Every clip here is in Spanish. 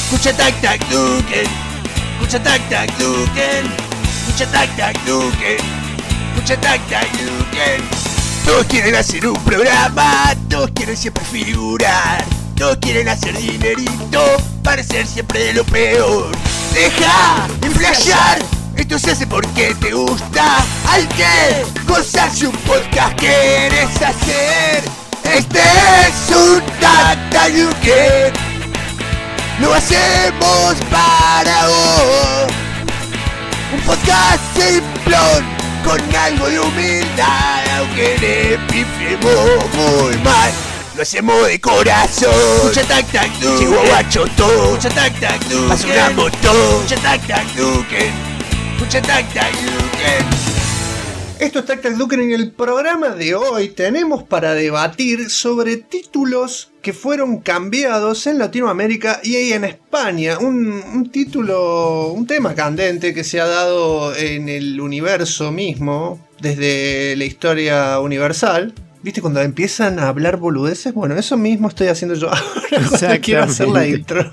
Escucha tac tac Duken. Escucha tac tac Duken. Escucha tac tac Duken. Escucha tac tac Duken. Todos quieren hacer un programa, todos quieren siempre figurar, todos quieren hacer dinerito, parecer siempre de lo peor. Deja de flashear, esto se hace porque te gusta. Hay que gozarse un podcast que quieres hacer. Este es un Tac Tac Duken. Lo hacemos para vos. Un podcast simplón con algo de humildad, aunque le pifiemos muy mal. Lo hacemos de corazón. Escucha Tac Tac Duken. Llegó guacho todo. Escucha Tac Tac Duken. Basuramos todo. Escucha Tac Tac Duken. Escucha Tac Tac Duken. Esto es Tac Tac Duken. En el programa de hoy tenemos para debatir sobre títulos que fueron cambiados en Latinoamérica y en España. Un título, un tema candente que se ha dado en el universo mismo, desde la historia universal. ¿Viste cuando empiezan a hablar boludeces? Bueno, eso mismo estoy haciendo yo ahora cuando quiero hacer la intro.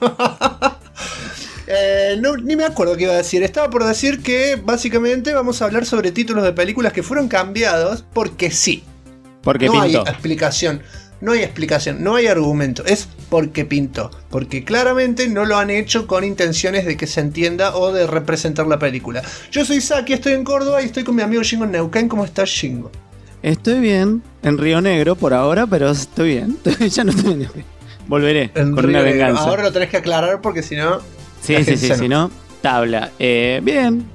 No, ni me acuerdo qué iba a decir. Estaba por decir que básicamente vamos a hablar sobre títulos de películas que fueron cambiados porque sí. Porque no pintó. Hay explicación. No hay explicación, no hay argumento. Es porque pintó. Porque claramente no lo han hecho con intenciones de que se entienda o de representar la película. Yo soy Saki, estoy en Córdoba y estoy con mi amigo Shingo en Neuquén. ¿Cómo estás, Shingo? Estoy bien, en Río Negro por ahora, pero estoy bien. Ya no estoy bien. Volveré En con Río una Negro. venganza. Ahora lo tenés que aclarar porque si no... Sí, si no, tabla. Bien.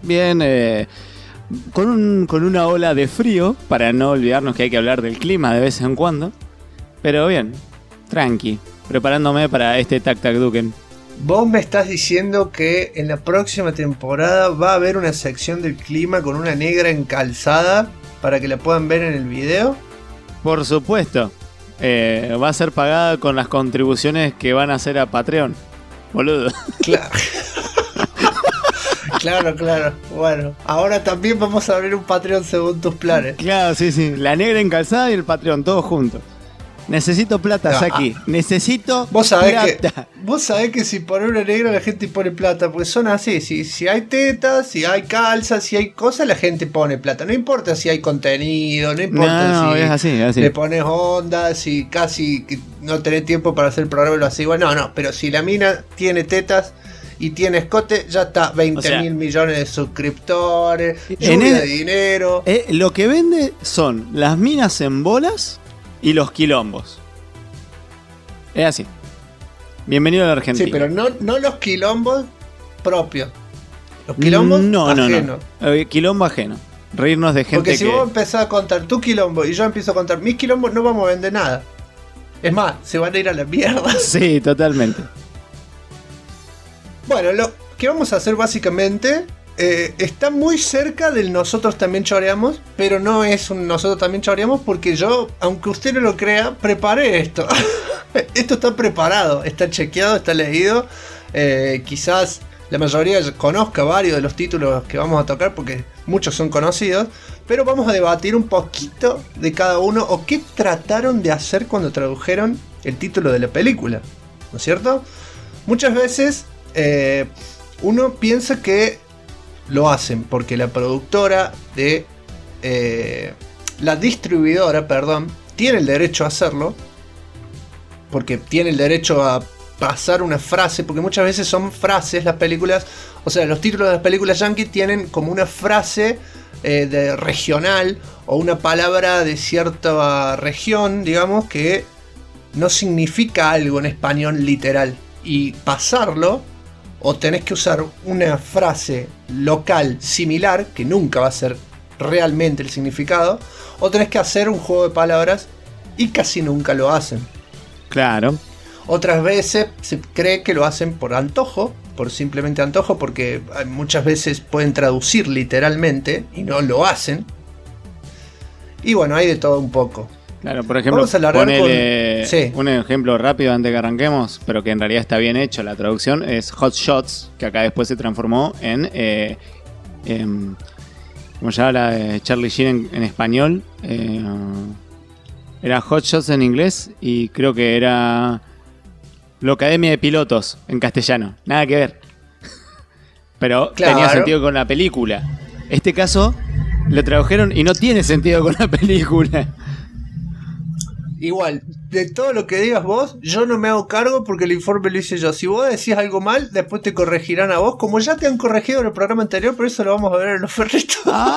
Con una ola de frío, para no olvidarnos que hay que hablar del clima de vez en cuando. Pero bien, tranqui, preparándome para este Tac Tac Duken. Vos me estás diciendo que en la próxima temporada va a haber una sección del clima con una negra encalzada para que la puedan ver en el video. Por supuesto, va a ser pagada con las contribuciones que van a hacer a Patreon. Boludo. Claro. Bueno, ahora también vamos a abrir un Patreon según tus planes. Claro, sí. La negra encalzada y el Patreon, todos juntos. Necesito plata, Saki. Necesito plata. Vos sabés que si pone una negra la gente pone plata, porque son así. Si hay tetas, si hay calzas, si hay cosas, la gente pone plata. No importa si hay contenido, no importa si es así. le pones onda, si casi no tenés tiempo para hacer el programa y lo así. Bueno, no, pero si la mina tiene tetas y tiene escote, ya está, 20.000 millones de suscriptores, lluvia de dinero. Lo que vende son las minas en bolas y los quilombos. Es así. Bienvenido a la Argentina. Sí, pero no los quilombos propios. Los quilombos ajenos. No. Quilombo ajeno. Reírnos de gente. Porque si vos empezás a contar tu quilombo y yo empiezo a contar mis quilombos, no vamos a vender nada. Es más, se van a ir a la mierda. Sí, totalmente. Bueno, lo que vamos a hacer básicamente está muy cerca del nosotros también choreamos, pero no es un nosotros también choreamos porque yo, aunque usted no lo crea, preparé esto. Esto está preparado, está chequeado, está leído. Quizás la mayoría conozca varios de los títulos que vamos a tocar porque muchos son conocidos, pero vamos a debatir un poquito de cada uno o qué trataron de hacer cuando tradujeron el título de la película, ¿no es cierto? Muchas veces uno piensa que lo hacen porque la productora de la distribuidora, tiene el derecho a hacerlo, porque tiene el derecho a pasar una frase, porque muchas veces son frases las películas, o sea, los títulos de las películas yankee tienen como una frase de regional o una palabra de cierta región, digamos, que no significa algo en español literal, y pasarlo, o tenés que usar una frase local similar, que nunca va a ser realmente el significado, o tenés que hacer un juego de palabras, y casi nunca lo hacen. Claro. Otras veces se cree que lo hacen por antojo, por simplemente antojo, porque muchas veces pueden traducir literalmente y no lo hacen. Y bueno, hay de todo un poco. Claro, por ejemplo, ponele un ejemplo rápido antes que arranquemos, pero que en realidad está bien hecho la traducción, es Hot Shots, que acá después se transformó en como ya habla de Charlie Sheen en español, era Hot Shots en inglés y creo que era La Academia de Pilotos en castellano. Nada que ver. Pero tenía sentido con la película. Este caso lo tradujeron y no tiene sentido con la película. Igual, de todo lo que digas vos, yo no me hago cargo porque el informe lo hice yo. Si vos decís algo mal, después te corregirán a vos, como ya te han corregido en el programa anterior, por eso lo vamos a ver en los ferritos.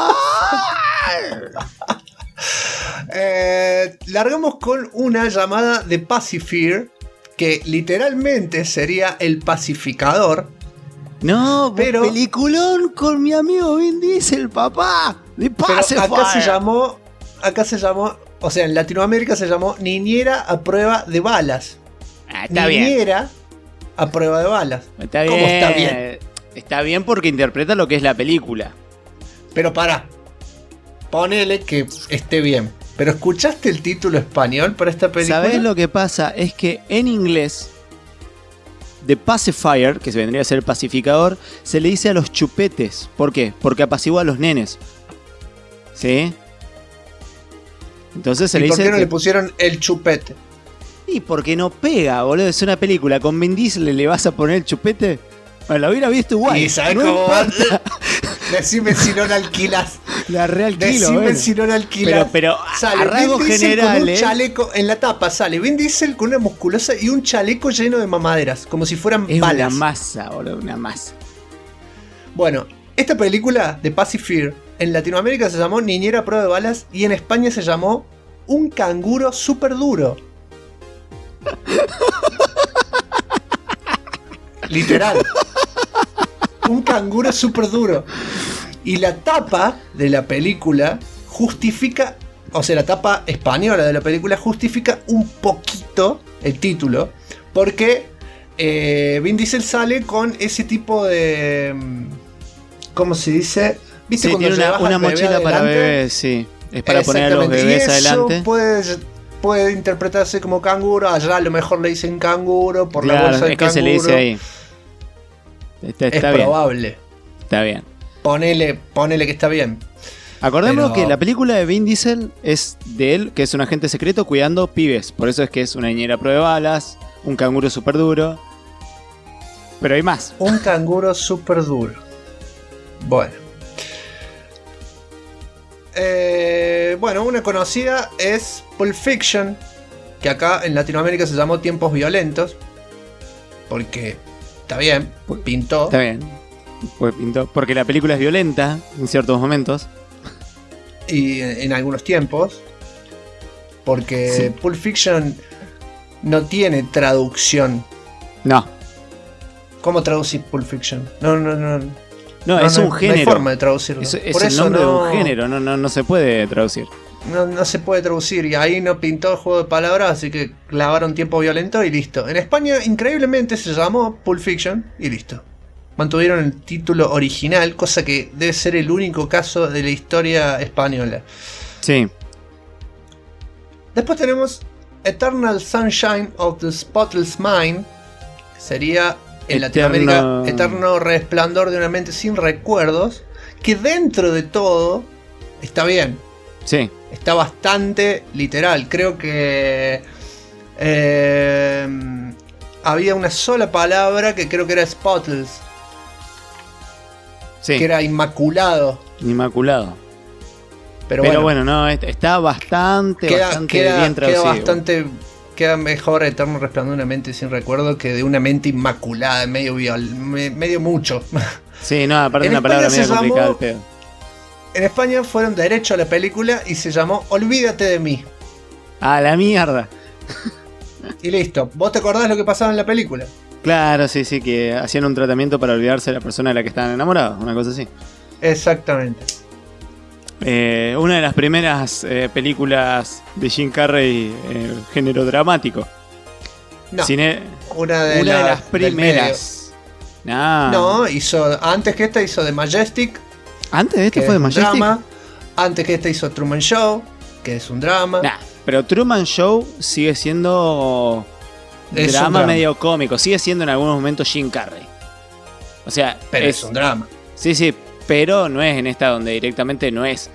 Largamos con una llamada de Pacifier, que literalmente sería el pacificador. No, pero peliculón con mi amigo Vin Diesel, papá. De Pacifier. Acá se llamó, o sea, en Latinoamérica se llamó Niñera a prueba de balas. Está Niñera bien. A prueba de balas. Está bien. ¿Cómo está bien? Está bien porque interpreta lo que es la película. Pero pará. Ponele que esté bien. Pero ¿escuchaste el título español para esta película? ¿Sabés lo que pasa? Es que en inglés, The Pacifier, que se vendría a ser el pacificador, se le dice a los chupetes. ¿Por qué? Porque apacigua a los nenes. ¿Sí? Entonces se le dice. ¿Por qué no le pusieron el chupete? Y porque no pega, boludo. Es una película. ¿Con Vin Diesel le vas a poner el chupete? Bueno, lo hubiera visto igual. ¿Y sabes cómo va? Decime si no la alquilás. La realquilo. Decime si no la alquilás. Pero sale a rasgos generales. Un chaleco, en la tapa sale Vin Diesel con una musculosa y un chaleco lleno de mamaderas. Como si fueran balas. Una masa, boludo. Una masa. Bueno, esta película de Pacifier en Latinoamérica se llamó Niñera a prueba de balas y en España se llamó Un canguro súper duro. Literal. Un canguro súper duro. Y la tapa de la película justifica, o sea, la tapa española de la película justifica un poquito el título, porque Vin Diesel sale con ese tipo de... ¿Cómo se dice? ¿Viste? Sí, tiene una mochila para bebés, sí. Es para poner a los bebés adelante. Puede interpretarse como canguro. Allá a lo mejor le dicen canguro por claro, la bolsa de es que canguro. se le dice ahí. Está es bien. Probable. Está bien. Ponele que está bien. Acordémonos que la película de Vin Diesel es de él, que es un agente secreto cuidando pibes. Por eso es que es una niñera a prueba de balas, un canguro súper duro. Pero hay más. Un canguro súper duro. Bueno. Bueno, una conocida es Pulp Fiction, que acá en Latinoamérica se llamó Tiempos Violentos. Porque está bien, pintó. Está bien. Pues pintó. Porque la película es violenta en ciertos momentos. Y en algunos tiempos. Porque sí. Pulp Fiction no tiene traducción. No. ¿Cómo traducir Pulp Fiction? No, es un género. No hay forma de traducirlo. Es el nombre de un género, no se puede traducir. No se puede traducir y ahí no pintó el juego de palabras, así que clavaron Tiempo Violento y listo. En España, increíblemente, se llamó Pulp Fiction y listo. Mantuvieron el título original, cosa que debe ser el único caso de la historia española. Sí. Después tenemos Eternal Sunshine of the Spotless Mind, que sería en Latinoamérica Eterno Resplandor de una mente sin recuerdos, que dentro de todo está bien. Sí. Está bastante literal. Creo que había una sola palabra que creo que era spotless. Sí. Que era inmaculado. Inmaculado. Pero bueno, no, está bastante bien traducido. Queda mejor Eterno Resplandor de una mente sin recuerdo que de una mente inmaculada, medio mucho. Sí, no, aparte una palabra medio complicada el pedo. En España fueron derecho a la película y se llamó Olvídate de mí. ¡A la mierda! Y listo. ¿Vos te acordás lo que pasaba en la película? Claro, sí, que hacían un tratamiento para olvidarse de la persona de la que estaban enamorados, una cosa así. Exactamente. Una de las primeras películas de Jim Carrey, género dramático. No. Una de las primeras. No, antes que esta hizo The Majestic. ¿Antes de este fue The Majestic? Drama. Antes que esta hizo Truman Show, que es un drama. Pero Truman Show sigue siendo drama medio cómico. Sigue siendo en algunos momentos Jim Carrey. O sea, pero es un drama. Sí, pero no es en esta donde directamente no es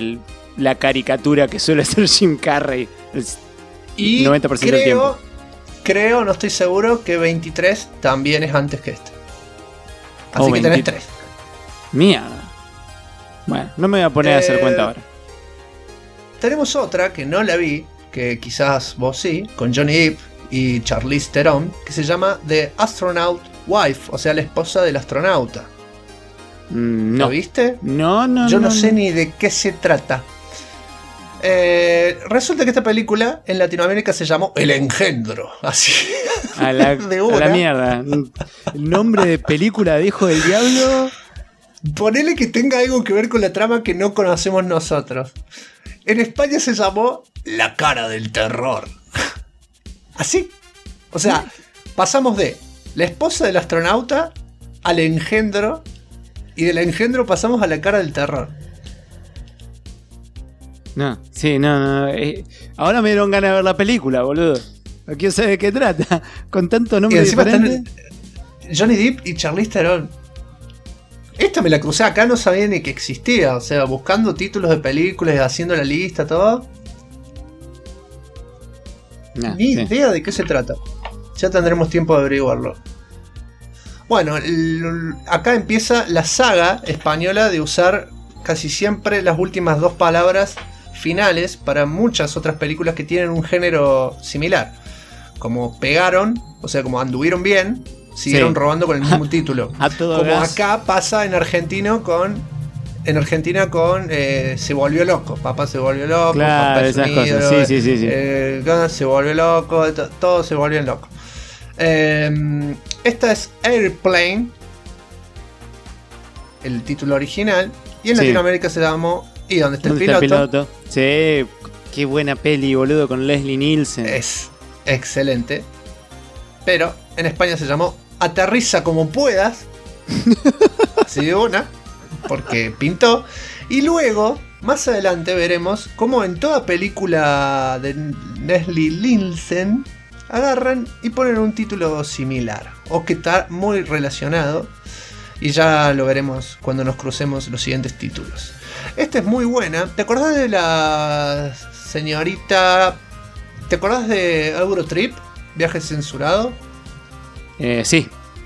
la caricatura que suele ser Jim Carrey el 90% del tiempo. creo, no estoy seguro, que 23 también es antes que este. Así que 20. tenés 3. Mierda. Bueno, no me voy a poner a hacer cuenta ahora. Tenemos otra que no la vi, que quizás vos sí, con Johnny Depp y Charlize Theron, que se llama The Astronaut Wife, o sea, la esposa del astronauta. No. ¿Lo viste? No. Yo no sé ni de qué se trata. Resulta que esta película en Latinoamérica se llamó El Engendro. Así. A la, de a una. la mierda. El nombre de película de Hijo del Diablo. Ponele que tenga algo que ver con la trama que no conocemos nosotros. En España se llamó La Cara del Terror. Así. O sea, pasamos de la esposa del astronauta al engendro. Y del engendro pasamos a La Cara del Terror. No, sí, no. Ahora me dieron ganas de ver la película, boludo. No quiero saber de qué trata. Con tanto Y nombre encima diferente. están Johnny Depp y Charlize Theron. Esta me la crucé acá, no sabía ni que existía. O sea, buscando títulos de películas, haciendo la lista, todo. Nah, Ni sí. idea de qué se trata. Ya tendremos tiempo de averiguarlo. Bueno, acá empieza la saga española de usar casi siempre las últimas dos palabras finales para muchas otras películas que tienen un género similar. Como pegaron, o sea, como anduvieron bien, siguieron Sí. robando con el mismo título. A todo Como gas. acá pasa en Argentina con Se volvió loco. Papá se volvió loco. Claro, papá es un esas cosas. ídolo, Sí. Se volvió loco. Todos se volvieron locos. Esta es Airplane, el título original. Y en Sí. Latinoamérica se llamó ¿Y dónde está el ¿Dónde está piloto? el piloto? Sí, qué buena peli, boludo, con Leslie Nielsen. Es excelente. Pero en España se llamó Aterriza como puedas. Así de una. Porque pintó. Y luego, más adelante veremos cómo en toda película de Leslie Nielsen agarran y ponen un título similar. O que está muy relacionado. Y ya lo veremos cuando nos crucemos los siguientes títulos. Esta es muy buena. ¿Te acordás de la señorita? ¿Te acordás de Eurotrip? Viaje censurado. Sí.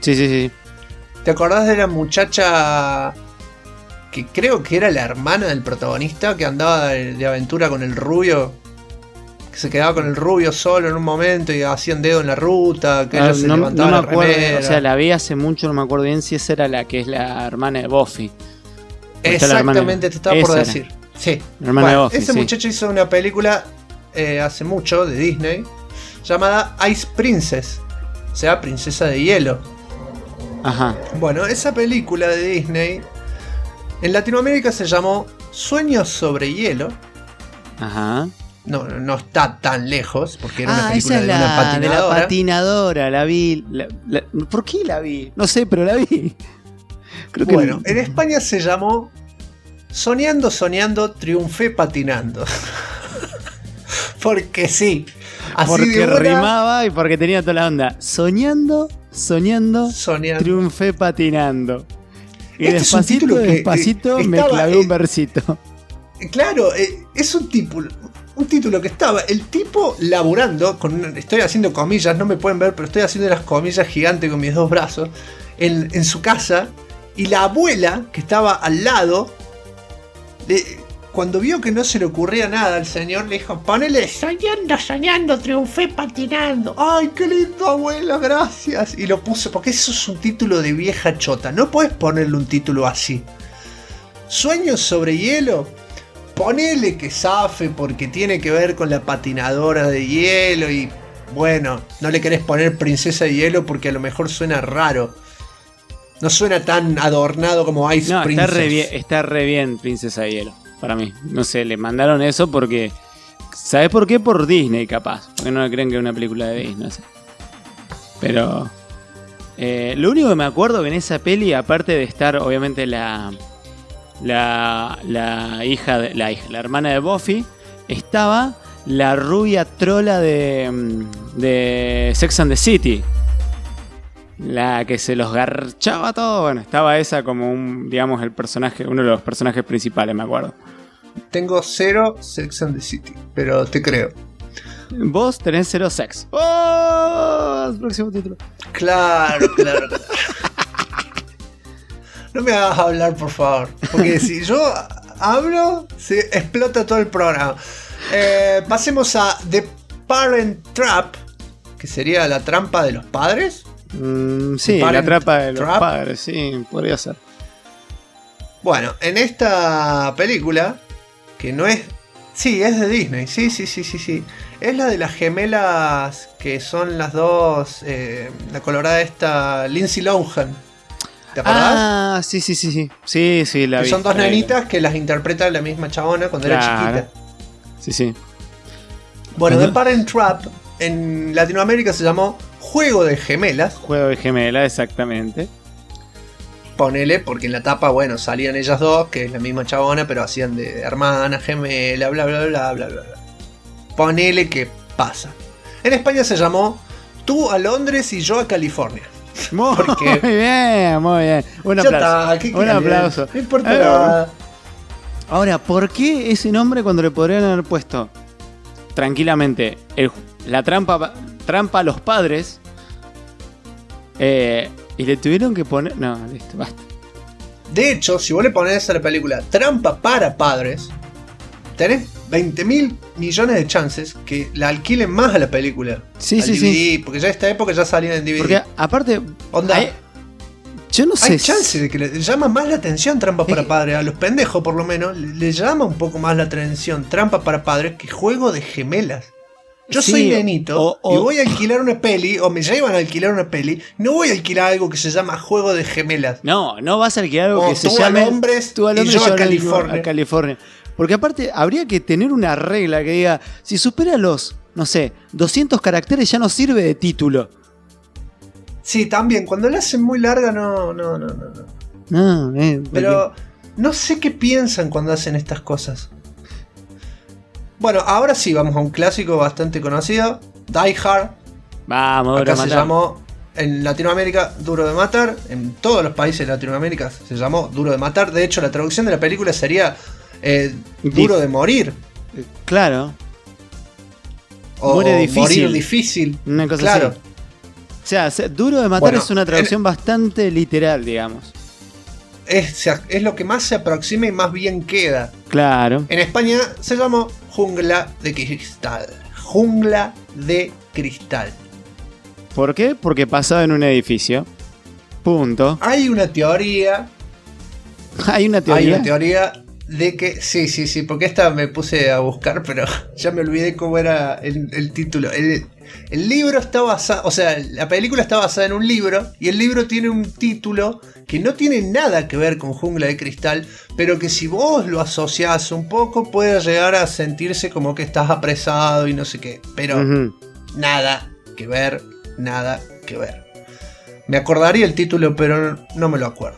¿Te acordás de la muchacha que creo que era la hermana del protagonista que andaba de aventura con el rubio? Que se quedaba con el rubio solo en un momento y hacían dedo en la ruta, que ella se levantaba no la me acuerdo, remera. o sea, la vi hace mucho, no me acuerdo bien si esa era la que es la hermana de Buffy. Está la hermana- Exactamente, te estaba por esa era. decir. Sí. La hermana de Buffy, ese sí. muchacho hizo una película hace mucho de Disney llamada Ice Princess, o sea, Princesa de Hielo. Ajá. Bueno, esa película de Disney en Latinoamérica se llamó Sueños sobre Hielo. Ajá. No está tan lejos, porque era una esa película es de una la patinadora. patinadora, la vi. ¿Por qué la vi? No sé, pero la vi. Creo que Bueno, en España se llamó Soñando, soñando, triunfé patinando. Porque sí. Así porque de una, rimaba y porque tenía toda la onda. Soñando, soñando, soñando. triunfé patinando. Y Este es un título que, despacito me estaba, clavé un versito. Claro, es un título que estaba el tipo laburando, estoy haciendo comillas, no me pueden ver, pero estoy haciendo las comillas gigantes con mis dos brazos, en su casa, y la abuela, que estaba al lado, cuando vio que no se le ocurría nada al señor, le dijo, ponele soñando, soñando, triunfé patinando. ¡Ay, qué lindo, abuela, gracias! Y lo puso, porque eso es un título de vieja chota, no puedes ponerle un título así. Sueños sobre hielo, ponele que zafe porque tiene que ver con la patinadora de hielo y bueno, no le querés poner princesa de hielo porque a lo mejor suena raro. No suena tan adornado como Ice No, Princess. está re bien Princesa de Hielo, para mí. No sé, le mandaron eso porque... ¿Sabes por qué? Por Disney, capaz. Porque no creen que es una película de Disney, no sé. Pero... lo único que me acuerdo que en esa peli, aparte de estar, obviamente, la hermana de Buffy, estaba la rubia trola de Sex and the City. La que se los garchaba todo. Bueno, estaba esa como uno de los personajes principales, me acuerdo. Tengo 0 Sex and the City, pero te creo. Vos tenés 0 sex. ¡Oh! Próximo título. Claro. No me hagas hablar, por favor. Porque si yo hablo, se explota todo el programa. Pasemos a The Parent Trap, que sería la trampa de los padres. Sí, la Parent trampa de los Trap. padres, sí, podría ser. Bueno, en esta película, que no es... Sí, es de Disney, sí. Es la de las gemelas que son las dos... la colorada esta, Lindsay Lohan. ¿Te acordás? Ah, sí. Sí, la Que vi. son dos La vi. nenitas que las interpreta la misma chabona cuando era Claro. chiquita. Sí. Bueno, Ajá. The Parent Trap en Latinoamérica se llamó Juego de Gemelas. Juego de gemela, exactamente. Ponele, porque en la tapa, bueno, salían ellas dos, que es la misma chabona, pero hacían de hermana, gemela, bla. Ponele que pasa. En España se llamó Tú a Londres y yo a California. Muy Porque- bien, muy bien. Un Ya aplauso. está, ¿qué Un querés? aplauso. No importa Ah, nada. Ahora, ¿por qué ese nombre cuando le podrían haber puesto tranquilamente la trampa a los padres? Y le tuvieron que poner... No, listo, basta. De hecho, si vos le ponés a la película Trampa para Padres, tenés 20.000 millones de chances que la alquilen más a la película. Sí, al sí, DVD, porque ya esta época ya salían en DVD. Porque aparte... Onda, yo no sé... hay chance de que le llama más la atención Trampa para que- Padres. A los pendejos, por lo menos, le llama un poco más la atención Trampa para Padres que Juego de Gemelas. Yo Sí, soy nenito o- y voy a alquilar una peli, o me llevan a alquilar una peli. No voy a alquilar algo que se llama Juego de Gemelas. No vas a alquilar algo O que se Tú a llame... Londres Tú a y Londres yo a yo California. a California. Porque aparte habría que tener una regla que diga, si supera los, no sé, 200 caracteres ya no sirve de título. Sí, también, cuando la hacen muy larga, no. No, Pero no sé qué piensan cuando hacen estas cosas. Bueno, ahora sí, vamos a un clásico bastante conocido. Die Hard. Vamos, Acá Duro de se Matar. llamó, en Latinoamérica, Duro de Matar. En todos los países de Latinoamérica se llamó Duro de Matar. De hecho, la traducción de la película sería Duro de Morir. Claro, O Muere difícil. Morir difícil. una cosa Claro. así. O sea, Duro de Matar Bueno, es una traducción bastante literal, digamos. Es lo que más se aproxima y más bien queda. Claro. En España se llamó Jungla de Cristal. Jungla de Cristal. ¿Por qué? Porque pasaba en un edificio. Punto. Hay una teoría. Hay una Hay teoría. una teoría de que. Sí, porque esta me puse a buscar, pero ya me olvidé cómo era el título. El libro está basado. O sea, la película está basada en un libro. Y el libro tiene un título que no tiene nada que ver con Jungla de Cristal. Pero que si vos lo asociás un poco, puede llegar a sentirse como que estás apresado y no sé qué. Pero Ujú. nada que ver. Nada que ver. Me acordaría el título, pero no me lo acuerdo.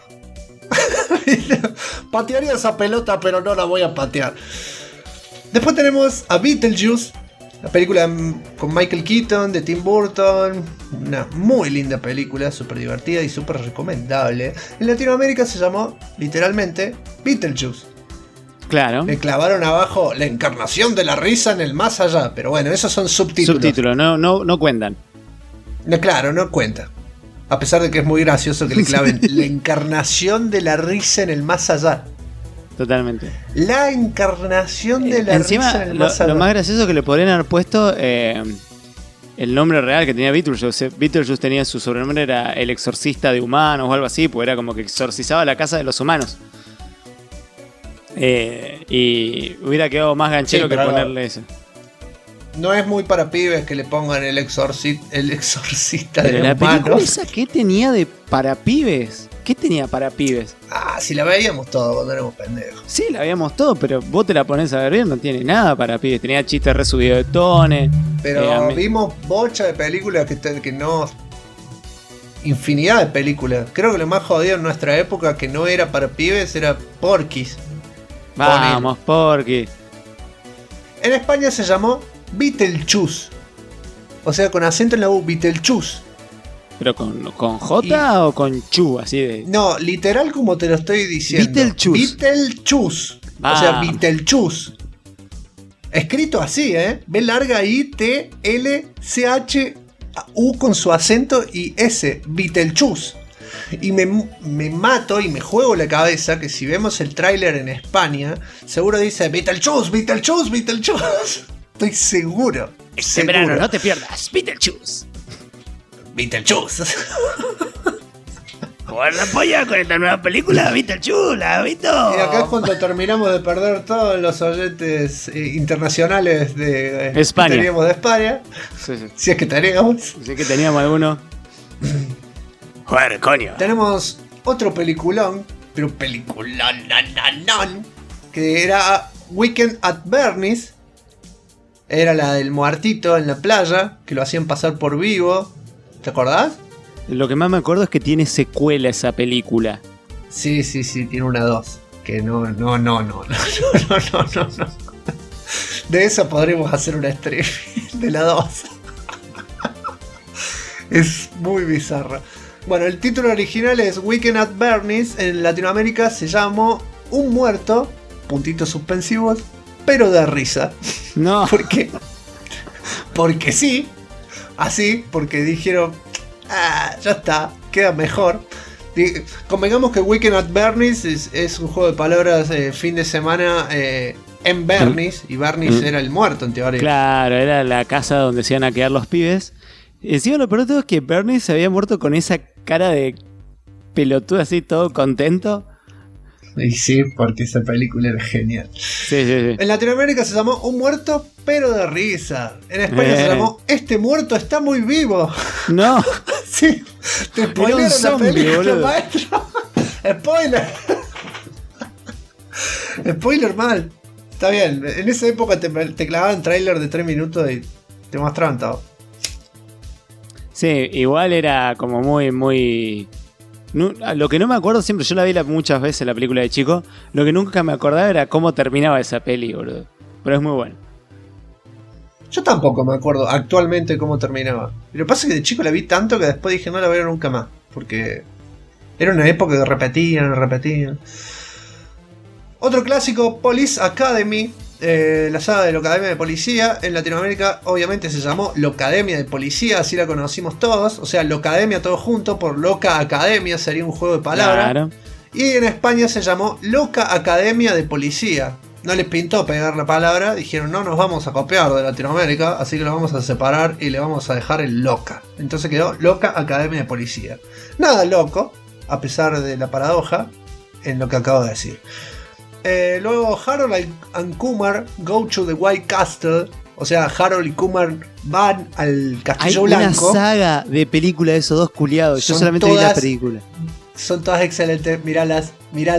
Patearía esa pelota, pero no la voy a patear. Después tenemos a Beetlejuice, la película con Michael Keaton, de Tim Burton. Una muy linda película, súper divertida y súper recomendable. En Latinoamérica se llamó literalmente Beetlejuice. Claro. Le clavaron abajo la encarnación de la risa en el más allá. Pero bueno, esos son subtítulos. Subtítulos, no cuentan. No, claro, no cuenta. A pesar de que es muy gracioso que le claven la encarnación de la risa en el más allá. Totalmente. La encarnación de la Encima, risa en el lo más allá. más gracioso es que le podrían haber puesto el nombre real que tenía Beetlejuice. Beetlejuice tenía su sobrenombre, era el exorcista de humanos o algo así, porque era como que exorcizaba la casa de los humanos. Y hubiera quedado más ganchero Sí, que pero ponerle eso. No es muy para pibes que le pongan el exorcista Pero de la película humanos. esa, ¿qué tenía de para pibes? ¿Qué tenía para pibes? Ah, si la veíamos todo cuando éramos pendejos. Sí, la veíamos todo, pero vos te la pones a ver bien, no tiene nada para pibes. Tenía chistes resubidos de tones. Pero vimos bocha de películas que no... Infinidad de películas. Creo que lo más jodido en nuestra época que no era para pibes era Porky's. Vamos, Porky. En España se llamó Beetlejuice. O sea, con acento en la U, Beetlejuice. ¿Pero con J o con Chu? Así de. No, literal como te lo estoy diciendo. Beetlejuice. Beetlejuice. O Ah. sea, Beetlejuice. Escrito así, B larga I T L C H U con su acento y S, Beetlejuice. Y me mato y me juego la cabeza que si vemos el tráiler en España, seguro dice Beetlejuice, Beetlejuice, Beetlejuice. Estoy seguro. Este verano no te pierdas Beetlejuice. Beetlejuice. Jugar la polla con esta nueva película, Beetlejuice, ¿la has visto? Y acá es cuando terminamos de perder todos los oyentes internacionales de España. Que teníamos de España. Sí. Si es que teníamos. Si es que teníamos alguno. Joder, coño. Tenemos otro peliculón, pero peliculón, que era Weekend at Bernie's. Era la del muertito en la playa, que lo hacían pasar por vivo. ¿Te acordás? Lo que más me acuerdo es que tiene secuela esa película. Sí, tiene una 2. Que no. De esa podremos hacer una stream de la 2. Es muy bizarra. Bueno, el título original es Weekend at Bernie's. En Latinoamérica se llamó Un muerto, puntitos suspensivos, pero de risa. No. ¿Por qué? Porque sí. Así, porque dijeron, ya está, queda mejor. Convengamos que Weekend at Bernie's es un juego de palabras fin de semana en Bernie's. Y Bernie's era el muerto en teoría. Claro, era la casa donde se iban a quedar los pibes. Y encima lo peor de todo es que Bernie se había muerto con esa cara de pelotudo así, todo contento. Y sí, porque esa película era genial. Sí. En Latinoamérica se llamó Un muerto, pero de risa. En España se llamó Este muerto está muy vivo. No. Sí, te spoilearon la zombie, película, boludo. maestro. Spoiler. Spoiler mal. Está bien, en esa época te clavaban trailer de 3 minutos y te mostraban todo. Sí, igual era como muy... No, lo que no me acuerdo siempre, yo la vi muchas veces la película de chico, lo que nunca me acordaba era cómo terminaba esa peli, boludo. Pero es muy bueno. Yo tampoco me acuerdo actualmente cómo terminaba. Lo que pasa es que de chico la vi tanto que después dije no la veré nunca más. Porque era una época que repetían. Otro clásico, Police Academy. La saga de Locademia de Policía. En Latinoamérica obviamente se llamó Locademia de Policía, así la conocimos todos. O sea, Locademia todo junto por Loca Academia, sería un juego de palabras. Claro. Y en España se llamó Loca Academia de Policía. No les pintó pegar la palabra, dijeron no nos vamos a copiar de Latinoamérica, así que lo vamos a separar y le vamos a dejar el Loca. Entonces quedó Loca Academia de Policía. Nada loco, a pesar de la paradoja, en lo que acabo de decir. Luego Harold and Kumar Go to the White Castle. O sea, Harold y Kumar van al Castillo Hay Blanco. una saga de películas de esos dos culiados. Yo Son solamente vi la todas- película. Son todas excelentes, míralas.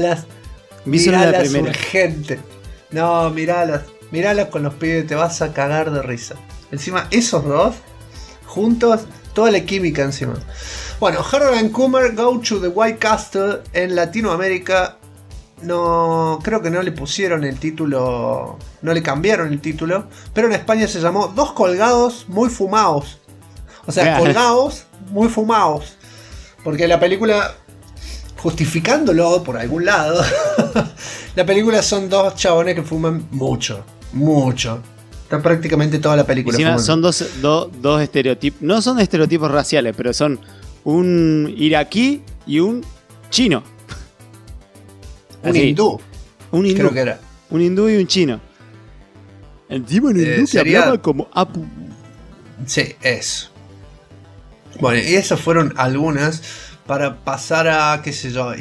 Vi solo la Míralas primera. urgente. No, míralas con los pibes, te vas a cagar de risa. Encima, esos dos, juntos, toda la química encima. Bueno, Harold and Kumar Go to the White Castle en Latinoamérica. No, creo que no le pusieron el título, no le cambiaron el título, pero en España se llamó Dos colgados muy fumados. O sea, Claro. colgados muy fumados. Porque la película, justificándolo por algún lado, la película son dos chabones que fuman mucho. Está prácticamente toda la película Encima fumando. son dos estereotipos. No son estereotipos raciales, pero son un iraquí y un chino. Un Así. hindú, Un hindú. creo que era. Un hindú y un chino. Encima un hindú que sería- hablaba como Apu. Sí, eso. Bueno, y esas fueron algunas para pasar a, qué sé yo,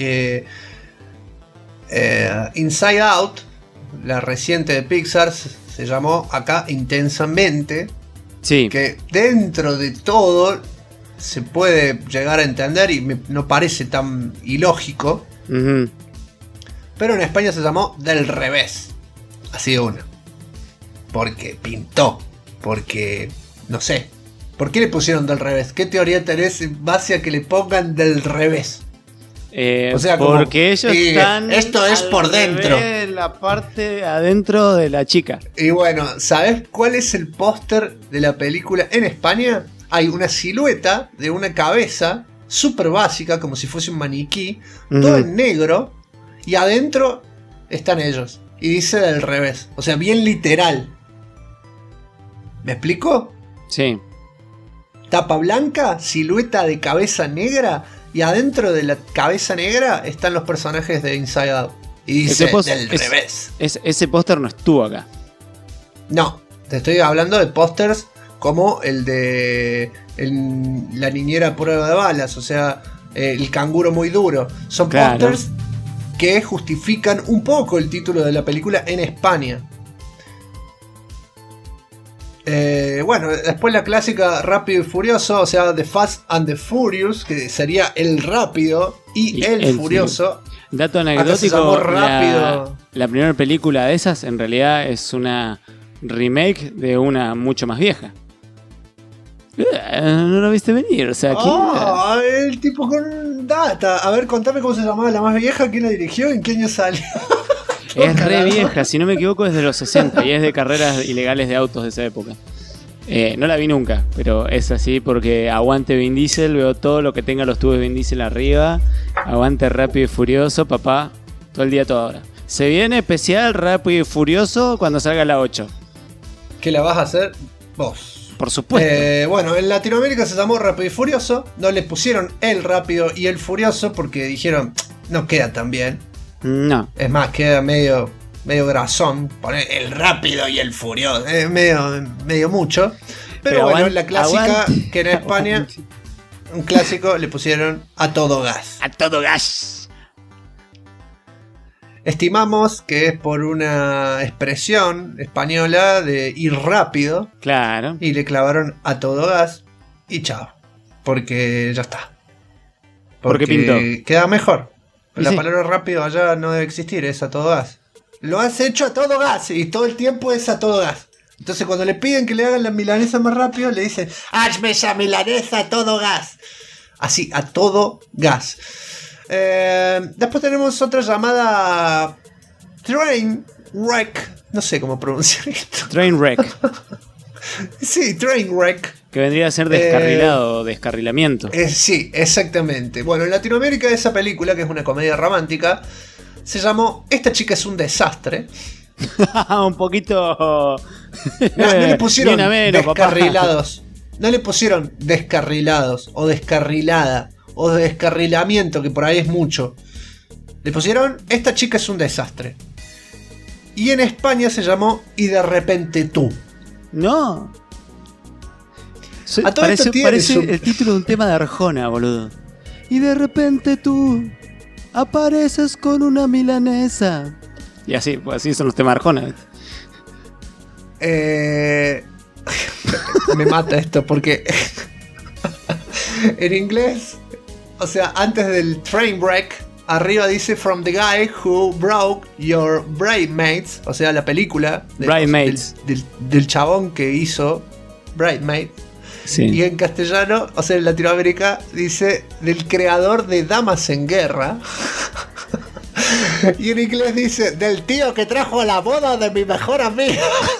Inside Out, la reciente de Pixar, se llamó acá Intensamente, Sí. que dentro de todo se puede llegar a entender y no parece tan ilógico, Ujú. pero en España se llamó Del Revés, así de una, porque pintó, porque, no sé, ¿por qué le pusieron Del Revés? ¿Qué teoría tenés en base a que le pongan Del Revés? O sea, como, porque ellos sí, están. esto es al por dentro. revés, la parte adentro de la chica. Y bueno, ¿sabes cuál es el póster de la película en España? Hay una silueta de una cabeza súper básica, como si fuese un maniquí, todo Ujú. en negro, y adentro están ellos. Y dice Del Revés, o sea, bien literal. ¿Me explico? Sí. Tapa blanca, silueta de cabeza negra, y adentro de la cabeza negra están los personajes de Inside Out. Y dice del revés. Ese póster no estuvo acá. No, te estoy hablando de pósters como el de la niñera a prueba de balas, o sea, el canguro muy duro. Son pósters que justifican un poco el título de la película en España. Bueno, después la clásica Rápido y Furioso, o sea, The Fast and the Furious, que sería el rápido y el furioso. Dato anecdótico, la primera película de esas en realidad es una remake de una mucho más vieja. No lo viste venir, o sea, el tipo con data. A ver, contame cómo se llamaba la más vieja, quién la dirigió, en qué año salió. Es re vieja, si no me equivoco es de los 60 y es de carreras ilegales de autos de esa época. No la vi nunca, pero es así porque aguante Vin Diesel, veo todo lo que tenga los tubos de Vin Diesel arriba. Aguante Rápido y Furioso, papá, todo el día, toda hora. Se viene especial Rápido y Furioso cuando salga la 8. ¿Qué la vas a hacer vos? Por supuesto. Bueno, en Latinoamérica se llamó Rápido y Furioso. No le pusieron el Rápido y el Furioso porque dijeron, no queda tan bien. No. Es más, queda medio grasón. Poner el Rápido y el Furioso. Medio mucho. Pero bueno, la clásica que en España, un clásico, le pusieron A Todo Gas. A Todo Gas. Estimamos que es por una expresión española de ir rápido. Claro. Y le clavaron A Todo Gas y chao. Porque ya está. Porque pintó. Queda mejor. La sí. palabra rápido allá no debe existir, es A Todo Gas. Lo has hecho a todo gas y todo el tiempo es a todo gas. Entonces cuando le piden que le hagan la milanesa más rápido, le dicen, hazme esa milanesa a todo gas. Así, a todo gas. Después tenemos otra llamada Trainwreck. No sé cómo pronunciar esto. Trainwreck. Sí, Trainwreck. Que vendría a ser descarrilado o descarrilamiento. Sí, exactamente. Bueno, en Latinoamérica esa película, que es una comedia romántica, se llamó Esta chica es un desastre. Un poquito... No le pusieron descarrilados. Papá. No le pusieron descarrilados o descarrilada o descarrilamiento, que por ahí es mucho. Le pusieron Esta chica es un desastre. Y en España se llamó Y de repente tú. No. Parece el título de un tema de Arjona, boludo. Y de repente tú apareces con una milanesa. Y así, pues así son los temas de Arjona. Me mata esto porque en inglés, o sea, antes del train wreck, arriba dice From the guy who broke your bridesmaids, o sea, la película del chabón que hizo Bridesmaids. Sí. Y en castellano, o sea, en Latinoamérica, dice del creador de Damas en Guerra. Y en inglés dice del tío que trajo a la boda de mi mejor amiga.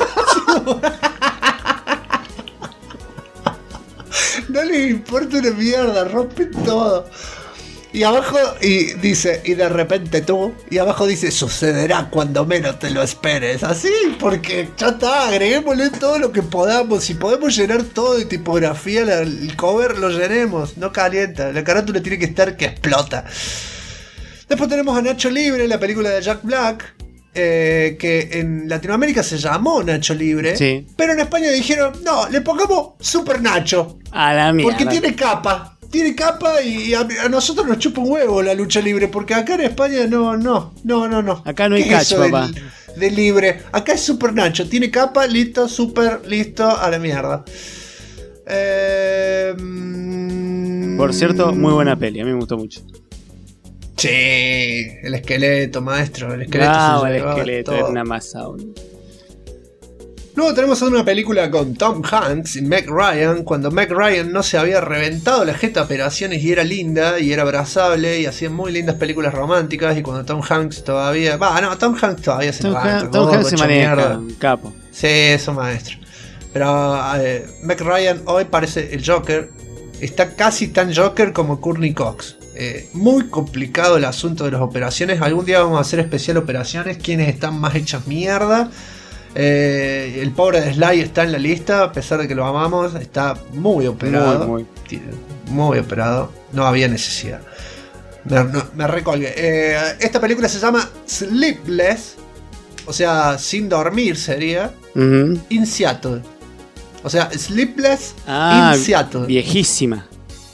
No les importa una mierda, rompen todo. Y abajo dice, y de repente tú, y abajo dice, sucederá cuando menos te lo esperes. Así, porque ya está, agreguémosle todo lo que podamos. Si podemos llenar todo de tipografía, el cover lo llenemos, no calienta. La carátula tiene que estar que explota. Después tenemos a Nacho Libre, la película de Jack Black, que en Latinoamérica se llamó Nacho Libre, sí. Pero en España dijeron, no, le pongamos Super Nacho. A la mierda. Porque tiene capa. Tiene capa y a nosotros nos chupa un huevo la lucha libre, porque acá en España no. Acá no hay cacho, papá. De libre. Acá es Super Nacho. Tiene capa, listo, super, listo, a la mierda. Por cierto, muy buena peli, a mí me gustó mucho. Sí, el esqueleto, maestro. El esqueleto, el esqueleto era una masa. Luego tenemos una película con Tom Hanks y Meg Ryan, cuando Meg Ryan no se había reventado la jeta a operaciones y era linda y era abrazable y hacían muy lindas películas románticas, y cuando Tom Hanks todavía... Tom Hanks todavía se levanta. Tom Hanks se maneja, capo. Sí, eso maestro. Pero Meg Ryan hoy parece el Joker. Está casi tan Joker como Courtney Cox. Muy complicado el asunto de las operaciones. Algún día vamos a hacer especial operaciones. Quienes están más hechas mierda. El pobre de Sly está en la lista, a pesar de que lo amamos, está muy operado. Muy operado. No había necesidad. Me recolgué. Esta película se llama Sleepless, o sea, sin dormir sería, in Seattle. O sea, Sleepless in Seattle. Viejísima.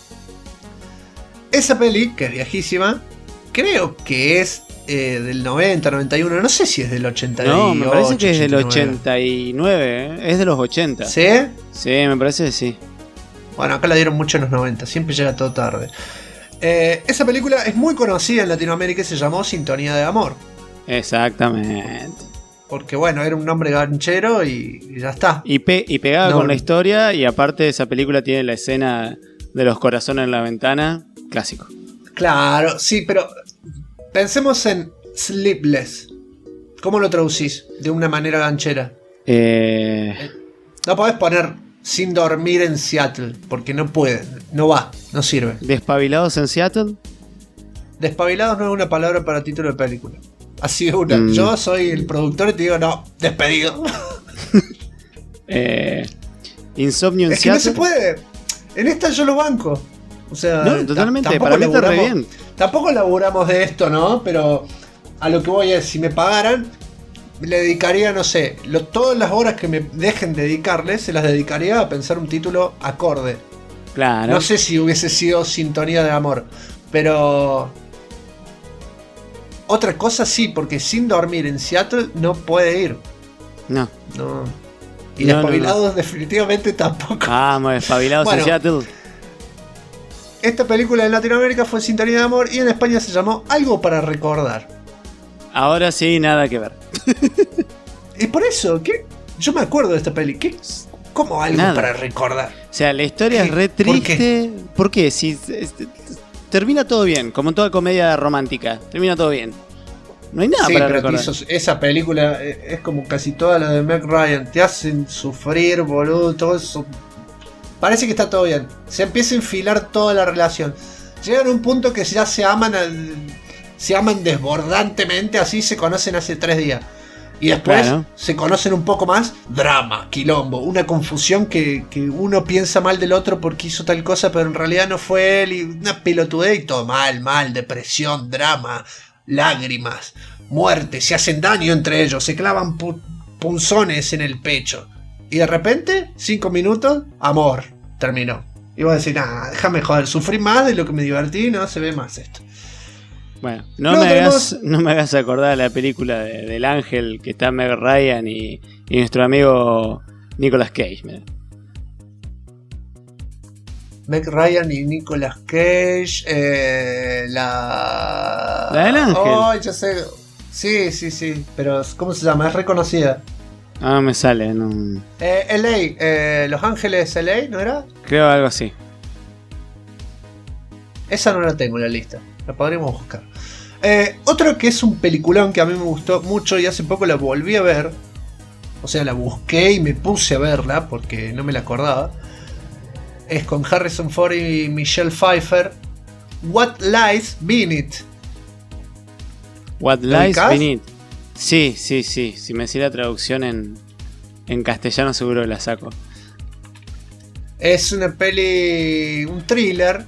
Esa peli, que es viejísima, creo que es del 90, 91, no sé si es del 88. No, me parece que es del 89. 89, es de los 80. ¿Sí? Sí, me parece que sí. Bueno, acá la dieron mucho en los 90, siempre llega todo tarde. Esa película es muy conocida en Latinoamérica y se llamó Sintonía de Amor. Exactamente. Porque bueno, era un nombre ganchero y ya está. Y pegaba con la historia, y aparte esa película tiene la escena de los corazones en la ventana, clásico. Claro, sí, pero pensemos en Sleepless. ¿Cómo lo traducís de una manera ganchera? No podés poner sin dormir en Seattle, porque no puede, no va, no sirve. ¿Despabilados en Seattle? Despabilados no es una palabra para título de película. Así es una. Yo soy el productor y te digo, no, despedido. Insomnio en es Seattle. Que no se puede. En esta yo lo banco. O sea, no, totalmente, para mí está re bien. Tampoco laburamos de esto, ¿no? Pero a lo que voy es, si me pagaran, le dedicaría, no sé, todas las horas que me dejen dedicarle, se las dedicaría a pensar un título acorde. Claro. No sé si hubiese sido Sintonía de Amor, pero otra cosa sí, porque sin dormir en Seattle no puede ir. No. Y Despabilados definitivamente tampoco. Vamos, Despabilados en Seattle. Esta película en Latinoamérica fue Sintonía de Amor y en España se llamó Algo para Recordar. Ahora sí, nada que ver. Y por eso, ¿qué? Yo me acuerdo de esta peli. ¿Cómo algo para recordar? O sea, la historia es re triste. ¿Por qué? Si termina todo bien, como en toda comedia romántica. Termina todo bien. No hay nada para recordar. Esa película es como casi toda la de Meg Ryan. Te hacen sufrir, boludo, todo eso. Parece que está todo bien. Se empieza a enfilar toda la relación. Llegan a un punto que ya se aman desbordantemente, así se conocen hace 3 días. Y después se conocen un poco más. Drama, quilombo, una confusión que uno piensa mal del otro porque hizo tal cosa, pero en realidad no fue él. Y una pelotudez y todo mal, depresión, drama, lágrimas, muerte, se hacen daño entre ellos, se clavan punzones en el pecho. Y de repente, 5 minutos, amor, terminó. Y vos decís, nah, déjame joder, sufrí más de lo que me divertí, no se ve más esto. Bueno, no me hagas acordar la película del ángel que está Meg Ryan y nuestro amigo Nicolas Cage. Mira. Meg Ryan y Nicolas Cage, la del ángel. Oh, ya sé. Sí, pero ¿cómo se llama? Es reconocida. Ah, me sale, no. LA, Los Ángeles LA, ¿no era? Creo algo así. Esa no la tengo en la lista. La podríamos buscar. Otro que es un peliculón que a mí me gustó mucho y hace poco la volví a ver. O sea, la busqué y me puse a verla porque no me la acordaba. Es con Harrison Ford y Michelle Pfeiffer. What Lies Beneath. What Lies Beneath. Sí. Si me decís la traducción en castellano seguro que la saco. Es una peli, un thriller,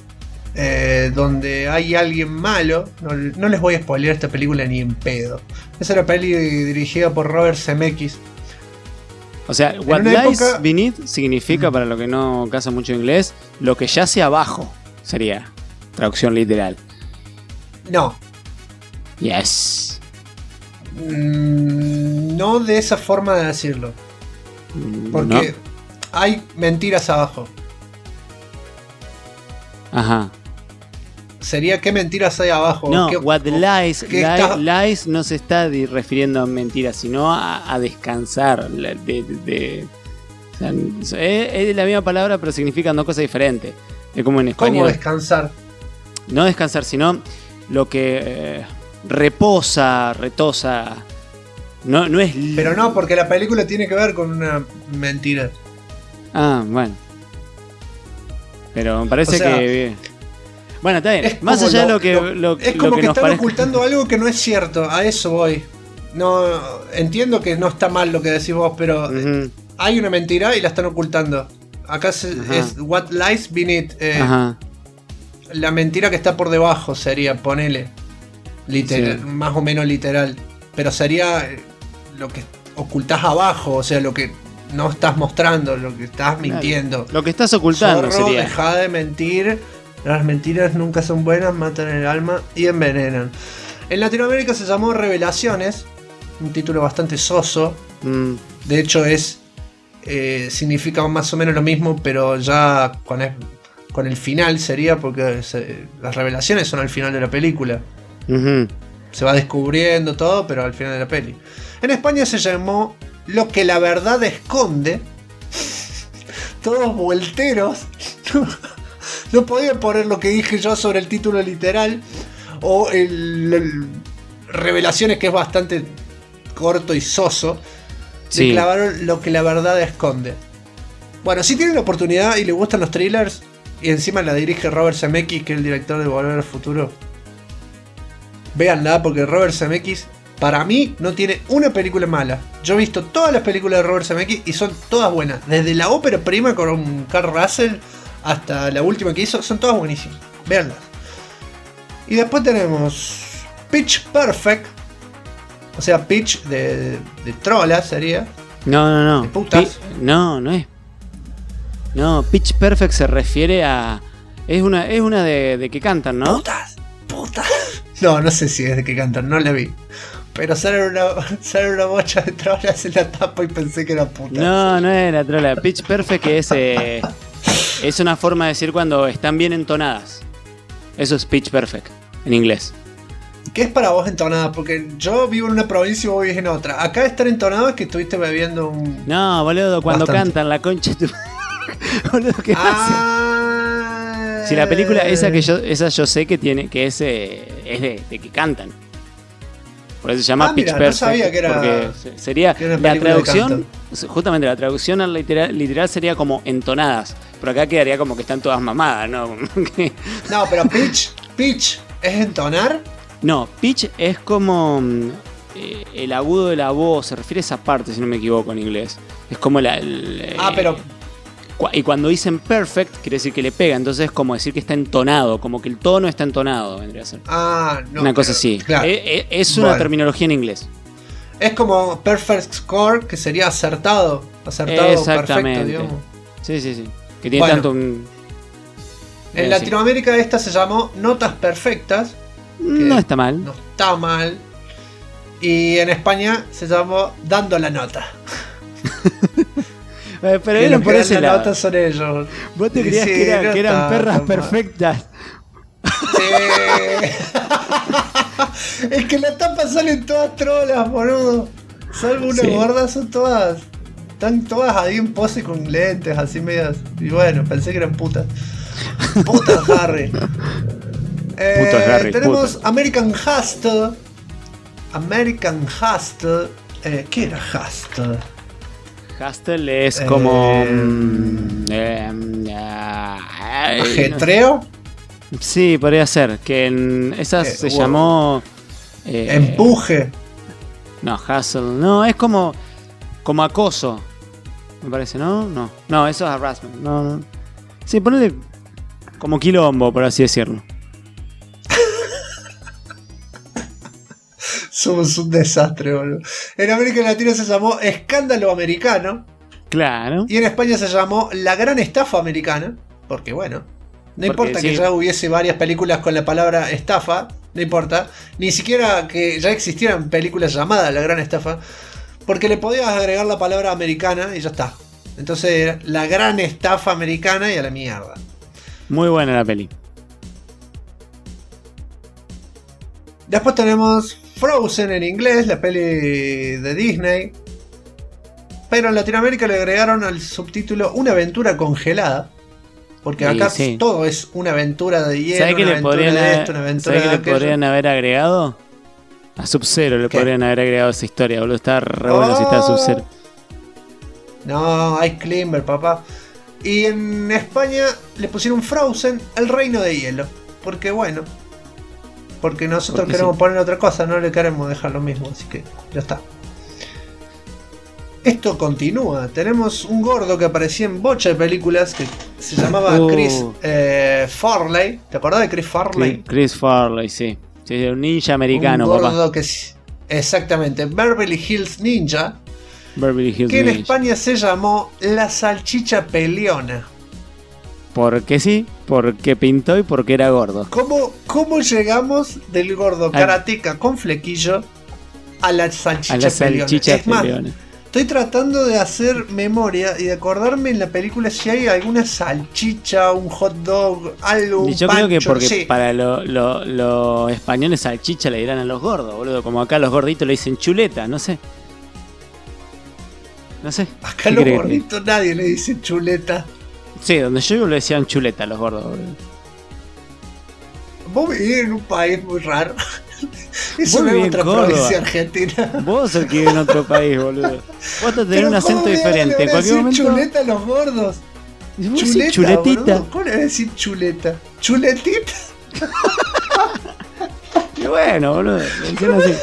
donde hay alguien malo. No les voy a spoilear esta película ni en pedo. Es una peli dirigida por Robert Zemeckis. O sea, What Lies Beneath significa, para lo que no casa mucho inglés, lo que yace abajo. Sería traducción literal. No. Yes. No de esa forma de decirlo. Porque hay mentiras abajo. Ajá. Sería qué mentiras hay abajo. No, what lies. Lies no se está refiriendo a mentiras, sino a descansar. O sea, es la misma palabra, pero significan dos cosas diferentes. Es como en español. ¿Cómo descansar? No descansar, sino lo que reposa, retosa. No es. Pero no, porque la película tiene que ver con una mentira. Ah, bueno. Pero me parece que. Bueno, está bien. Más allá de lo que es como que nos están parezca. ocultando algo que no es cierto. A eso voy. No, entiendo que no está mal lo que decís vos, pero hay una mentira y la están ocultando. Acá es What Lies Beneath. La mentira que está por debajo sería, ponele. Literal, sí. Más o menos literal. Pero sería lo que ocultás abajo, o sea, lo que no estás mostrando, lo que estás mintiendo. Lo que estás ocultando. Zorro, sería. Dejá de mentir. Las mentiras nunca son buenas, matan el alma y envenenan. En Latinoamérica se llamó Revelaciones. Un título bastante soso. De hecho significa más o menos lo mismo, pero ya con el final sería, porque las revelaciones son al final de la película. Se va descubriendo todo, pero al final de la peli. En España se llamó Lo que la verdad esconde. Todos vuelteros. No podía poner lo que dije yo sobre el título literal. O el Revelaciones, que es bastante corto y soso. Sí. Le clavaron Lo que la verdad esconde. Bueno, si tienen la oportunidad y les gustan los thrillers, y encima la dirige Robert Zemeckis, que es el director de Volver al Futuro, véanla, porque Robert Zemeckis, para mí, no tiene una película mala. Yo he visto todas las películas de Robert Zemeckis y son todas buenas. Desde la ópera prima con Carl Russell hasta la última que hizo, son todas buenísimas. Véanlas. Y después tenemos Pitch Perfect. O sea, Pitch de trola sería. No. De putas. No es. No, Pitch Perfect se refiere a... Es una de que cantan, ¿no? Putas. No sé si es de que cantan, no la vi. Pero sale una bocha de trolas en la tapa y pensé que era putas. No era trola. Pitch Perfect es una forma de decir cuando están bien entonadas. Eso es Pitch Perfect en inglés. ¿Qué es para vos entonada? Porque yo vivo en una provincia y vos vivís en otra. Acá estar entonado es que estuviste bebiendo un... No, boludo, cuando cantan la concha de tu... Boludo, ¿qué hacen? Si la película esa yo sé que tiene, que es de que cantan. Por eso se llama Pitch Perfect. No sabía que era, porque sería que era la traducción, justamente la traducción al literal sería como entonadas. Pero acá quedaría como que están todas mamadas, ¿no? No, pero pitch es entonar. No, pitch es como el agudo de la voz, se refiere a esa parte, si no me equivoco en inglés. Es como pero... Y cuando dicen perfect, quiere decir que le pega, entonces es como decir que está entonado, como que el tono está entonado, vendría a ser. No. Una cosa así. Claro. Es una terminología en inglés. Es como perfect score, que sería acertado. Exactamente. Perfecto, digamos. Sí. Que tiene tanto un... En Latinoamérica esta se llamó Notas Perfectas. No está mal. No está mal. Y en España se llamó Dando la Nota. Pero ellos por ese lado. Nota son ellos. ¿Vos te creías que eran perras perfectas? Sí. Es que la tapa salen todas trolas, boludo. Salvo una gorda, son todas... Están todas ahí en pose con lentes, así medias... Y bueno, pensé que eran putas. Putas Harry. Tenemos putas. American Hustle. ¿Qué era Hustle? Hustle es como... ¿ajetreo? No. Sí, podría ser. Que en esas se llamó... empuje. No, hustle. No, es como acoso. Me parece, ¿no? No, eso es harassment. No. Sí, ponele como quilombo, por así decirlo. Somos un desastre, boludo. En América Latina se llamó Escándalo Americano. Claro. Y en España se llamó La Gran Estafa Americana. Porque bueno, no importa que ya hubiese varias películas con la palabra estafa. No importa. Ni siquiera que ya existieran películas llamadas La Gran Estafa. Porque le podías agregar la palabra americana y ya está. Entonces era La Gran Estafa Americana y a la mierda. Muy buena la peli. Después tenemos Frozen en inglés, la peli de Disney. Pero en Latinoamérica le agregaron al subtítulo Una aventura congelada. Porque acá todo es una aventura de hielo, ¿Sabe qué una aventura de esto, una aventura de aquello? ¿Sabe qué le podrían haber agregado? A Sub-Zero le podrían haber agregado esa historia, boludo. Está re bueno si está Sub-Zero. No, Ice Climber, papá. Y en España le pusieron Frozen, el reino de hielo. Porque bueno, porque nosotros Porque queremos sí. poner otra cosa, no le queremos dejar lo mismo, así que ya está. Esto continúa. Tenemos un gordo que aparecía en bocha de películas que se llamaba Chris Farley. ¿Te acordás de Chris Farley? Chris Farley, sí. Sí, un ninja americano, un gordo papá. que exactamente, Beverly Hills Ninja, Beverly Hills que en Ninja. España se llamó La Salchicha Peleona. Porque sí, porque pintó y porque era gordo. ¿Cómo llegamos del gordo karateca con flequillo a la salchicha A la peleona? salchicha Es más, peleona. estoy tratando de hacer memoria y de acordarme en la película si hay alguna salchicha, un hot dog, algo, Y un yo creo que pancho, porque sí. para los españoles salchicha le dirán a los gordos, boludo. Como acá los gorditos le dicen chuleta, no sé. No sé. Acá ¿Qué los crees que- gorditos nadie le dice chuleta. Sí, donde yo vivo le decían chuleta a los gordos, boludo. Vos vivís en un país muy raro. Eso Vos no es vivís en otra Córdoba. provincia argentina. Vos sos el que vive en otro país, boludo. Vos vas a tener Pero un acento ¿cómo le diferente. van En a cualquier decir momento. chuleta a los gordos? Vos decís Chuleta, chuletita. boludo. ¿Cómo le van a decir chuleta? ¿Chuletita? Y bueno, boludo. le decían así.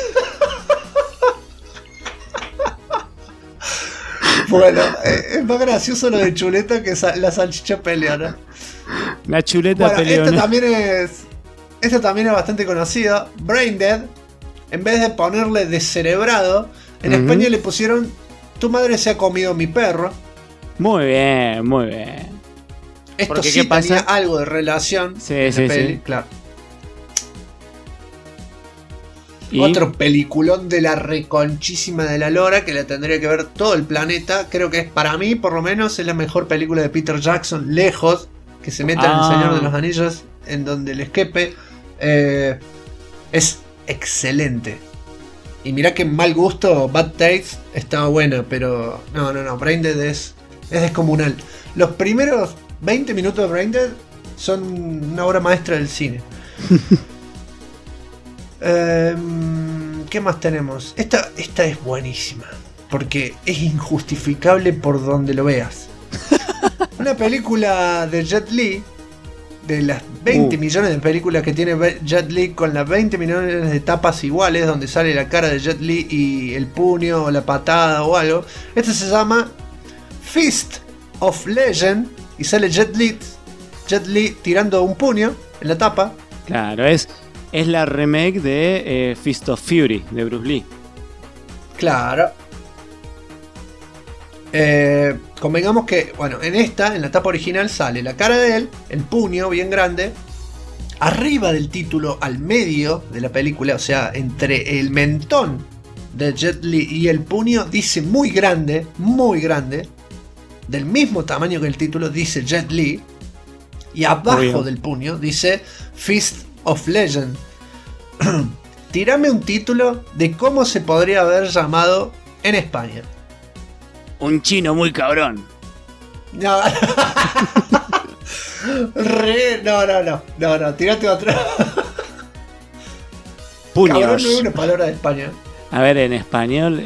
Bueno, es más gracioso lo de chuleta que la salchicha peleona. La chuleta Bueno, peleona. esta también es bastante conocida. Brain Dead, en vez de ponerle descerebrado, en Ujú. España le pusieron Tu madre se ha comido mi perro. Muy bien, muy bien. Esto Porque, sí ¿qué pasa? tenía algo de relación. Sí, en la sí, peli, sí. claro. Y Otro peliculón de la reconchísima de la lora que la tendría que ver todo el planeta. Creo que es, para mí, por lo menos, es la mejor película de Peter Jackson, lejos, que se meta en El Señor de los Anillos, en donde el escape es excelente. Y mirá que mal gusto, Bad Taste estaba buena, pero no, Brain Dead es descomunal. Los primeros 20 minutos de Brain Dead son una obra maestra del cine. ¿Qué más tenemos? Esta es buenísima, porque es injustificable por donde lo veas. Una película de Jet Li, de las 20 millones de películas que tiene Jet Li, con las 20 millones de tapas iguales, donde sale la cara de Jet Li y el puño o la patada o algo. Esta se llama Fist of Legend y sale Jet Li tirando un puño en la tapa. claro, es la remake de Fist of Fury de Bruce Lee. Claro. Convengamos que, bueno, en la tapa original sale la cara de él, el puño bien grande, arriba del título, al medio de la película, o sea, entre el mentón de Jet Li y el puño, dice muy grande, del mismo tamaño que el título, dice Jet Li, y abajo Obvio. del puño dice Fist of Legend. Tírame un título de cómo se podría haber llamado en España. Un chino muy cabrón. No. No, tirate otro. Puños. Cabrón no es una palabra de España. A ver, en español.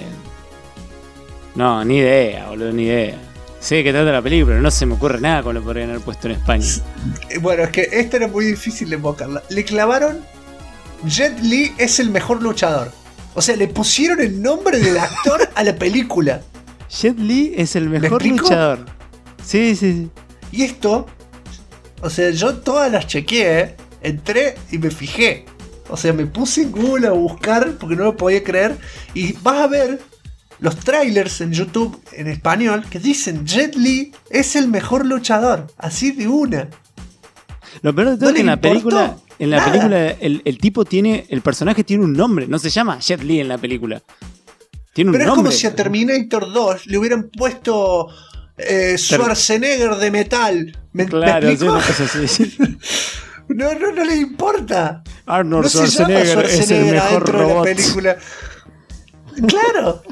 No, ni idea, boludo, ni idea. Sé de qué trata la película, pero no se me ocurre nada con lo que podrían haber puesto en España. Bueno, es que esta era muy difícil de invocarla. Le clavaron Jet Li es el mejor luchador. O sea, le pusieron el nombre del actor a la película. Jet Li es el mejor explico? luchador. Sí, sí, sí. Y esto, o sea, yo todas las chequeé, entré y me fijé. O sea, me puse en Google a buscar porque no lo podía creer. Y vas a ver los trailers en YouTube en español que dicen Jet Li es el mejor luchador. Así de una. Lo peor de todo ¿No es que en le la película, importó? Nada. el tipo tiene, el personaje tiene un nombre, no se llama Jet Li en la película. Tiene un Pero es nombre. como si a Terminator 2 le hubieran puesto Schwarzenegger de metal. ¿Me Claro, sí, explico? una cosa así, sí. No le importa. Arnold No se llama Schwarzenegger es el Schwarzenegger mejor adentro de la robot. película. Claro.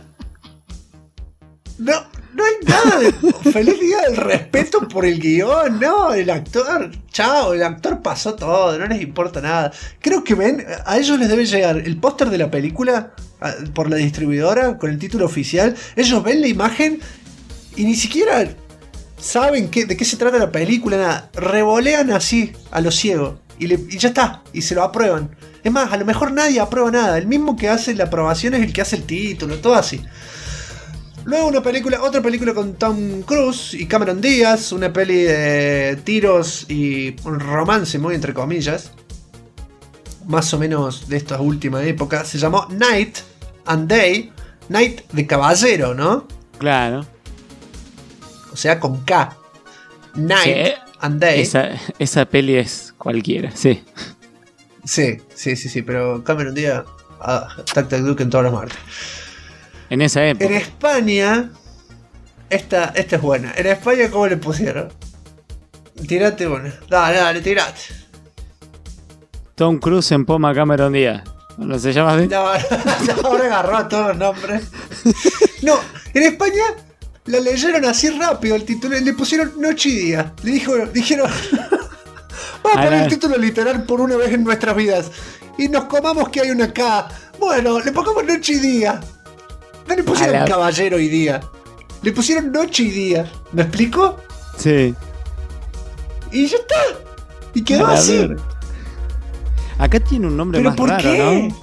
No hay nada de. Feliz día del respeto por el guión, no, el actor. Chao, el actor pasó todo, no les importa nada. Creo que a ellos les debe llegar el póster de la película por la distribuidora con el título oficial. Ellos ven la imagen y ni siquiera saben de qué se trata la película, nada. Revolean así, a lo ciego. y ya está, y se lo aprueban. Es más, a lo mejor nadie aprueba nada. El mismo que hace la aprobación es el que hace el título, todo así. Luego otra película con Tom Cruise y Cameron Díaz, una peli de tiros y un romance muy entre comillas, más o menos de esta última época. Se llamó Night and Day, Night de caballero, ¿no? Claro. O sea, con K. Night Sí, and Day. esa peli es cualquiera, sí. Sí, pero Cameron Díaz, Tac Tac Duke en todas las martes. En esa época. En España, esta es buena. En España, ¿cómo le pusieron? Tirate una. Dale, tirate. Tom Cruise en Poma Cameron Díaz. ¿No se llama así? No, ahora agarró a todos los nombres. No, en España la leyeron así rápido el título y le pusieron Noche y Día. Dijeron, vamos a poner el título literal por una vez en nuestras vidas. Y nos comamos que hay una K. Bueno, le pongamos Noche y Día. No le pusieron Caballero y Día. Le pusieron Noche y Día. ¿Me explico? Sí. Y ya está. Y quedó así. Ver. Acá tiene un nombre ¿Pero más por raro, qué? ¿no?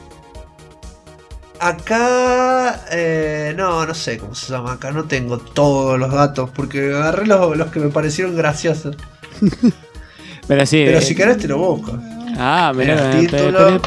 Acá... no sé cómo se llama acá. No tengo todos los datos porque agarré los que me parecieron graciosos. Pero sí. Pero si querés te lo busco. Ah, mirá. El título.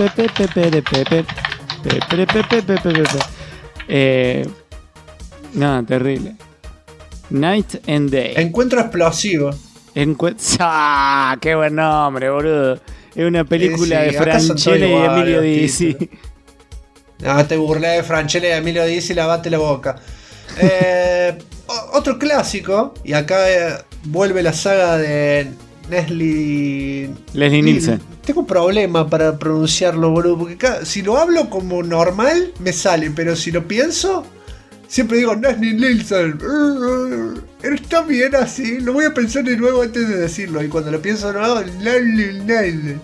No, terrible. Night and Day. Encuentro explosivo. ¡Ah! ¡Qué buen nombre, boludo! Es una película sí, de acá son Franchella y todos Emilio iguales, Dizzi. No, te burlé de Franchella y Emilio Dizzi, lavate la boca. Otro clásico, y acá vuelve la saga de Leslie Nielsen. Tengo un problema para pronunciarlo, boludo, porque si lo hablo como normal me sale, pero si lo pienso, siempre digo Leslie Nielsen. Está bien así, lo voy a pensar de nuevo antes de decirlo, y cuando lo pienso de nuevo, Leslie Nielsen.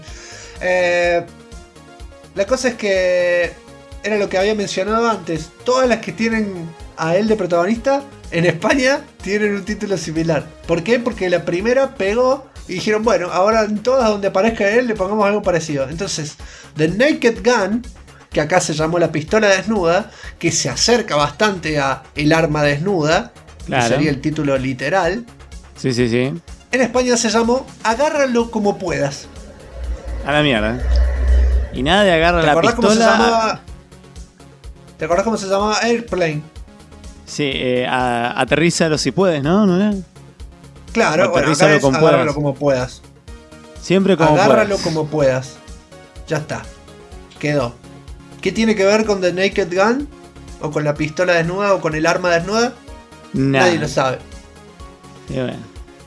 La cosa es que era lo que había mencionado antes. Todas las que tienen a él de protagonista en España tienen un título similar. ¿Por qué? Porque la primera pegó y dijeron, bueno, ahora en todas donde aparezca él le pongamos algo parecido. Entonces, The Naked Gun, que acá se llamó La Pistola Desnuda, que se acerca bastante a El Arma Desnuda, claro, que sería el título literal. Sí. En España se llamó Agárralo como puedas. A la mierda. Y nada de agarra la pistola. ¿Te acordás cómo se llamaba? Airplane. Sí, aterrízalo si puedes, ¿no? ¿No era? Claro, bueno, acá es agárralo como puedas. Siempre como agárralo puedas. como puedas. Ya está. Quedó. ¿Qué tiene que ver con The Naked Gun? ¿O con la pistola desnuda? ¿O con el arma desnuda? Nah. Nadie lo sabe. Y bueno.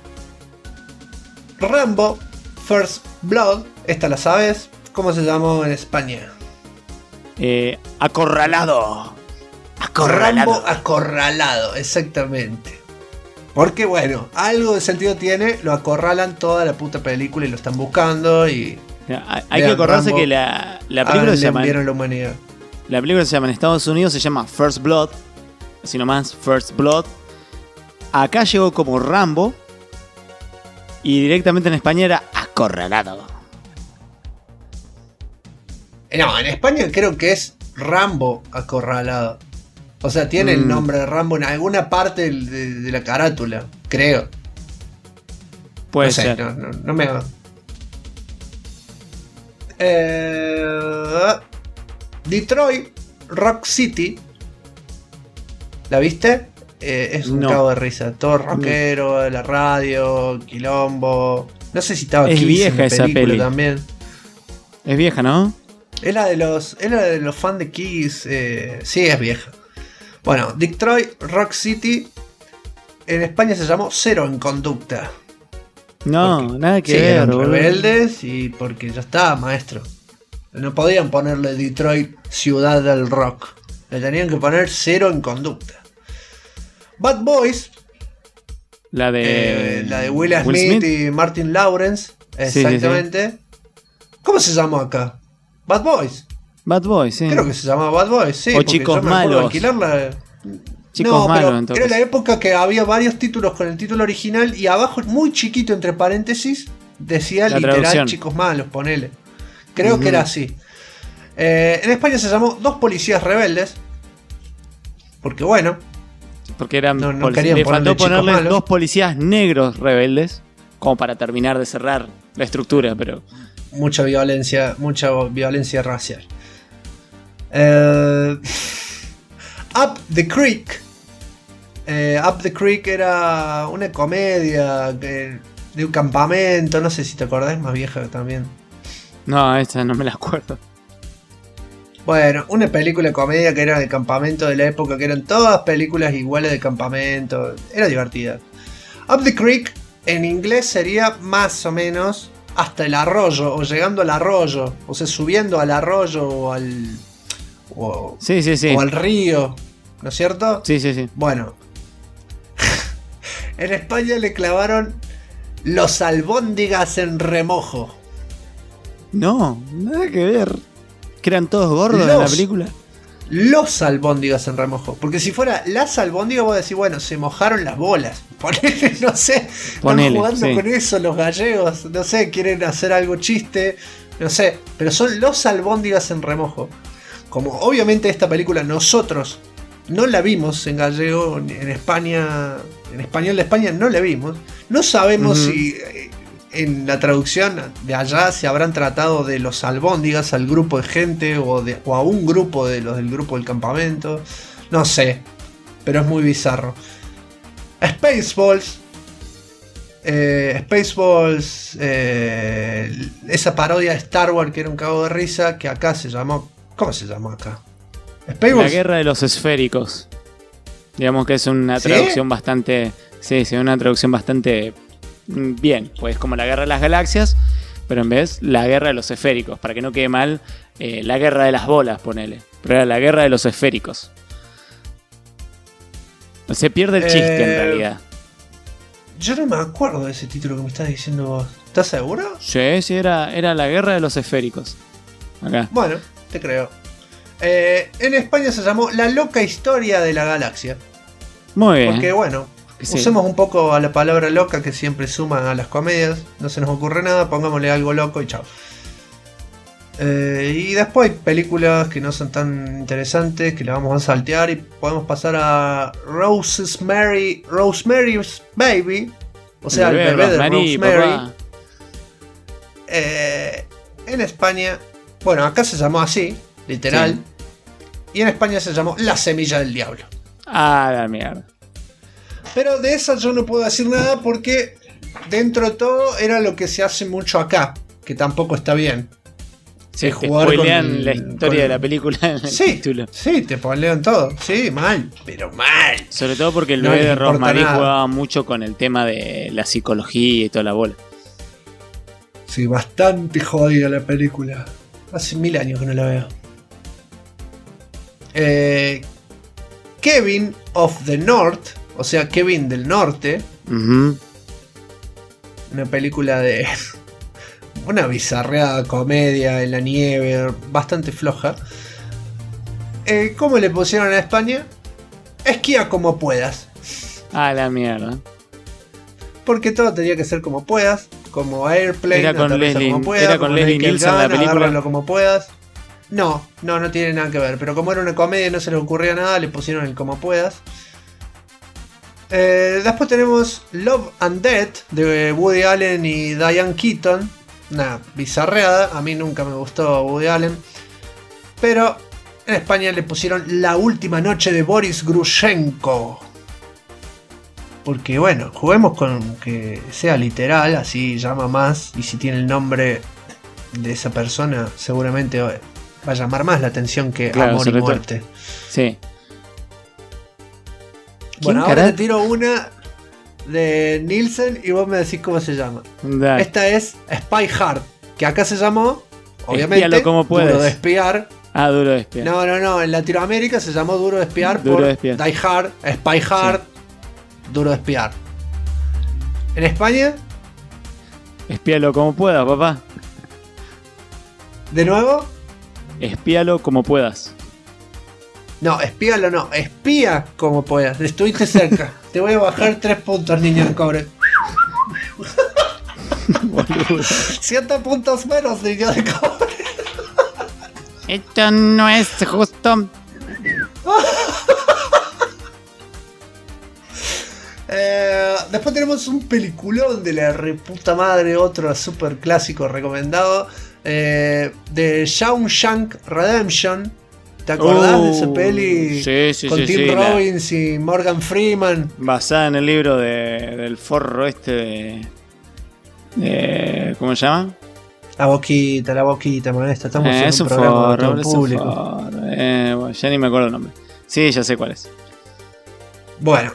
Rambo First Blood. ¿Esta la sabes? ¿Cómo se llamó en España? Acorralado. Rambo acorralado, exactamente. Porque bueno, algo de sentido tiene, lo acorralan toda la puta película y lo están buscando y... Hay que acordarse Rambo, que la película se llama... la humanidad. La película se llama en Estados Unidos, se llama First Blood, así nomás, First Blood. Acá llegó como Rambo y directamente en España era Acorralado. No, en España creo que es Rambo acorralado. O sea, tiene el nombre de Rambo en alguna parte de la carátula, creo. Puede no sé, ser. No me hago. Detroit Rock City. ¿La viste? Es un cago de risa. Todo rockero, de la radio, quilombo. No sé si estaba Es Kiss vieja en la esa película peli. también. Es vieja, ¿no? Es la de los fans de Kiss. Sí, es vieja. Bueno, Detroit Rock City. En España se llamó Cero en Conducta. No, porque, nada que sí, ver. eran boludo. rebeldes y porque ya estaba, maestro. No podían ponerle Detroit Ciudad del Rock. Le tenían que poner Cero en Conducta. Bad Boys. La de Will Smith y Martin Lawrence. Exactamente. Sí. ¿Cómo se llamó acá? Bad Boys. Bad Boys, sí. Creo que se llamaba Bad Boys, sí. O Chicos Malos. Alquilarla. Chicos Malos, entonces. Era la época que había varios títulos con el título original y abajo, muy chiquito entre paréntesis, decía La literal traducción. chicos malos, ponele. Creo que era así. En España se llamó Dos policías rebeldes. Porque bueno, Porque eran No querían le ponerle faltó chicos ponerle malos. 2 policías negros rebeldes, como para terminar de cerrar la estructura, pero mucha violencia racial. Up the Creek. Up the Creek era una comedia de un campamento, no sé si te acordás, más vieja también. no, esa no me la acuerdo. Bueno, una película de comedia que era de campamento de la época, que eran todas películas iguales de campamento, era divertida. Up the Creek en inglés sería más o menos hasta el arroyo, o llegando al arroyo, o sea, subiendo al arroyo o al... Sí. o al río, ¿no es cierto? Sí. Bueno, en España le clavaron los albóndigas en remojo. No, nada que ver. ¿Que eran todos gordos en la película? Los albóndigas en remojo. Porque si fuera las albóndigas, vos decís, bueno, se mojaron las bolas. Ponele, no sé. Están jugando con eso los gallegos. No sé, quieren hacer algo chiste. No sé. Pero son los albóndigas en remojo. Como obviamente esta película nosotros no la vimos en gallego, en España, en español de España no la vimos. No sabemos si en la traducción de allá se habrán tratado de los albóndigas al grupo de gente o a un grupo de los del grupo del campamento. No sé, pero es muy bizarro. Spaceballs. Esa parodia de Star Wars que era un cago de risa, que acá se llamó... ¿Cómo se llamó acá? La guerra de los esféricos. Digamos que es una traducción bastante... Sí, una traducción bastante... bien, pues como la guerra de las galaxias, pero en vez la guerra de los esféricos, para que no quede mal, la guerra de las bolas, ponele, pero era la guerra de los esféricos. Se pierde el chiste en realidad. Yo no me acuerdo de ese título que me estás diciendo vos. ¿Estás seguro? Sí, era la guerra de los esféricos. Acá. Bueno, te creo. En España se llamó La loca historia de la galaxia. Muy bien. Porque bueno, usemos un poco a la palabra loca que siempre suma a las comedias. No se nos ocurre nada, pongámosle algo loco y chao. Y después hay películas que no son tan interesantes, que la vamos a saltear y podemos pasar a Rosemary's Baby. O sea, el bebé de Rosemary. En España, bueno, acá se llamó así, literal. Sí. Y en España se llamó La semilla del diablo. Ah, la mierda. Pero de esa yo no puedo decir nada porque dentro de todo era lo que se hace mucho acá, que tampoco está bien. Sí, te spoilean la historia de la película en el título. Sí, te spoilean todo. Sí, mal, pero mal. Sobre todo porque el bebé de Rosemary jugaba mucho con el tema de la psicología y toda la bola. Sí, bastante jodida la película. Hace 1000 años que no la veo. Kevin of the North, o sea, Kevin del Norte. Una película de... una bizarreada comedia en la nieve, bastante floja. ¿Cómo le pusieron a España? Esquía como puedas. Ah, la mierda. Porque todo tenía que ser como puedas. Como Airplane, era con Leslie, como puedas, era con Leslie Nielsen la película. Agárralo como puedas. No tiene nada que ver. Pero como era una comedia y no se le ocurría nada, le pusieron el como puedas. Después tenemos Love and Death de Woody Allen y Diane Keaton. Una bizarreada, a mí nunca me gustó Woody Allen. Pero en España le pusieron La última noche de Boris Grushenko. Porque bueno, juguemos con que sea literal, así llama más. Y si tiene el nombre de esa persona, seguramente va a llamar más la atención que Amor y Muerte. Sí. Bueno, ahora te tiro una de Nielsen y vos me decís cómo se llama. Dale. Esta es Spy Hard, que acá se llamó, obviamente, como Duro de Espiar. Ah, Duro de Espiar. No, en Latinoamérica se llamó Duro de Espiar por Die Hard, Spy Hard, sí. Duro de Espiar. ¿En España? Espíalo como puedas, papá. ¿De nuevo? Espíalo como puedas. No, espíalo no, espía como puedas. Estuviste cerca. Te voy a bajar 3 puntos, niño de cobre. Boludo. 7 puntos menos, niño de cobre. Esto no es justo. Después tenemos un peliculón de la reputa madre, otro super clásico recomendado, de Shawshank Redemption. ¿Te acordás de esa peli? Sí, con Tim Robbins y Morgan Freeman. Basada en el libro del forro este de ¿cómo se llama? La boquita, maestra. Estamos en es un un programa forro, todo es un público. forro. Bueno, ya ni me acuerdo el nombre. Sí, ya sé cuál es. Bueno.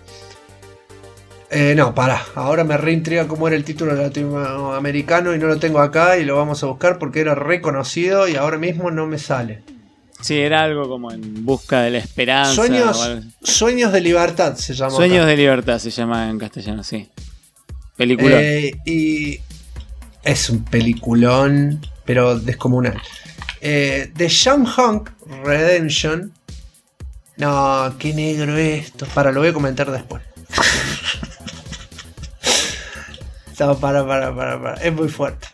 No, pará. Ahora me reintriga cómo era el título latinoamericano y no lo tengo acá y lo vamos a buscar porque era reconocido y ahora mismo no me sale. Sí, era algo como En busca de la esperanza. o algo así. Sueños de libertad se llama. Sueños acá. de libertad se llama en castellano, sí. Película. Y es un peliculón, pero descomunal. The Shawshank Redemption. No, qué negro esto. Lo voy a comentar después. No, para. Es muy fuerte.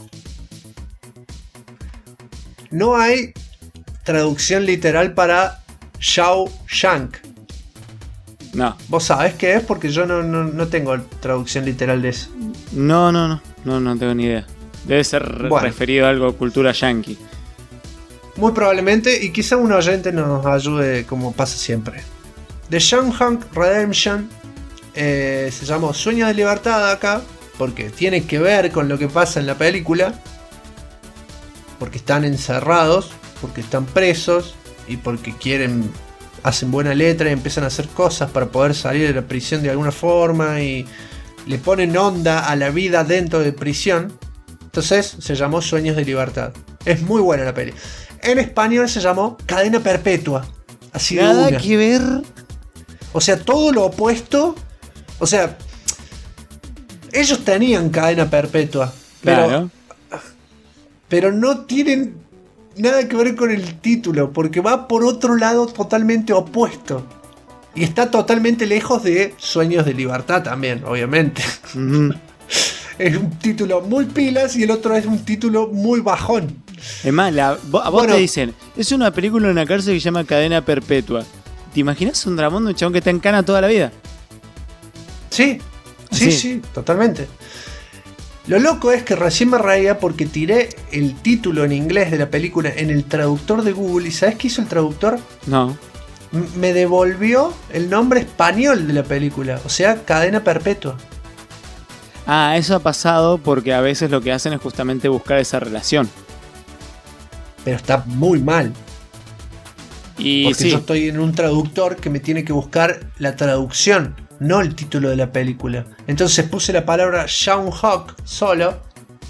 No hay traducción literal para Shawshank. No. ¿Vos sabés qué es? Porque yo no tengo traducción literal de eso. No tengo ni idea. Debe ser referido a algo cultura yankee. Muy probablemente, y quizá un oyente nos ayude como pasa siempre. The Shawshank Redemption se llamó Sueños de Libertad acá, porque tiene que ver con lo que pasa en la película, porque están encerrados, porque están presos y porque hacen buena letra y empiezan a hacer cosas para poder salir de la prisión de alguna forma y le ponen onda a la vida dentro de prisión. Entonces se llamó Sueños de Libertad. Es muy buena la peli. En español se llamó Cadena Perpetua. Así de Nada una. que ver. O sea, todo lo opuesto. O sea, ellos tenían cadena perpetua. Claro. Pero no tienen nada que ver con el título, porque va por otro lado totalmente opuesto. Y está totalmente lejos de Sueños de Libertad también, obviamente. Ujú. Es un título muy pilas y el otro es un título muy bajón. Es más, a vos Bueno. te dicen, es una película en una cárcel que se llama Cadena Perpetua. ¿Te imaginas un dramón de un chabón que está en cana toda la vida? Sí, Sí. totalmente. Lo loco es que recién me reía porque tiré el título en inglés de la película en el traductor de Google. ¿Y sabes qué hizo el traductor? No. Me devolvió el nombre español de la película. O sea, Cadena Perpetua. Ah, eso ha pasado porque a veces lo que hacen es justamente buscar esa relación. Pero está muy mal. Y Porque sí, yo estoy en un traductor que me tiene que buscar la traducción, no el título de la película. Entonces puse la palabra Shawshank solo.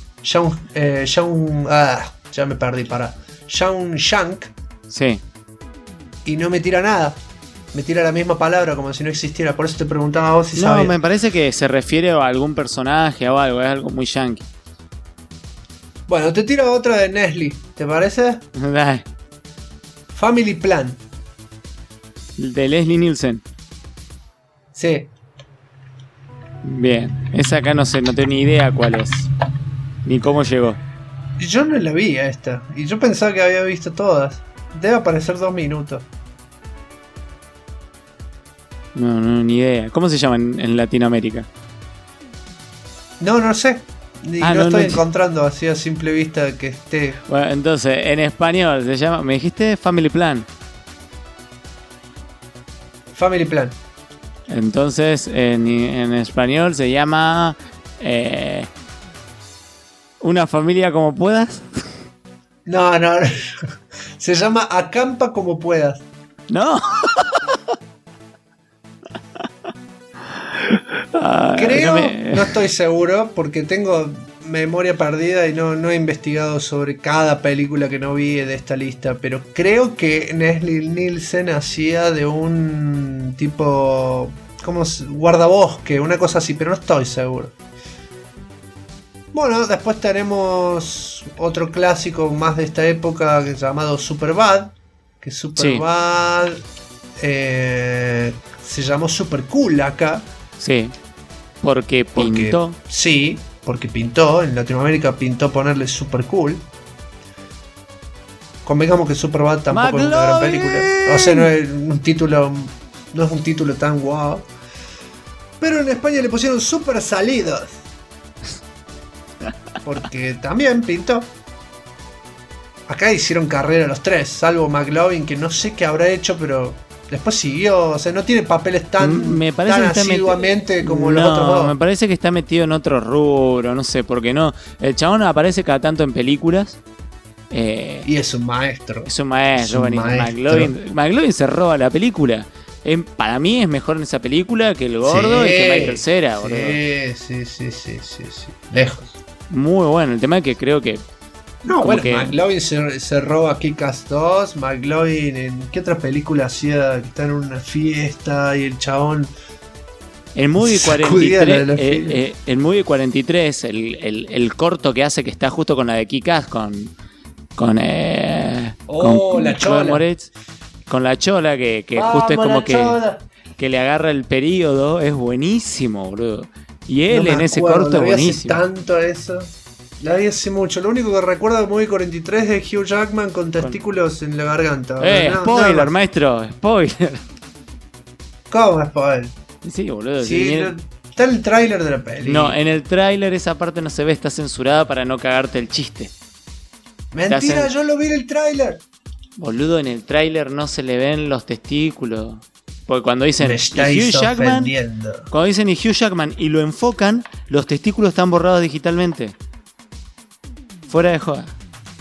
Ya me perdí, Shawshank. sí. Y no me tira nada. Me tira la misma palabra como si no existiera. Por eso te preguntaba a vos si No, sabías. me parece que se refiere a algún personaje o algo, es algo muy yankee. Bueno, te tiro otra de Nestle. ¿Te parece? Dale. Family Plan. De Leslie Nielsen. Sí. Bien. Esa acá no sé, no tengo ni idea cuál es. Ni cómo llegó. Yo no la vi a esta. Y yo pensaba que había visto todas. Debe aparecer 2 minutos. No, ni idea. ¿Cómo se llama en Latinoamérica? No sé. Y Ah, no no, estoy no. encontrando así a simple vista que esté. Bueno, entonces, en español se llama... ¿Me dijiste Family Plan? Family Plan. Entonces, en español se llama... Una familia como puedas. No. Se llama Acampa como puedas. No. Creo, no me- no estoy seguro porque tengo memoria perdida y no he investigado sobre cada película que no vi de esta lista, pero creo que Leslie Nielsen hacía de un tipo como guardabosque, una cosa así, pero no estoy seguro. Bueno, después tenemos otro clásico más de esta época llamado Superbad, que Superbad se llamó Super Cool acá. Sí. Porque pintó. Sí, porque pintó, en Latinoamérica pintó ponerle Super Cool. Convengamos que Superbad tampoco es una gran película. O sea, no es un título tan guau. Pero en España le pusieron Super Salidos. Porque también pintó. Acá hicieron carrera los tres, salvo McLovin, que no sé qué habrá hecho, pero después siguió. O sea, no tiene papeles tan asiduamente como los otros dos. Me parece que está metido en otro rubro, no sé, porque no. El chabón aparece cada tanto en películas. Y es un maestro. Es un maestro. McLovin se roba la película. Para mí es mejor en esa película que el gordo y que Michael Cera, boludo. Sí. Lejos. Muy bueno. El tema es que creo que. No, bueno, que McLovin se roba Kick-Ass 2. McLovin, ¿en qué otra película hacía? Que está en una fiesta y el chabón. El Movie 43, el Movie 43, el corto que hace que está justo con la de Kick-Ass, con la Chola. Moretz, con la Chola, que justo es como que le agarra el periodo, es buenísimo, boludo. Y él en ese corto es buenísimo. Tanto eso. La vi hace mucho. Lo único que recuerdo de Movie 43 es Hugh Jackman con testículos en la garganta. Spoiler, maestro, spoiler. ¿Cómo spoiler? Sí, boludo. Sí, está en el tráiler de la peli. No, en el tráiler esa parte no se ve, está censurada para no cagarte el chiste. Mentira, yo lo vi en el tráiler. Boludo, en el tráiler no se le ven los testículos. Porque cuando dicen Hugh Jackman, cuando dicen Hugh Jackman y lo enfocan, los testículos están borrados digitalmente. Fuera de joda.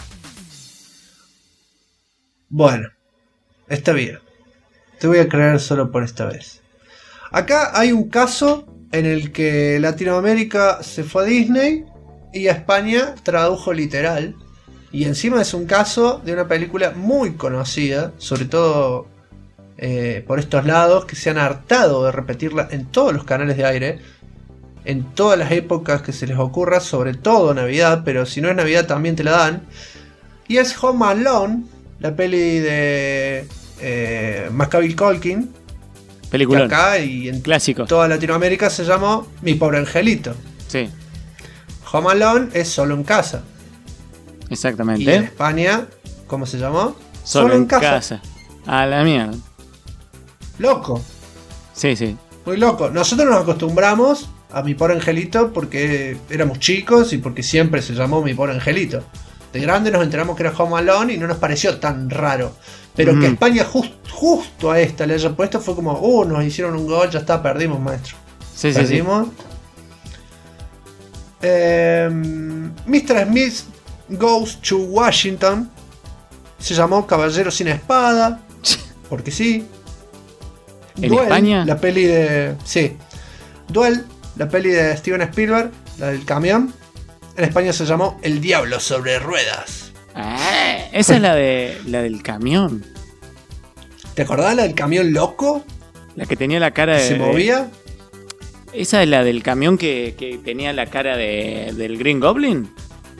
Bueno, está bien. Te voy a creer solo por esta vez. Acá hay un caso en el que Latinoamérica se fue a Disney y a España tradujo literal. Y encima es un caso de una película muy conocida, sobre todo por estos lados, que se han hartado de repetirla en todos los canales de aire, en todas las épocas que se les ocurra, sobre todo Navidad, pero si no es Navidad también te la dan. Y es Home Alone, la peli de Macaulay Culkin, película acá y en clásico. Toda Latinoamérica se llamó Mi Pobre Angelito. Sí. Home Alone es Solo en Casa. Exactamente. Y en España, ¿cómo se llamó? Solo en casa. A la mierda. Loco. Sí. Muy loco. Nosotros nos acostumbramos a Mi Pobre Angelito porque éramos chicos y porque siempre se llamó Mi Pobre Angelito. De grande nos enteramos que era Home Alone y no nos pareció tan raro. Pero que España justo a esta le haya puesto fue como, nos hicieron un gol, ya está, perdimos, maestro. Perdimos. Mr. Smith Goes to Washington se llamó Caballero sin Espada, porque sí. ¿En Duel, España? La peli de... Sí. Duel, la peli de Steven Spielberg, la del camión. En España se llamó El Diablo sobre Ruedas. Esa es la del camión. ¿Te acordás la del camión loco? La que tenía la cara de... ¿Se movía? ¿Esa es la del camión que tenía la cara del Green Goblin?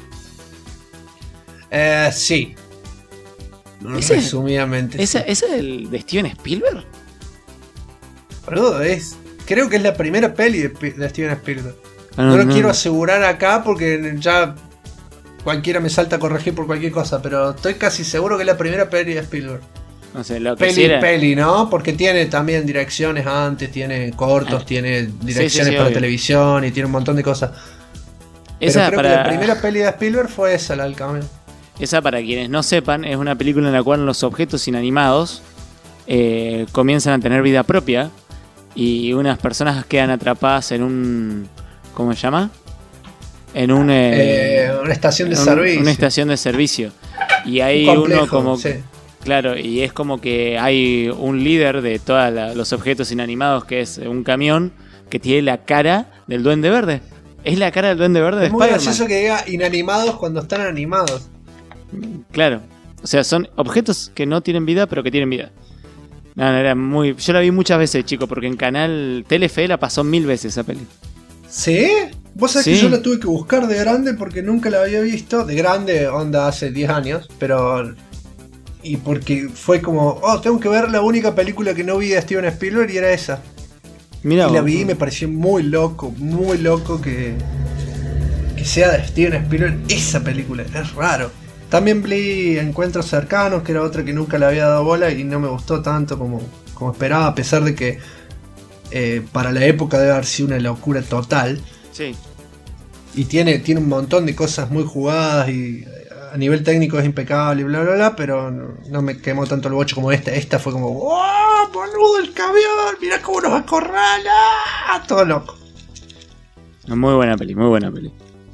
Sí. Resumidamente. ¿Esa es el de Steven Spielberg? Boludo, creo que es la primera peli de Steven Spielberg. No lo quiero asegurar acá porque ya cualquiera me salta a corregir por cualquier cosa, pero estoy casi seguro que es la primera peli de Spielberg. No sé, lo que peli, ¿no? Porque tiene también direcciones antes, tiene cortos, tiene direcciones para televisión y tiene un montón de cosas. Pero creo que la primera peli de Spielberg fue esa, la del camión. Esa, para quienes no sepan, es una película en la cual los objetos inanimados comienzan a tener vida propia y unas personas quedan atrapadas en un... ¿Cómo se llama? En una estación de servicio. Una estación de servicio. Y hay uno como... Sí. Claro, y es como que hay un líder de todos los objetos inanimados, que es un camión, que tiene la cara del Duende Verde. Es la cara del Duende Verde de Spider-Man. Es muy gracioso que diga inanimados cuando están animados. Claro. O sea, son objetos que no tienen vida, pero que tienen vida. No, era muy... Yo la vi muchas veces, chico, porque en canal Telefe la pasó 1000 veces esa peli. ¿Sí? Vos sabés que yo la tuve que buscar de grande porque nunca la había visto. De grande, onda, hace 10 años, pero... Y porque fue como, tengo que ver la única película que no vi de Steven Spielberg y era esa. Mirá, y la vi y me pareció muy loco que que sea de Steven Spielberg esa película, es raro. También vi Encuentros Cercanos, que era otra que nunca le había dado bola y no me gustó tanto como esperaba, a pesar de que para la época debe haber sido una locura total. Sí. Y tiene un montón de cosas muy jugadas y a nivel técnico es impecable y bla bla bla, pero no me quemó tanto el bocho como esta. Esta fue como, ¡oh, boludo, el camión! ¡Mirá cómo nos acorrala! Todo loco. Muy buena peli, muy buena peli.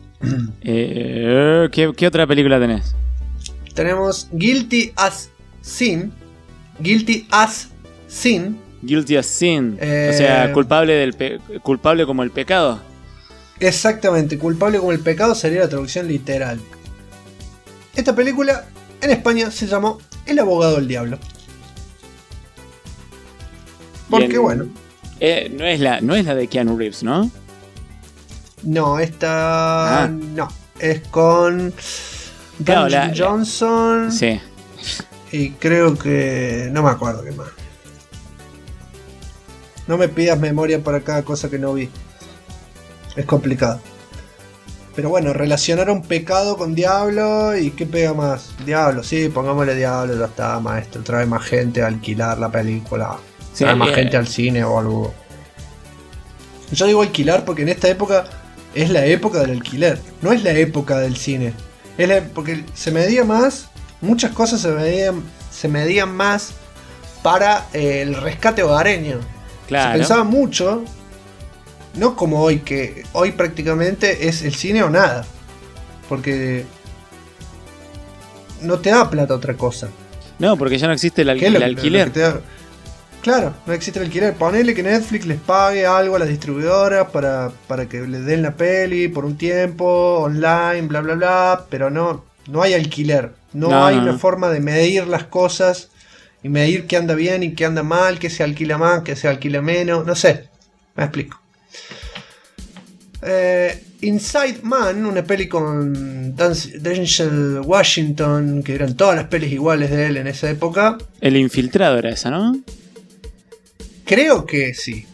¿Qué otra película tenés? Tenemos Guilty as Sin. Guilty as Sin. Guilty as Sin. O sea, culpable como el pecado. Exactamente, culpable como el pecado sería la traducción literal. Esta película en España se llamó El abogado del diablo. Porque bueno. No es la de Keanu Reeves, ¿no? No, esta no. Es con Claro, Dwayne Johnson. Sí. Y creo que... no me acuerdo qué más. No me pidas memoria para cada cosa que no vi. Es complicado. Pero bueno, relacionar un pecado con diablo. ¿Y qué pega más? Diablo, sí, pongámosle diablo, ya está, maestro. Trae más gente a alquilar la película. Sí, Trae más gente al cine o algo. Yo digo alquilar porque en esta época es la época del alquiler. No es la época del cine. Porque se medía más. Muchas cosas se medían más para el rescate hogareño. Claro. Se pensaba mucho. No como hoy, que hoy prácticamente es el cine o nada. Porque no te da plata otra cosa. No, porque ya no existe el ¿Qué es lo alquiler. que te da? Claro, no existe el alquiler. Ponele que Netflix les pague algo a las distribuidoras para que les den la peli por un tiempo, online, bla bla bla. Pero no hay alquiler. No hay una forma de medir las cosas y medir qué anda bien y qué anda mal, qué se alquila más, qué se alquila menos. No sé, me explico. Inside Man, una peli con Denzel Washington, que eran todas las pelis iguales de él en esa época. El Infiltrado era esa, ¿no? Creo que sí.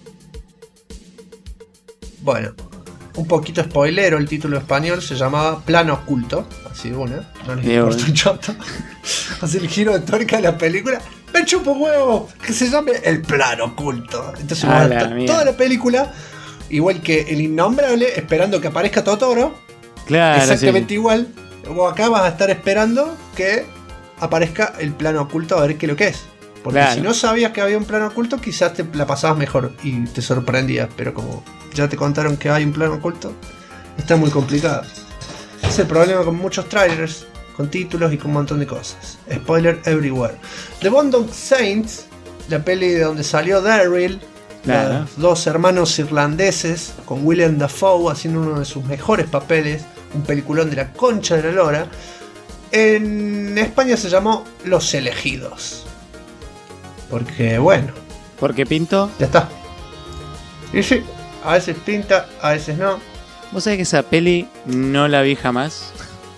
Bueno, un poquito spoilero, el título español se llamaba Plano Oculto. Así de una, no les importa un choto. Así el giro de tuerca de la película. Me chupo huevo, que se llame El Plano Oculto. Entonces toda la película, igual que El Innombrable, esperando que aparezca Totoro. Claro, exactamente igual. Vos acá vas a estar esperando que aparezca el plano oculto a ver qué es lo que es. Porque si no sabías que había un plano oculto, quizás te la pasabas mejor y te sorprendías. Pero como ya te contaron que hay un plano oculto, está muy complicado. Es el problema con muchos trailers, con títulos y con un montón de cosas. Spoiler everywhere. The Boondock Saints, la peli de donde salió Daryl. Claro. Los dos hermanos irlandeses, con Willem Dafoe haciendo uno de sus mejores papeles, un peliculón de la concha de la lora. En España se llamó Los Elegidos. Porque bueno. Porque pinto. Ya está. Y sí, a veces pinta, a veces no. Vos sabés que esa peli no la vi jamás.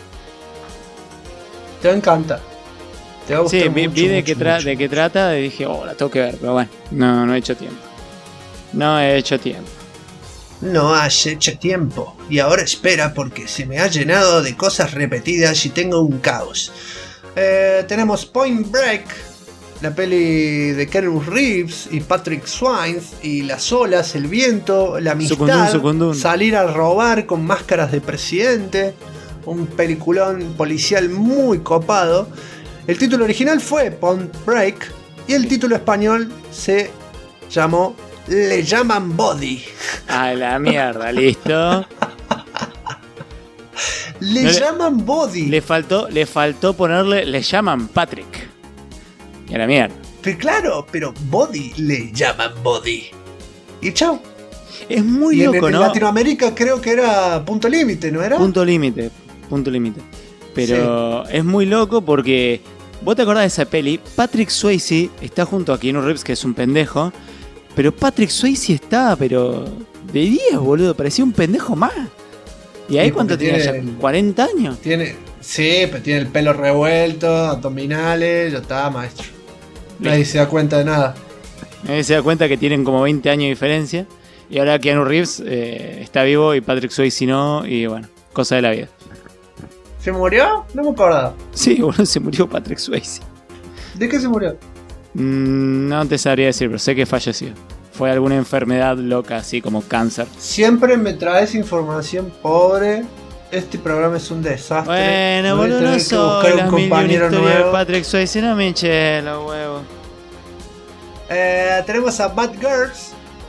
Te encanta. Te va a gustar. Sí, mucho, vi de mucho, qué trata y dije, la tengo que ver, pero bueno, no he hecho tiempo. No he hecho tiempo. No has hecho tiempo. Y ahora espera porque se me ha llenado de cosas repetidas y tengo un caos. Tenemos Point Break, la peli de Keanu Reeves y Patrick Swayze, y las olas, el viento, la amistad, Sucundún. salir a robar con máscaras de presidente. Un peliculón policial muy copado. El título original fue Point Break y el título español se llamó Le llaman Body. A la mierda, listo. Le llaman Body. Le faltó ponerle, le llaman Patrick. Y a la mierda. Pero claro, pero Body le llaman Body. Y chau. Es muy y loco, en ¿no? Latinoamérica creo que era Punto Límite, ¿no era? Punto límite. Pero es muy loco porque vos te acordás de esa peli. Patrick Swayze está junto a Keanu Reeves, que es un pendejo. Pero Patrick Swayze está, pero de 10, boludo. Parecía un pendejo más. ¿Y ahí cuánto tenía ya? ¿40 años? Sí, pero tiene el pelo revuelto, abdominales, ya está, maestro. Nadie se da cuenta de nada. Nadie se da cuenta que tienen como 20 años de diferencia. Y ahora Keanu Reeves está vivo y Patrick Swayze no. Y bueno, cosa de la vida. ¿Se murió? No me acuerdo. Sí, boludo, se murió Patrick Swayze. ¿De qué se murió? No te sabría decir, pero sé que falleció. Fue alguna enfermedad loca, así como cáncer. Siempre me traes información pobre. Este programa es un desastre. Bueno, Voy a boludo, tener no que son buscar un las mil y una compañero historias de nuevo. Patrick Swayze, no me hinché los huevos. Tenemos a Bad Girls.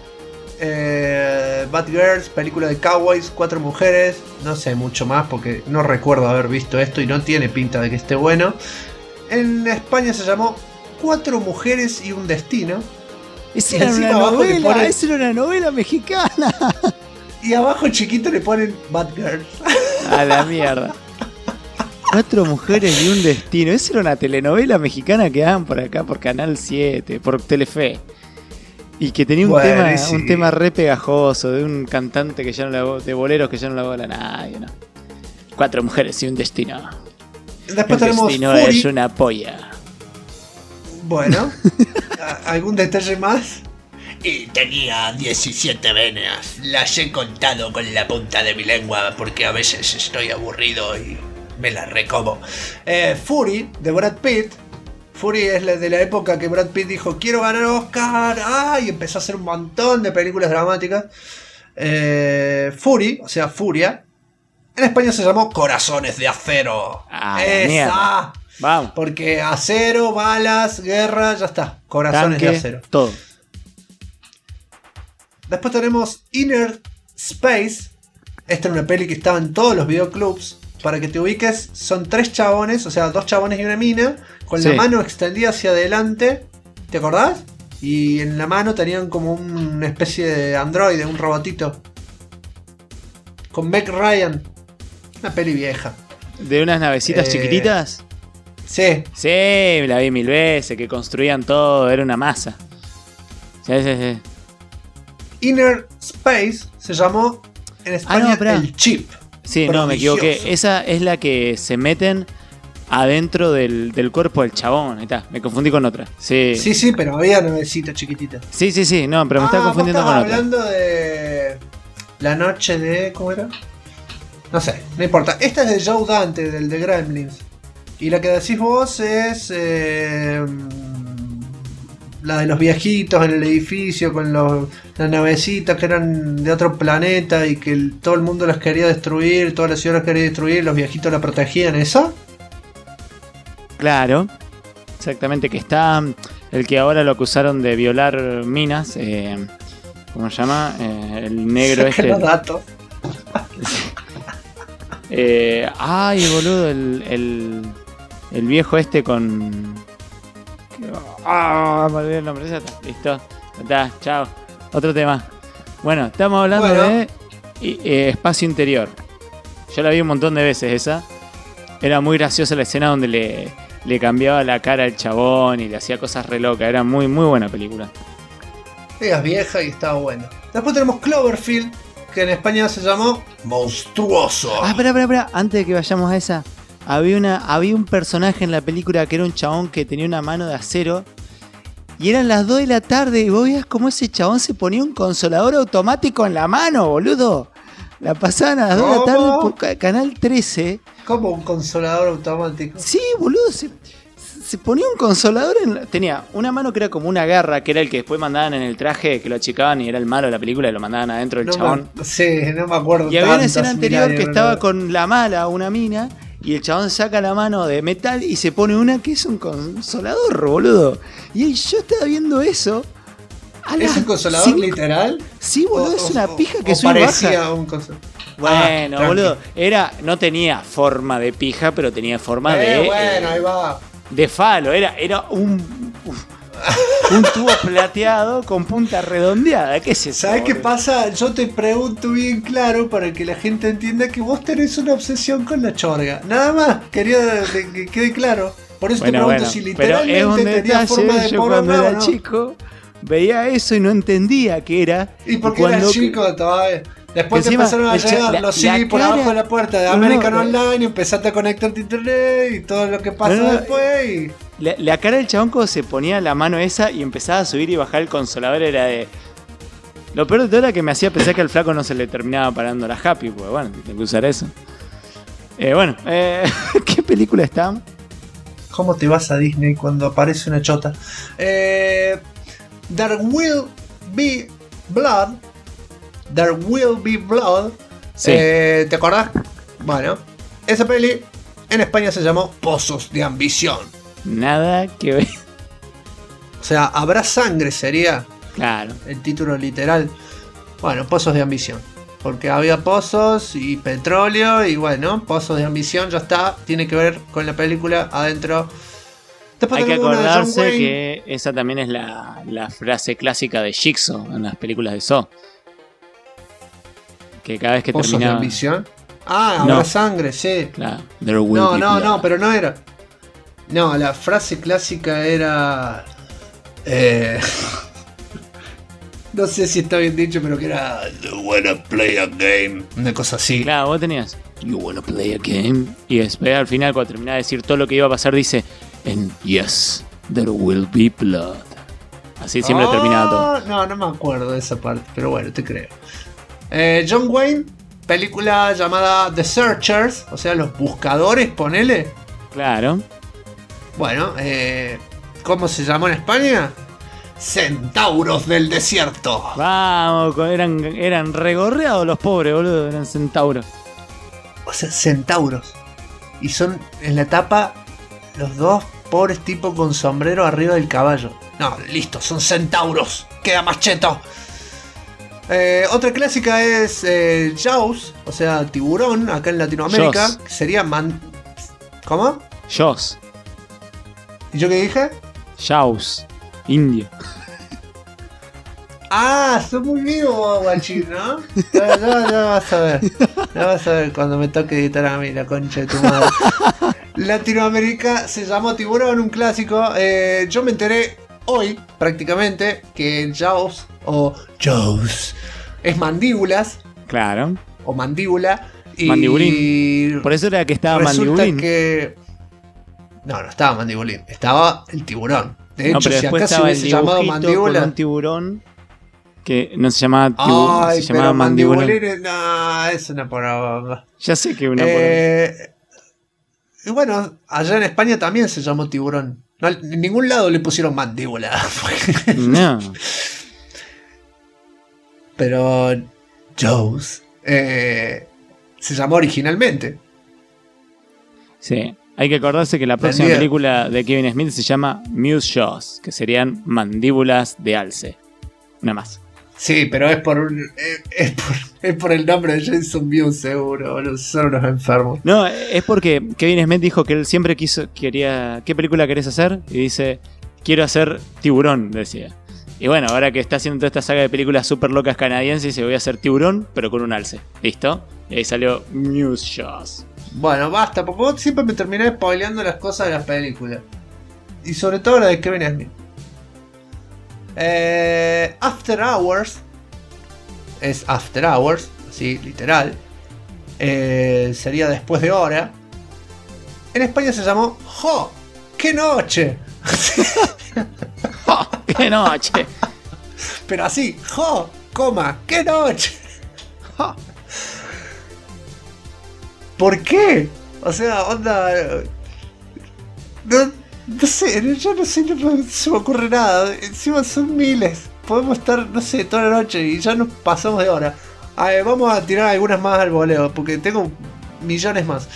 Bad Girls, película de cowboys, 4 mujeres. No sé mucho más porque no recuerdo haber visto esto y no tiene pinta de que esté bueno. En España se llamó 4 mujeres y un destino. Esa Y era encima una abajo le novela, ponen- esa era una novela mexicana. Y abajo chiquito le ponen Bad Girls. A la mierda. 4 mujeres y un destino. Esa era una telenovela mexicana que daban por acá, por Canal 7, por Telefe. Y que tenía un, Buenísimo. un tema re pegajoso de un cantante que ya no la, de boleros que ya no la bola nadie, ¿no? 4 mujeres y un destino. Después El tenemos destino Fury. es una polla. Bueno, ¿algún detalle más? Y tenía 17 venas. Las he contado con la punta de mi lengua porque a veces estoy aburrido y me las recomo. Fury, de Brad Pitt. Fury es la de la época que Brad Pitt dijo quiero ganar Oscar. Y empezó a hacer un montón de películas dramáticas. Fury, o sea, Furia. En España se llamó Corazones de Acero. Ah, la mierda. Vamos. Porque acero, balas, guerra, ya está. Corazones Tanque, de Acero. todo. Después tenemos Inner Space. Esta es una peli que estaba en todos los videoclubs. Para que te ubiques, son 3 chabones, o sea, 2 chabones y una mina, con Sí. la mano extendida hacia adelante. ¿Te acordás? Y en la mano tenían como una especie de androide, un robotito. Con Meg Ryan. Una peli vieja. ¿De unas navecitas chiquititas? Sí, Sí, la vi 1000 veces, que construían todo, era una masa. Sí, sí, sí. Inner Space se llamó en España esperá. El Chip. Sí, no, me Prodigioso. equivoqué. Esa es la que se meten adentro del cuerpo del chabón. Ahí está, me confundí con otra. Sí, Sí, sí, pero había navecita chiquitita. sí, sí, no, pero me estaba vos confundiendo con estabas otra. hablando de la noche de... ¿Cómo era? No sé, no importa. Esta es de Joe Dante, del de Gremlins. Y la que decís vos es... la de los viejitos en el edificio con las navecitas que eran de otro planeta y que todo el mundo las quería destruir, toda la ciudad las quería destruir, los viejitos la protegían, ¿esa? Claro, exactamente, que está el que ahora lo acusaron de violar minas. ¿Cómo se llama? El negro Saca este. los datos. Ay, boludo, el viejo este con... me olvidé el nombre, ya está, listo, ya está, chao, otro tema. Bueno, estamos hablando Bueno. de Espacio Interior. Yo la vi un montón de veces esa. Era muy graciosa la escena donde le cambiaba la cara al chabón y le hacía cosas re locas. Era muy, muy buena película. Era vieja y estaba buena. Después tenemos Cloverfield, que en España se llamó Monstruoso. Ah, espera, antes de que vayamos a esa. Había un personaje en la película que era un chabón que tenía una mano de acero. Y eran las 2 de la tarde y vos veías cómo ese chabón se ponía un consolador automático en la mano, boludo. La pasaban a las 2 de la tarde ¿Cómo? por Canal 13. Como un consolador automático. Sí, boludo, se ponía un consolador tenía una mano que era como una garra, que era el que después mandaban en el traje, que lo achicaban y era el malo de la película y lo mandaban adentro del chabón. Sí, no me acuerdo. Y había una tanto, escena hace anterior 1000 que años, estaba ¿no? con la mala, una mina, y el chabón saca la mano de metal y se pone una que es un consolador, boludo. Y yo estaba viendo eso. a ¿Es las un consolador 5. literal? Sí, boludo, es una pija que o sube y baja. parecía un consolador. Bueno, tranqui. boludo, no tenía forma de pija, pero tenía forma Bueno, ahí va. de falo. Era un tubo plateado con punta redondeada. ¿Qué es eso? ¿Sabes qué boludo? pasa? Yo te pregunto bien claro para que la gente entienda que vos tenés una obsesión con la chorga. Nada más, quería que quede claro. Por eso te pregunto si pero es un literalmente tenía forma detalle. de Yo poronga cuando o era no. chico veía eso y no entendía qué era. ¿Y por qué cuando- eras chico todavía? Después Que te encima, empezaron a llegar los CD por cara- abajo de la puerta de No, American no, Online y empezaste a conectarte a internet y todo lo que pasa No, no, después y... La cara del chabón cuando se ponía la mano esa y empezaba a subir y bajar el consolador era de... Lo peor de todo era que me hacía pensar que al flaco no se le terminaba parando la happy, pues bueno, tengo que usar eso. Bueno, ¿qué película está? ¿Cómo te vas a Disney cuando aparece una chota? There Will Be Blood. There Will Be Blood. Sí. ¿Te acordás? Bueno, esa peli en España se llamó Pozos de Ambición. Nada que ver. O sea, Habrá Sangre sería Claro. el título literal. Bueno, Pozos de Ambición. Porque había pozos y petróleo y bueno, Pozos de Ambición ya está. Tiene que ver con la película adentro. Después Hay que tenemos una de John acordarse Wayne. que esa también es la frase clásica de Jigsaw en las películas de Saw. Que cada vez que Pozos de terminaba... Ambición. Ah, No. Habrá Sangre, sí. Claro. There will No, be no, blood. no, pero no era. No, la frase clásica era. No sé si está bien dicho, pero que era. You wanna play a game. Una cosa así. Claro, vos tenías You wanna play a game. Y después al final cuando terminaba de decir todo lo que iba a pasar dice And yes, there will be blood. Así siempre terminaba todo. No me acuerdo de esa parte, pero bueno, te creo. John Wayne, película llamada The Searchers, o sea, los buscadores, ponele. Claro. Bueno, ¿cómo se llamó en España? Centauros del desierto. Vamos, eran regorreados los pobres, boludo. Eran centauros. O sea, centauros. Y son en la tapa los dos pobres tipos con sombrero arriba del caballo. No, listo, son centauros. Queda más cheto. Otra clásica es Jaws, o sea, tiburón, acá en Latinoamérica. Jaws. Sería ¿Cómo? Jaws. ¿Y yo qué dije? Jaws. Indio. Ah, sos muy vivo, guachín, ¿no? Ya vas a ver. Ya vas a ver cuando me toque editar a mí, la concha de tu madre. Latinoamérica se llamó Tiburón, un clásico. Yo me enteré hoy, prácticamente, que Jaws o Jaws es mandíbulas Claro. o mandíbula. Y Mandibulín. Por eso era que estaba resulta Mandibulín. que... No estaba mandibulín, estaba el tiburón. De No, hecho, pero si después acá se estaba el hubiese llamado dibujito con mandíbula... un tiburón que no se llamaba tiburón, Ay, se llamaba pero mandibulón. mandibulín, no, es una poronga. Ya sé que una poronga. Y bueno, allá en España también se llamó tiburón. No, en ningún lado le pusieron mandíbula. No. Pero Jaws se llamó originalmente. Sí. Hay que acordarse que la próxima Vendía. película de Kevin Smith se llama Muse Jaws, que serían mandíbulas de alce. Una más. Sí, pero es por es por el nombre de Jason Mewes, seguro. Boludo, son unos enfermos. No, es porque Kevin Smith dijo que él siempre quería, ¿qué película querés hacer? Y dice, quiero hacer Tiburón, decía. Y bueno, ahora que está haciendo toda esta saga de películas super locas canadienses, dice, voy a hacer Tiburón, pero con un alce. ¿Listo? Y ahí salió Muse Jaws. Bueno, basta, porque vos siempre me terminás spoileando las cosas de las películas. Y sobre todo la de Kevin Smith. After Hours. Es After Hours, así literal. Sería después de hora. En España se llamó ¡Jo! ¡Qué noche! ¡Oh, ¡qué noche! Pero así, ¡Jo! ¡Coma! ¡Qué noche! ¡Jo! ¿Por qué? O sea, onda... No sé, yo no sé, no se me ocurre nada. Encima son miles. Podemos estar, no sé, toda la noche y ya nos pasamos de hora. A ver, vamos a tirar algunas más al voleo, porque tengo millones más.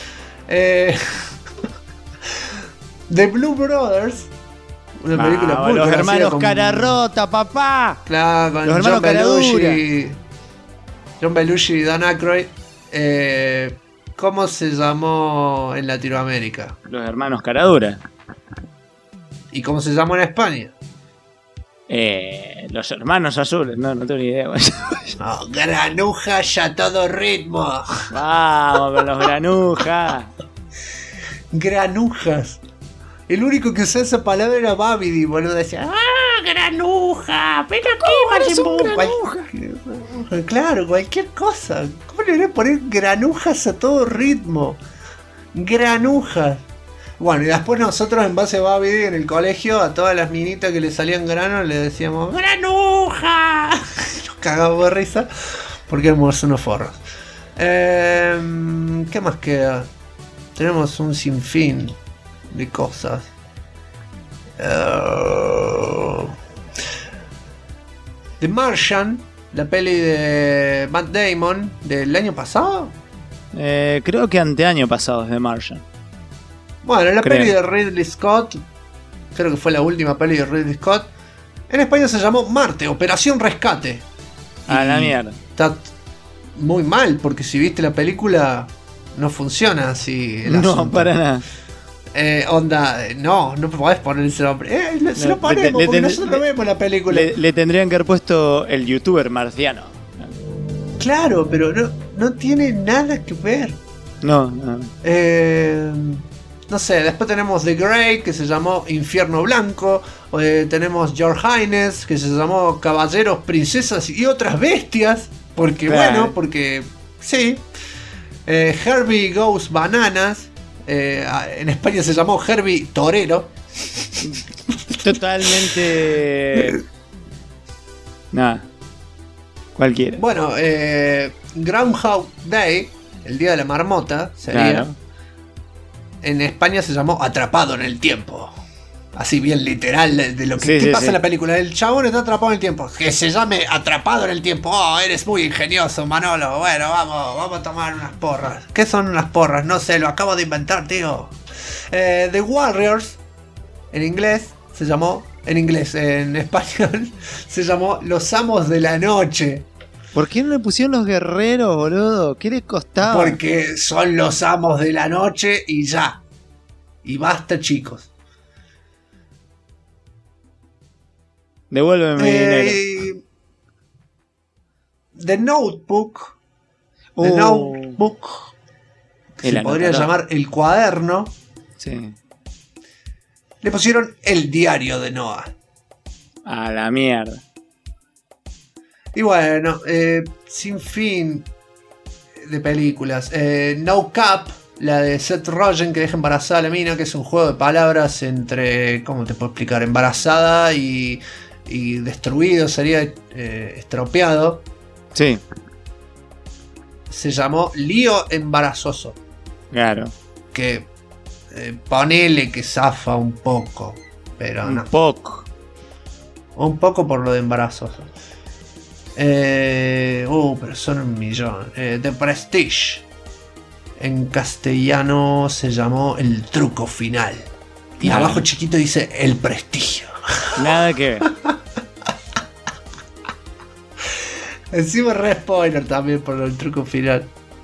The Blue Brothers. Una película muy los conocida hermanos con- cara rota, papá. Claro, con Los hermanos John Belushi, Caradura. John Belushi y Dan Aykroyd. ¿Cómo se llamó en Latinoamérica? Los hermanos Caradura. ¿Y cómo se llamó en España? Los hermanos azules, no tengo ni idea. No, granuja ya a todo ritmo. Vamos con los granujas. Granujas. El único que usaba esa palabra era Babidi, boludo. Decía, ¡ah, granuja! ¡Ven aquí, granuja! Claro, cualquier cosa. ¿Cómo le voy a poner granujas a todo ritmo? Granujas. Bueno, y después nosotros en base a Babidi en el colegio, a todas las minitas que le salían granos, le decíamos ¡granuja! Nos cagamos de risa porque éramos unos forros. ¿Qué más queda? tenemos un sinfín de cosas. The Martian, la peli de Matt Damon del año pasado. Creo que anteaño pasado es The Martian. Bueno, la Creo. peli de Ridley Scott, creo que fue la última peli de Ridley Scott. En España se llamó Marte, Operación Rescate. A la Y mierda. Está muy mal, porque si viste la película, no funciona así el No, asunto. para nada. No podés poner ese nombre. Se No, lo ponemos, le- porque le- nosotros no vemos la película. Le tendrían que haber puesto el youtuber marciano. Claro, pero no tiene nada que ver. No. No sé, después tenemos The Grey, que se llamó Infierno Blanco. Tenemos Your Highness, que se llamó Caballeros, Princesas y otras bestias. Porque Claro. bueno, porque sí. Herbie Goes Bananas. En España se llamó Herbie Torero. Totalmente. Nada. Cualquiera. Bueno, Groundhog Day, el día de la marmota, sería. Claro. En España se llamó Atrapado en el Tiempo. Así bien literal de lo que Sí, ¿qué sí, pasa sí. en la película. El chabón está atrapado en el tiempo. Que se llame Atrapado en el Tiempo. Oh, eres muy ingenioso, Manolo. Bueno, vamos a tomar unas porras. ¿Qué son unas porras? No sé, lo acabo de inventar, tío. The Warriors, en inglés, se llamó... en español, se llamó Los Amos de la Noche. ¿Por qué no le pusieron los guerreros, boludo? ¿Qué les costaba? Porque son los amos de la noche y ya. Y basta, chicos. Devuélveme mi dinero. The Notebook. The Uh. Notebook. Que El se podría anotador. llamar El Cuaderno. Sí. Le pusieron El Diario de Noah. A la mierda. Y bueno, sin fin de películas. No Cap, la de Seth Rogen que deja embarazada a la mina, que es un juego de palabras entre, ¿cómo te puedo explicar? Embarazada y destruido, sería estropeado. Sí, Se llamó Lío Embarazoso. claro. Que ponele que zafa un poco, pero Un no. poco. Un poco por lo de embarazoso. Pero son un millón. The Prestige. En castellano se llamó El Truco Final. Y Ah. abajo chiquito dice El Prestigio. Nada que ver. Encima re spoiler también por el truco final.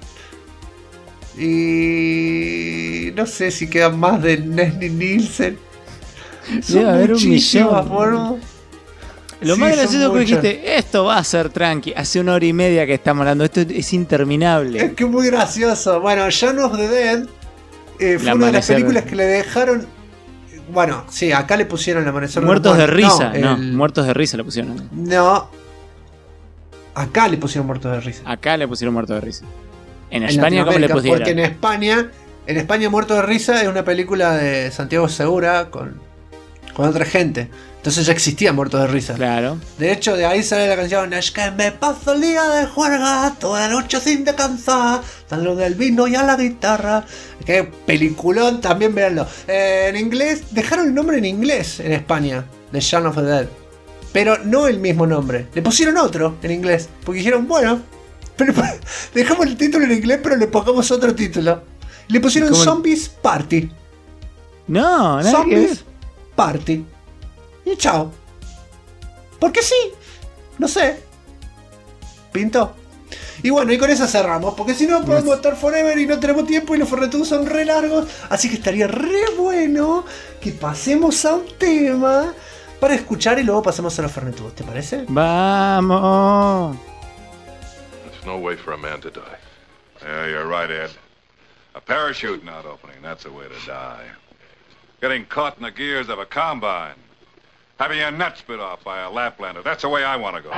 Y no sé si quedan más de Leslie Nielsen. Debe haber un muchísimas millón. formas. Lo Sí, más son gracioso que muchas. dijiste, esto va a ser tranqui. Hace 1 hora y media que estamos hablando. Esto es interminable. Es que muy gracioso. Bueno, Shaun of the Dead fue El una de las amanecer. películas que le dejaron. Bueno, sí, acá le pusieron el amanecer. Muertos de los risa. muertos. No, el- muertos de risa le pusieron. No. Acá le pusieron muertos de risa. Acá le pusieron muertos de risa. En En España, ¿cómo le Latinoamérica, pusieron? Porque en España Muertos de Risa es una película de Santiago Segura con otra gente. Entonces ya existía Muertos de Risa. Claro. De hecho, de ahí sale la canción Es que me paso el día de juerga, toda la noche sin descansar, lo del vino y a la guitarra. Qué peliculón, también véanlo. En inglés, dejaron el nombre en inglés en España, de Shaun of the Dead. Pero no el mismo nombre. Le pusieron otro en inglés. Porque dijeron, bueno, pero dejamos el título en inglés, pero le pongamos otro título. Le pusieron ¿Cómo? Zombies Party. No, nada que ver. Zombies Party. Y chao. Porque sí. No sé. Pintó. Y bueno, y con eso cerramos. Porque si no podemos estar forever y no tenemos tiempo y los fornetudos son re largos. Así que estaría re bueno que pasemos a un tema para escuchar y luego pasemos a los fornetudos. ¿Te parece? Vamos. There's no way for a man to die. Yeah, you're right, Ed. A parachute not opening, that's the way to die. Getting caught in the gears of a combine. Having your nuts bit off by a Laplander, that's the way I want to go.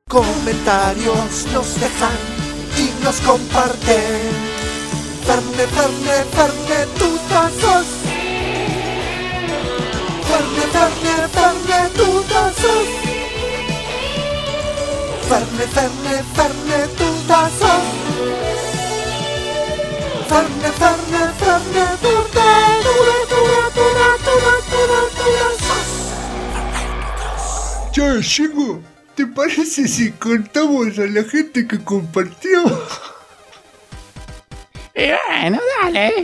Comentarios nos dejan y nos comparten. Ferne, Ferne, Ferne, tutazos. Ferne, Ferne, Ferne, tutazos. Ferne, Ferne, Ferne, tutazos. Ferne, Ferne, Ferne, tutazos. Che, Chico, ¿te parece si contamos a la gente que compartió? Bueno, dale.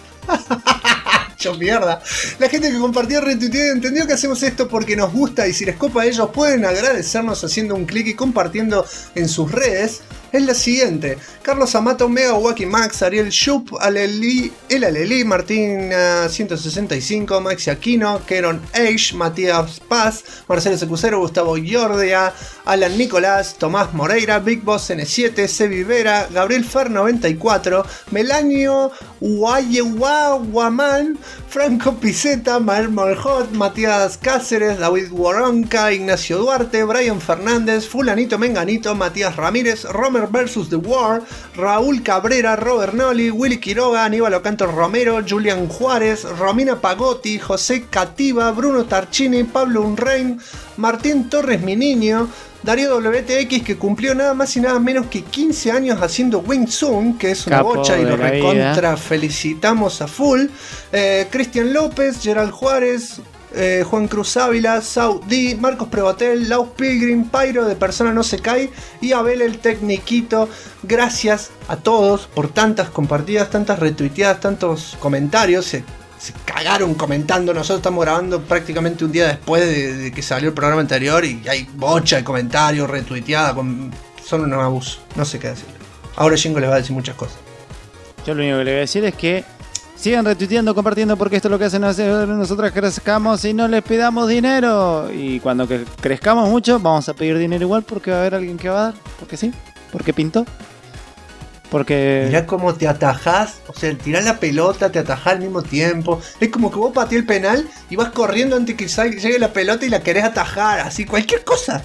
Yo mierda. La gente que compartió, retuiteó y entendió que hacemos esto porque nos gusta y si les copa a ellos pueden agradecernos haciendo un clic y compartiendo en sus redes. Es la siguiente: Carlos Amato, Mega Wacky Max, Ariel Shup, El Aleli, Martín 165, Maxi Aquino, Keron Age, Matías Paz, Marcelo Secucero, Gustavo Giordia, Alan Nicolás, Tomás Moreira, Big Boss N7, Sebi Vera, Gabriel Fer 94, Melanio Guaman, Franco Pizeta, Mael Molhot, Matías Cáceres, David Waronca, Ignacio Duarte, Brian Fernández, Fulanito Menganito, Matías Ramírez, Romer vs. The War, Raúl Cabrera, Robert Noli, Willy Quiroga, Aníbal Ocanto Romero, Julián Juárez, Romina Pagotti, José Cativa, Bruno Tarchini, Pablo Unrein, Martín Torres Mi Niño, Darío WTX, que cumplió nada más y nada menos que 15 años haciendo Wing Chun, que es una Capo bocha y de lo la recontra vida. felicitamos a full. Cristian López, Gerald Juárez, Juan Cruz Ávila, Sau D, Marcos Prevotel, Laus Pilgrim, Pyro de Persona No Se Cae y Abel el Tecniquito. Gracias a todos por tantas compartidas, tantas retuiteadas, tantos comentarios. Se cagaron comentando. Nosotros estamos grabando prácticamente un día después de que salió el programa anterior y hay bocha de comentarios, retuiteada, son unos abusos. No sé qué decir. Ahora Jingo les va a decir muchas cosas. Yo lo único que le voy a decir es que sigan retuiteando, compartiendo, porque esto es lo que hacen nosotros crezcamos y no les pidamos dinero. Y cuando crezcamos mucho, vamos a pedir dinero igual porque va a haber alguien que va a dar. Porque sí, porque pintó. Porque... Mirá cómo te atajás, o sea, tirás la pelota, te atajás al mismo tiempo. Es como que vos pateás el penal y vas corriendo antes que llegue la pelota y la querés atajar. Así, cualquier cosa.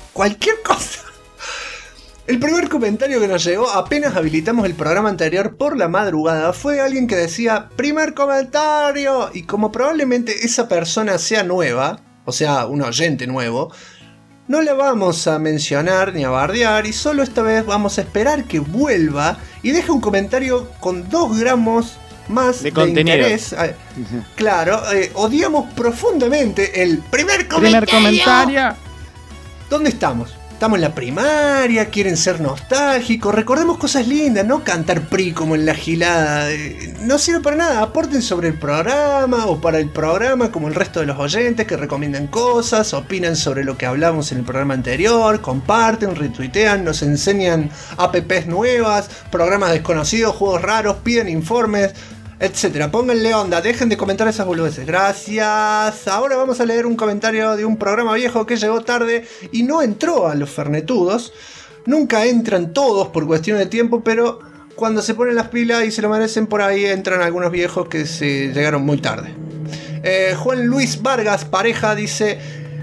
El primer comentario que nos llegó apenas habilitamos el programa anterior por la madrugada fue alguien que decía primer comentario, y como probablemente esa persona sea nueva, o sea un oyente nuevo, no la vamos a mencionar ni a bardear y solo esta vez vamos a esperar que vuelva y deje un comentario con 2 gramos más de contenido. Interés. Claro, odiamos profundamente el primer Primer comentario. ¿Dónde estamos? Estamos en la primaria, quieren ser nostálgicos, recordemos cosas lindas, no cantar PRI como en la gilada. No sirve para nada, aporten sobre el programa o para el programa como el resto de los oyentes que recomiendan cosas, opinan sobre lo que hablamos en el programa anterior, comparten, retuitean, nos enseñan apps nuevas, programas desconocidos, juegos raros, piden informes, etcétera. Pónganle onda, dejen de comentar esas boludeces. Gracias. Ahora vamos a leer un comentario de un programa viejo que llegó tarde y no entró a los fernetudos. Nunca entran todos por cuestión de tiempo, pero cuando se ponen las pilas y se lo merecen, por ahí entran algunos viejos que se llegaron muy tarde. Juan Luis Vargas Pareja dice: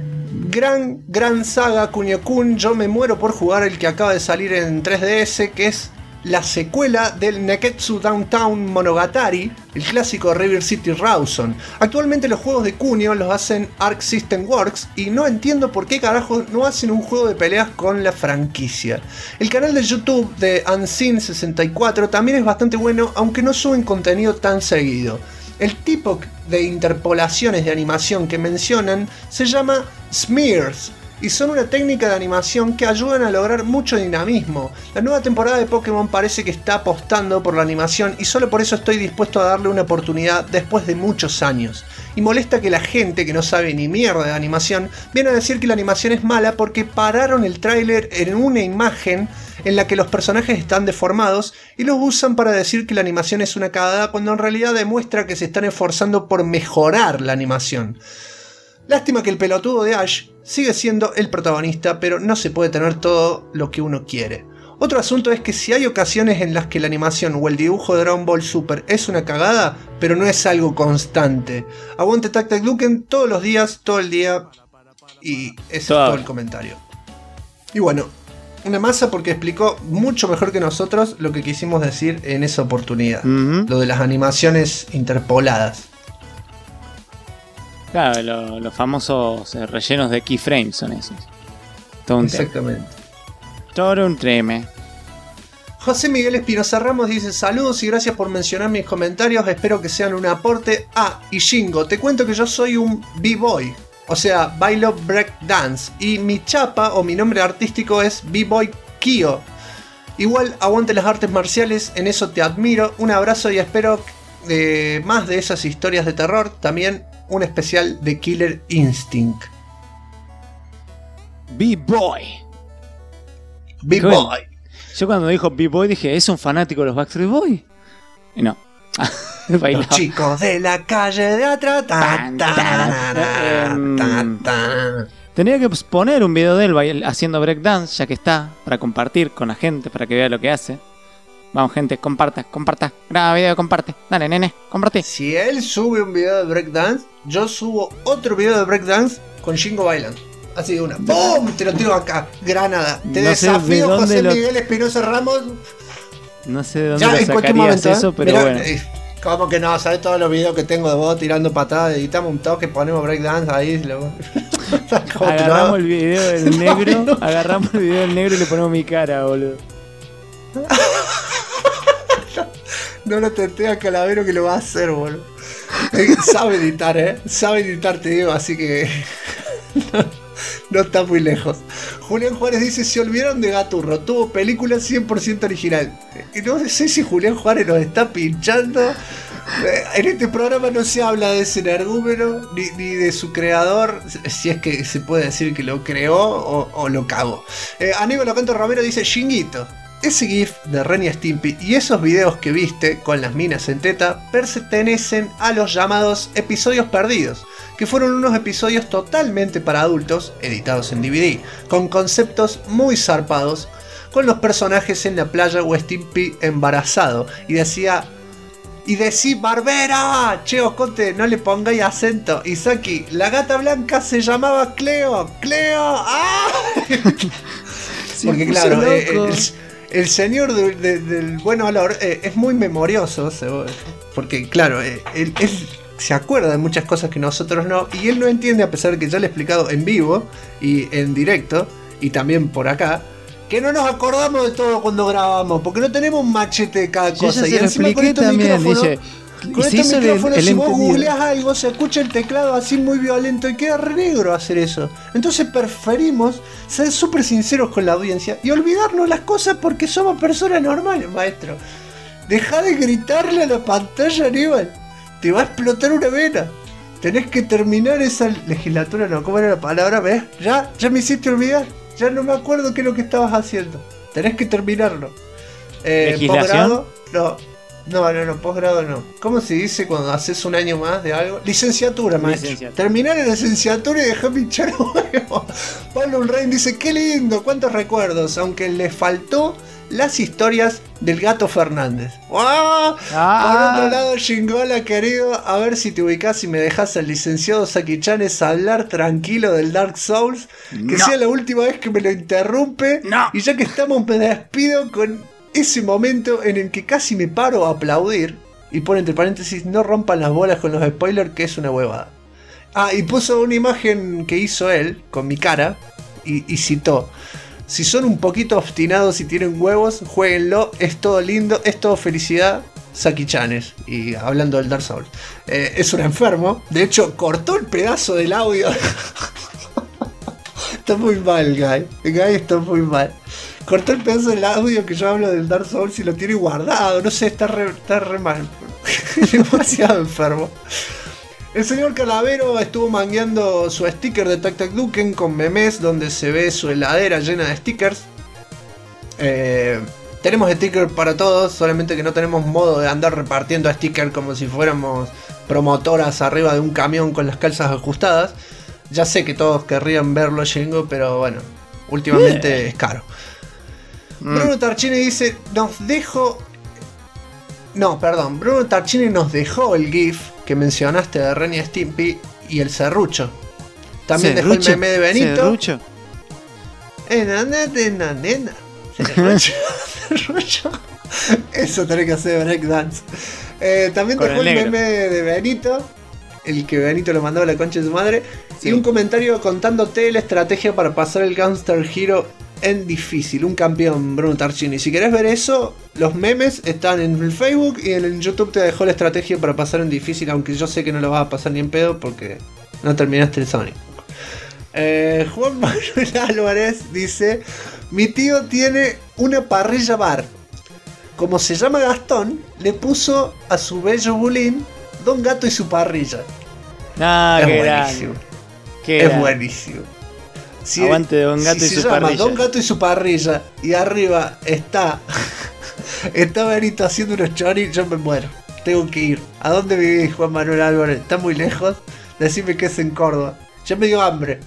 gran saga Kunio-kun, yo me muero por jugar el que acaba de salir en 3DS, que es la secuela del Neketsu Downtown Monogatari, el clásico River City Rawson. Actualmente los juegos de Kunio los hacen Arc System Works y no entiendo por qué carajos no hacen un juego de peleas con la franquicia. El canal de YouTube de Unseen64 también es bastante bueno, aunque no suben contenido tan seguido. El tipo de interpolaciones de animación que mencionan se llama Smears y son una técnica de animación que ayudan a lograr mucho dinamismo. La nueva temporada de Pokémon parece que está apostando por la animación y solo por eso estoy dispuesto a darle una oportunidad después de muchos años. Y molesta que la gente que no sabe ni mierda de animación viene a decir que la animación es mala porque pararon el tráiler en una imagen en la que los personajes están deformados y los usan para decir que la animación es una cagada cuando en realidad demuestra que se están esforzando por mejorar la animación. Lástima que el pelotudo de Ash sigue siendo el protagonista, pero no se puede tener todo lo que uno quiere. Otro asunto es que si hay ocasiones en las que la animación o el dibujo de Dragon Ball Super es una cagada, pero no es algo constante. Aguante Tac Tac Duken todos los días, todo el día, y ese es todo el comentario. Y bueno, una masa porque explicó mucho mejor que nosotros lo que quisimos decir en esa oportunidad. Lo de las animaciones interpoladas. Claro, los famosos rellenos de keyframes son esos. Todo un Exactamente. Todo un treme. José Miguel Espinosa Ramos dice: saludos y gracias por mencionar mis comentarios, espero que sean un aporte. Y Shingo, te cuento que yo soy un B-Boy, o sea, bailo breakdance, y mi chapa o mi nombre artístico es B-Boy Kyo. Igual aguante las artes marciales, en eso te admiro, un abrazo y espero más de esas historias de terror, también un especial de Killer Instinct. B-Boy. B-Boy. Yo cuando dijo B-Boy dije, ¿es un fanático de los Backstreet Boys? Y no. Los chicos de la calle de atrás. Tenía que poner un video de él haciendo breakdance, ya que está, para compartir con la gente, para que vea lo que hace. Vamos, gente, comparta. Graba video, comparte. Dale, nene, comparte. Si él sube un video de breakdance, yo subo otro video de breakdance con Shingo bailando. Así de una. ¡Bum! Te lo tiro acá. Granada. Te desafío, José Miguel Espinosa Ramos. No sé de dónde lo sacarías eso, pero mirá, bueno. ¿Cómo que no? ¿Sabes todos los videos que tengo de vos tirando patadas? Editamos un toque, ponemos breakdance ahí. Agarramos el video del negro. Agarramos el video del negro y le ponemos mi cara, boludo. No lo tenté a Calavero que lo va a hacer, boludo. Sabe editar, sabe editar, te digo, así que no está muy lejos. Julián Juárez dice: se olvidaron de Gaturro, tuvo película 100% original. Y no sé si Julián Juárez nos está pinchando. En este programa no se habla de ese energúmeno ni de su creador, si es que se puede decir que lo creó o lo cagó. Aníbal Ocanto Romero dice: Shinguito, ese GIF de Ren y Stimpy y esos videos que viste con las minas en teta pertenecen a los llamados episodios perdidos, que fueron unos episodios totalmente para adultos, editados en DVD, con conceptos muy zarpados, con los personajes en la playa o Stimpy embarazado, y decía Barbera, che Ocote, no le pongáis acento, Isaki, la gata blanca se llamaba Cleo, ¡ah! Sí, porque claro, el señor del buen olor es muy memorioso, porque claro, él se acuerda de muchas cosas que nosotros no, y él no entiende, a pesar de que ya le he explicado en vivo y en directo y también por acá, que no nos acordamos de todo cuando grabamos, porque no tenemos un machete de cada cosa. Y encima con estos micrófonos, si vos googleás algo, se escucha el teclado así muy violento y queda re negro hacer eso. Entonces preferimos ser súper sinceros con la audiencia y olvidarnos las cosas porque somos personas normales, maestro. Deja de gritarle a la pantalla, Aníbal. Te va a explotar una vena. Tenés que terminar esa legislatura, no, ¿cómo era la palabra? ¿Ves? Ya me hiciste olvidar. Ya no me acuerdo qué es lo que estabas haciendo. Tenés que terminarlo. ¿Legislación? Posgrado, no, posgrado no. ¿Cómo se dice cuando haces un año más de algo? Licenciatura, maestro. Terminar en la licenciatura y dejar pinchar huevos. Pablo Unrain dice: qué lindo, cuántos recuerdos, aunque le faltó las historias del Gato Fernández. ¡Oh! Por otro lado, Shingola, querido, a ver si te ubicás y me dejás al licenciado Saki Chanes hablar tranquilo del Dark Souls. Que sea la última vez que me lo interrumpe. Y ya que estamos, me despido con ese momento en el que casi me paro a aplaudir. Y pone entre paréntesis: no rompan las bolas con los spoilers, que es una huevada. Y puso una imagen que hizo él con mi cara y citó: si son un poquito obstinados y tienen huevos, jueguenlo, es todo lindo, es todo felicidad, Saki Chanes. Y hablando del Dark Souls, es un enfermo. De hecho, cortó el pedazo del audio. Está muy mal, Guy está muy mal. Cortó el pedazo del audio que yo hablo del Dark Souls y lo tiene guardado. No sé, está re mal. Demasiado enfermo. El señor Calavero estuvo mangueando su sticker de Tac Tac Duken con memes donde se ve su heladera llena de stickers. Tenemos stickers para todos, solamente que no tenemos modo de andar repartiendo stickers como si fuéramos promotoras arriba de un camión con las calzas ajustadas. Ya sé que todos querrían verlo, Shingo, pero bueno, últimamente es caro. Bruno Tarchini dice: Bruno Tarchini nos dejó el GIF que mencionaste de Ren y Stimpy y el serrucho. También dejó el meme de Benito. Nena. Eso tenés que hacer breakdance. También Con dejó el el negro. meme de Benito. El que Benito lo mandó a la concha de su madre. Sí. Y un comentario contándote la estrategia para pasar el Gunstar Hero en difícil. Un campeón, Bruno Tarchini. Si querés ver eso, los memes están en el Facebook y en el YouTube te dejó la estrategia para pasar en difícil. Aunque yo sé que no lo vas a pasar ni en pedo porque no terminaste el Sonic. Juan Manuel Álvarez dice: mi tío tiene una parrilla bar. Como se llama Gastón, le puso a su bello bulín Don Gato y su parrilla. Ah, Es qué buenísimo. grande. Qué Es grande. buenísimo. Si, Aguante Don Gato si y se su llama parrilla. Don Gato y su parrilla y arriba está Benito haciendo unos choris, yo me muero. Tengo que ir. ¿A dónde vivís, Juan Manuel Álvarez? ¿Está muy lejos? Decime que es en Córdoba. Ya me dio hambre.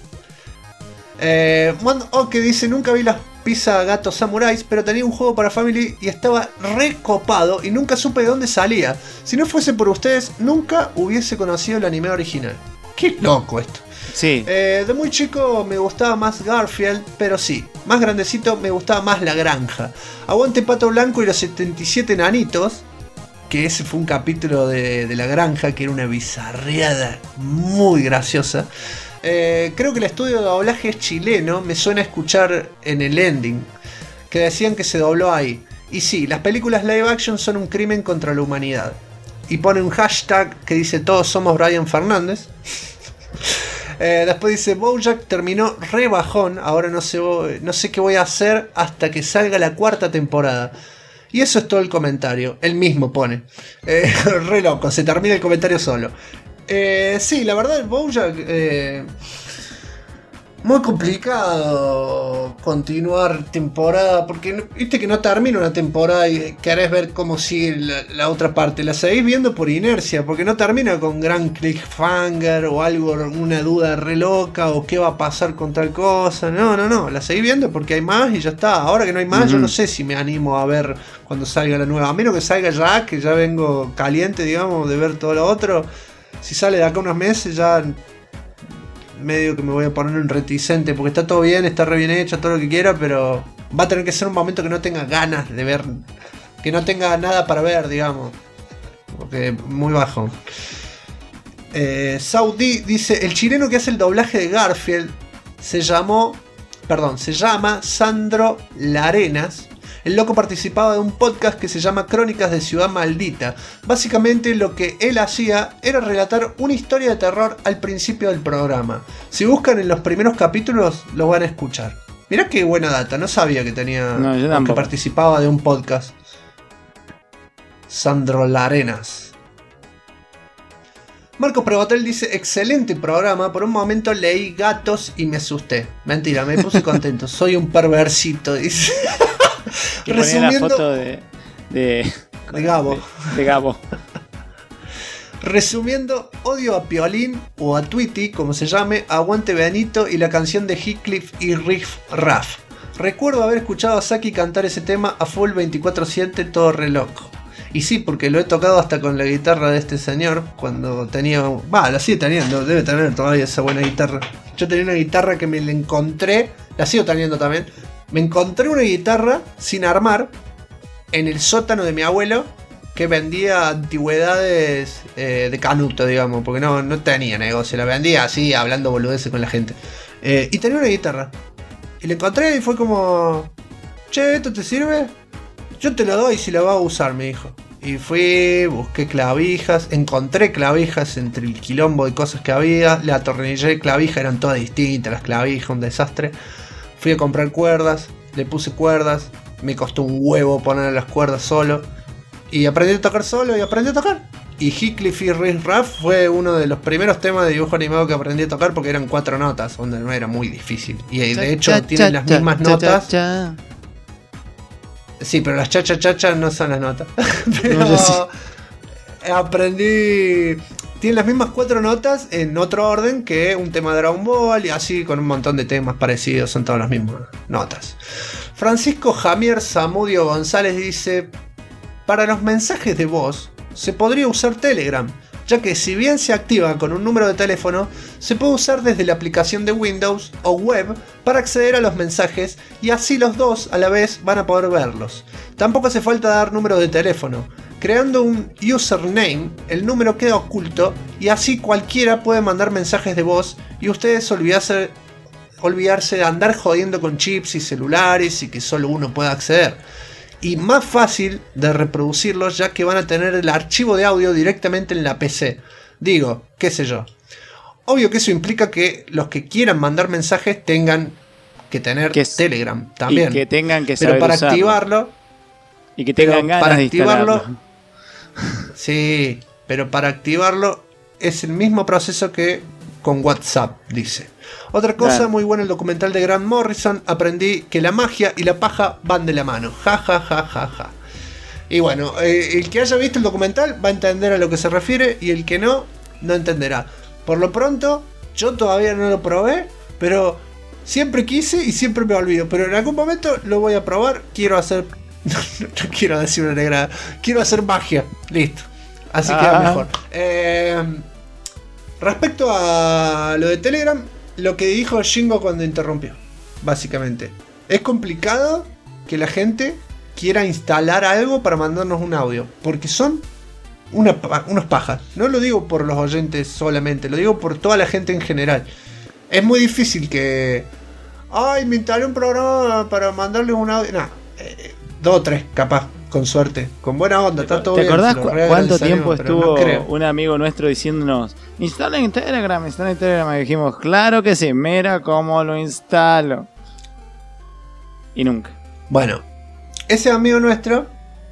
Que dice: nunca vi las pizza gato samuráis, pero tenía un juego para Family y estaba recopado y nunca supe de dónde salía. Si no fuese por ustedes, nunca hubiese conocido el anime original. Qué loco esto. Sí. De muy chico me gustaba más Garfield, pero sí, más grandecito me gustaba más La Granja. Aguante Pato Blanco y los 77 Nanitos, que ese fue un capítulo de La Granja, que era una bizarreada muy graciosa. Creo que el estudio de doblaje es chileno, me suena a escuchar en el ending, que decían que se dobló ahí. Y sí, las películas live action son un crimen contra la humanidad. Y pone un hashtag que dice: todos somos Brian Fernández. Después dice: BoJack terminó re bajón, ahora no sé qué voy a hacer hasta que salga la 4ª temporada. Y eso es todo el comentario. Él mismo pone. Re loco, se termina el comentario solo. Sí, la verdad, el BoJack... muy complicado continuar temporada, porque viste que no termina una temporada y querés ver cómo sigue la otra parte. La seguís viendo por inercia, porque no termina con gran cliffhanger o algo, una duda re loca o qué va a pasar con tal cosa. No, la seguís viendo porque hay más y ya está. Ahora que no hay más, yo no sé si me animo a ver cuando salga la nueva. A menos que salga ya, que ya vengo caliente, digamos, de ver todo lo otro. Si sale de acá unos meses ya... medio que me voy a poner en reticente, porque está todo bien, está re bien hecho, todo lo que quiera, pero va a tener que ser un momento que no tenga ganas de ver, que no tenga nada para ver, digamos, porque muy bajo. Saudi dice: el chileno que hace el doblaje de Garfield se llama Sandro Larenas. El loco participaba de un podcast que se llama Crónicas de Ciudad Maldita. Básicamente lo que él hacía era relatar una historia de terror al principio del programa. Si buscan en los primeros capítulos, lo van a escuchar. Mirá qué buena data, no sabía que tenía... No, yo que tampoco. participaba de un podcast. Sandro Larenas. Marco Prebotel dice: excelente programa, por un momento leí gatos y me asusté. Mentira, me puse contento, soy un perversito, dice. Y ponía la Resumiendo, foto de Gabo. De Gabo. Resumiendo, odio a Piolín o a Tweety, como se llame, aguante Benito y la canción de Heathcliff y Riff Raff. Recuerdo haber escuchado a Saki cantar ese tema a full 24/7, todo re loco. Y sí, porque lo he tocado hasta con la guitarra de este señor cuando tenía... la sigue teniendo, debe tener todavía esa buena guitarra. Yo tenía una guitarra que me la encontré, la sigo teniendo también. Me encontré una guitarra sin armar en el sótano de mi abuelo, que vendía antigüedades de canuto, digamos, porque no tenía negocio, la vendía así, hablando boludeces con la gente. Y tenía una guitarra. Y la encontré y fue como: che, ¿esto te sirve? Yo te lo doy si la vas a usar, me dijo. Y fui, busqué clavijas, encontré clavijas entre el quilombo de cosas que había, le atornillé clavijas, eran todas distintas las clavijas, un desastre. Fui a comprar cuerdas, le puse cuerdas, me costó un huevo poner las cuerdas solo. Y aprendí a tocar solo y aprendí a tocar. Y Heathcliff y Riff Raff fue uno de los primeros temas de dibujo animado que aprendí a tocar, porque eran 4 notas, donde no era muy difícil. Y de hecho tienen las mismas notas. Sí, pero las cha-cha-cha-cha no son las notas. Pero No, yo sí. Aprendí... Tienen las mismas 4 notas en otro orden que un tema de Dragon Ball, y así con un montón de temas parecidos, son todas las mismas notas. Francisco Jamier Zamudio González dice: para los mensajes de voz se podría usar Telegram. ya que si bien se activa con un número de teléfono, se puede usar desde la aplicación de Windows o web para acceder a los mensajes y así los dos a la vez van a poder verlos. Tampoco hace falta dar número de teléfono. Creando un username, el número queda oculto y así cualquiera puede mandar mensajes de voz y ustedes olvidarse de andar jodiendo con chips y celulares y que solo uno pueda acceder. Y más fácil de reproducirlos ya que van a tener el archivo de audio directamente en la PC. Digo, qué sé yo. Obvio que eso implica que los que quieran mandar mensajes tengan que tener Telegram también. Y que tengan que saber pero para usarlo. Activarlo... Y que tengan ganas para de activarlo, instalarlo. Sí, pero para activarlo es el mismo proceso que con WhatsApp, dice. Otra cosa, Claro. muy bueno el documental de Grant Morrison. Aprendí que la magia y la paja van de la mano. Ja, ja, ja, ja, ja. Y bueno, el que haya visto el documental va a entender a lo que se refiere y el que no, no entenderá. Por lo pronto, yo todavía no lo probé, pero siempre quise y siempre me olvido. Pero en algún momento lo voy a probar. Quiero hacer... No quiero decir una negra. Quiero hacer magia. Listo. Así queda mejor. Respecto a lo de Telegram, lo que dijo Shingo cuando interrumpió, básicamente, es complicado que la gente quiera instalar algo para mandarnos un audio, porque son unos pajas. No lo digo por los oyentes solamente, lo digo por toda la gente en general. Es muy difícil que... Ay, me instalé un programa para mandarles un audio. Nah, 2 o 3, capaz, con suerte, con buena onda, está todo ¿Te bien. acordás se lo cuánto reagradecemos, tiempo pero estuvo no creo. un amigo nuestro diciéndonos instalen Telegram? Y dijimos, claro que sí, mira cómo lo instalo. Y nunca. Bueno, ese amigo nuestro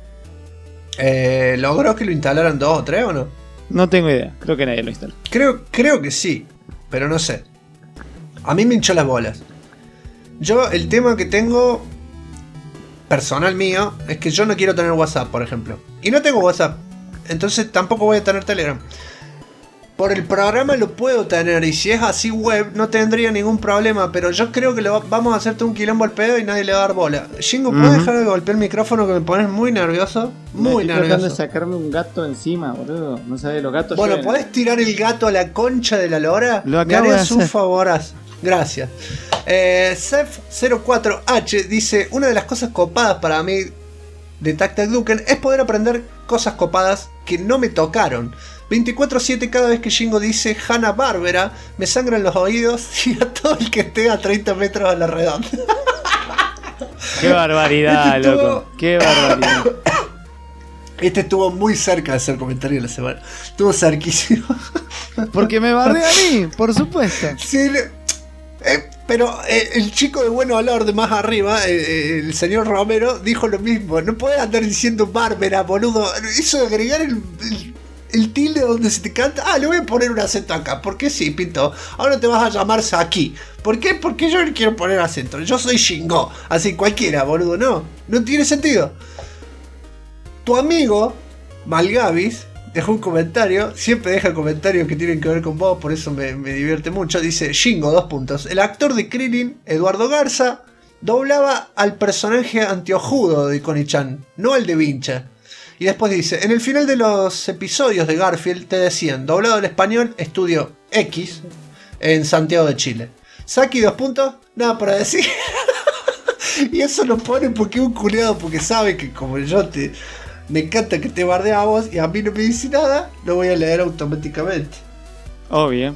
logró que lo instalaran 2 o 3 o no. No tengo idea, creo que nadie lo instaló. Creo que sí, pero no sé. A mí me hinchó las bolas. Yo, el tema que tengo personal mío es que yo no quiero tener WhatsApp, por ejemplo. Y no tengo WhatsApp, entonces tampoco voy a tener Telegram. Por el programa lo puedo tener y si es así web no tendría ningún problema, pero yo creo que vamos a hacerte un quilombo al pedo y nadie le va a dar bola. Shingo, ¿puedes dejar de golpear el micrófono que me pones muy nervioso? Muy Estoy tratando de nervioso. sacarme un gato encima, boludo. No sabés, los gatos Bueno, llueven. ¿podés tirar el gato a la concha de la lora? Lo Me acabo de harías un hacer. favorazo. Gracias. Sef04H dice: una de las cosas copadas para mí de Tac Tac Duken es poder aprender cosas copadas que no me tocaron. 24/7 cada vez que Shingo dice Hanna-Barbera me sangran los oídos y a todo el que esté a 30 metros a la redonda. Qué barbaridad, Este estuvo- loco. Qué barbaridad. Este estuvo muy cerca de ser comentario de la semana. Estuvo cerquísimo. Porque me bardea a mí, por supuesto. Sí, pero el chico de buen olor de más arriba, el señor Romero, dijo lo mismo. No puedes andar diciendo Bárbara, boludo. Eso de agregar el tilde donde se te canta. Ah, le voy a poner un acento acá. ¿Por qué sí, Pinto? Ahora te vas a llamar Saki. ¿Por qué? Porque yo le quiero poner acento. Yo soy Shingo. Así cualquiera, boludo. No tiene sentido. Tu amigo, Malgavis, dejó un comentario. Siempre deja comentarios que tienen que ver con vos. Por eso me divierte mucho. Dice Shingo, 2 puntos. El actor de Krillin, Eduardo Garza, doblaba al personaje antiojudo de Connie-chan, no al de Vincha. Y después dice: en el final de los episodios de Garfield te decían, doblado al español, estudio X, en Santiago de Chile. Saki, 2 puntos, nada para decir. Y eso lo pone porque es un culiado, porque sabe que como yo me encanta que te bardea a vos y a mí no me dice nada, lo voy a leer automáticamente. Obvio.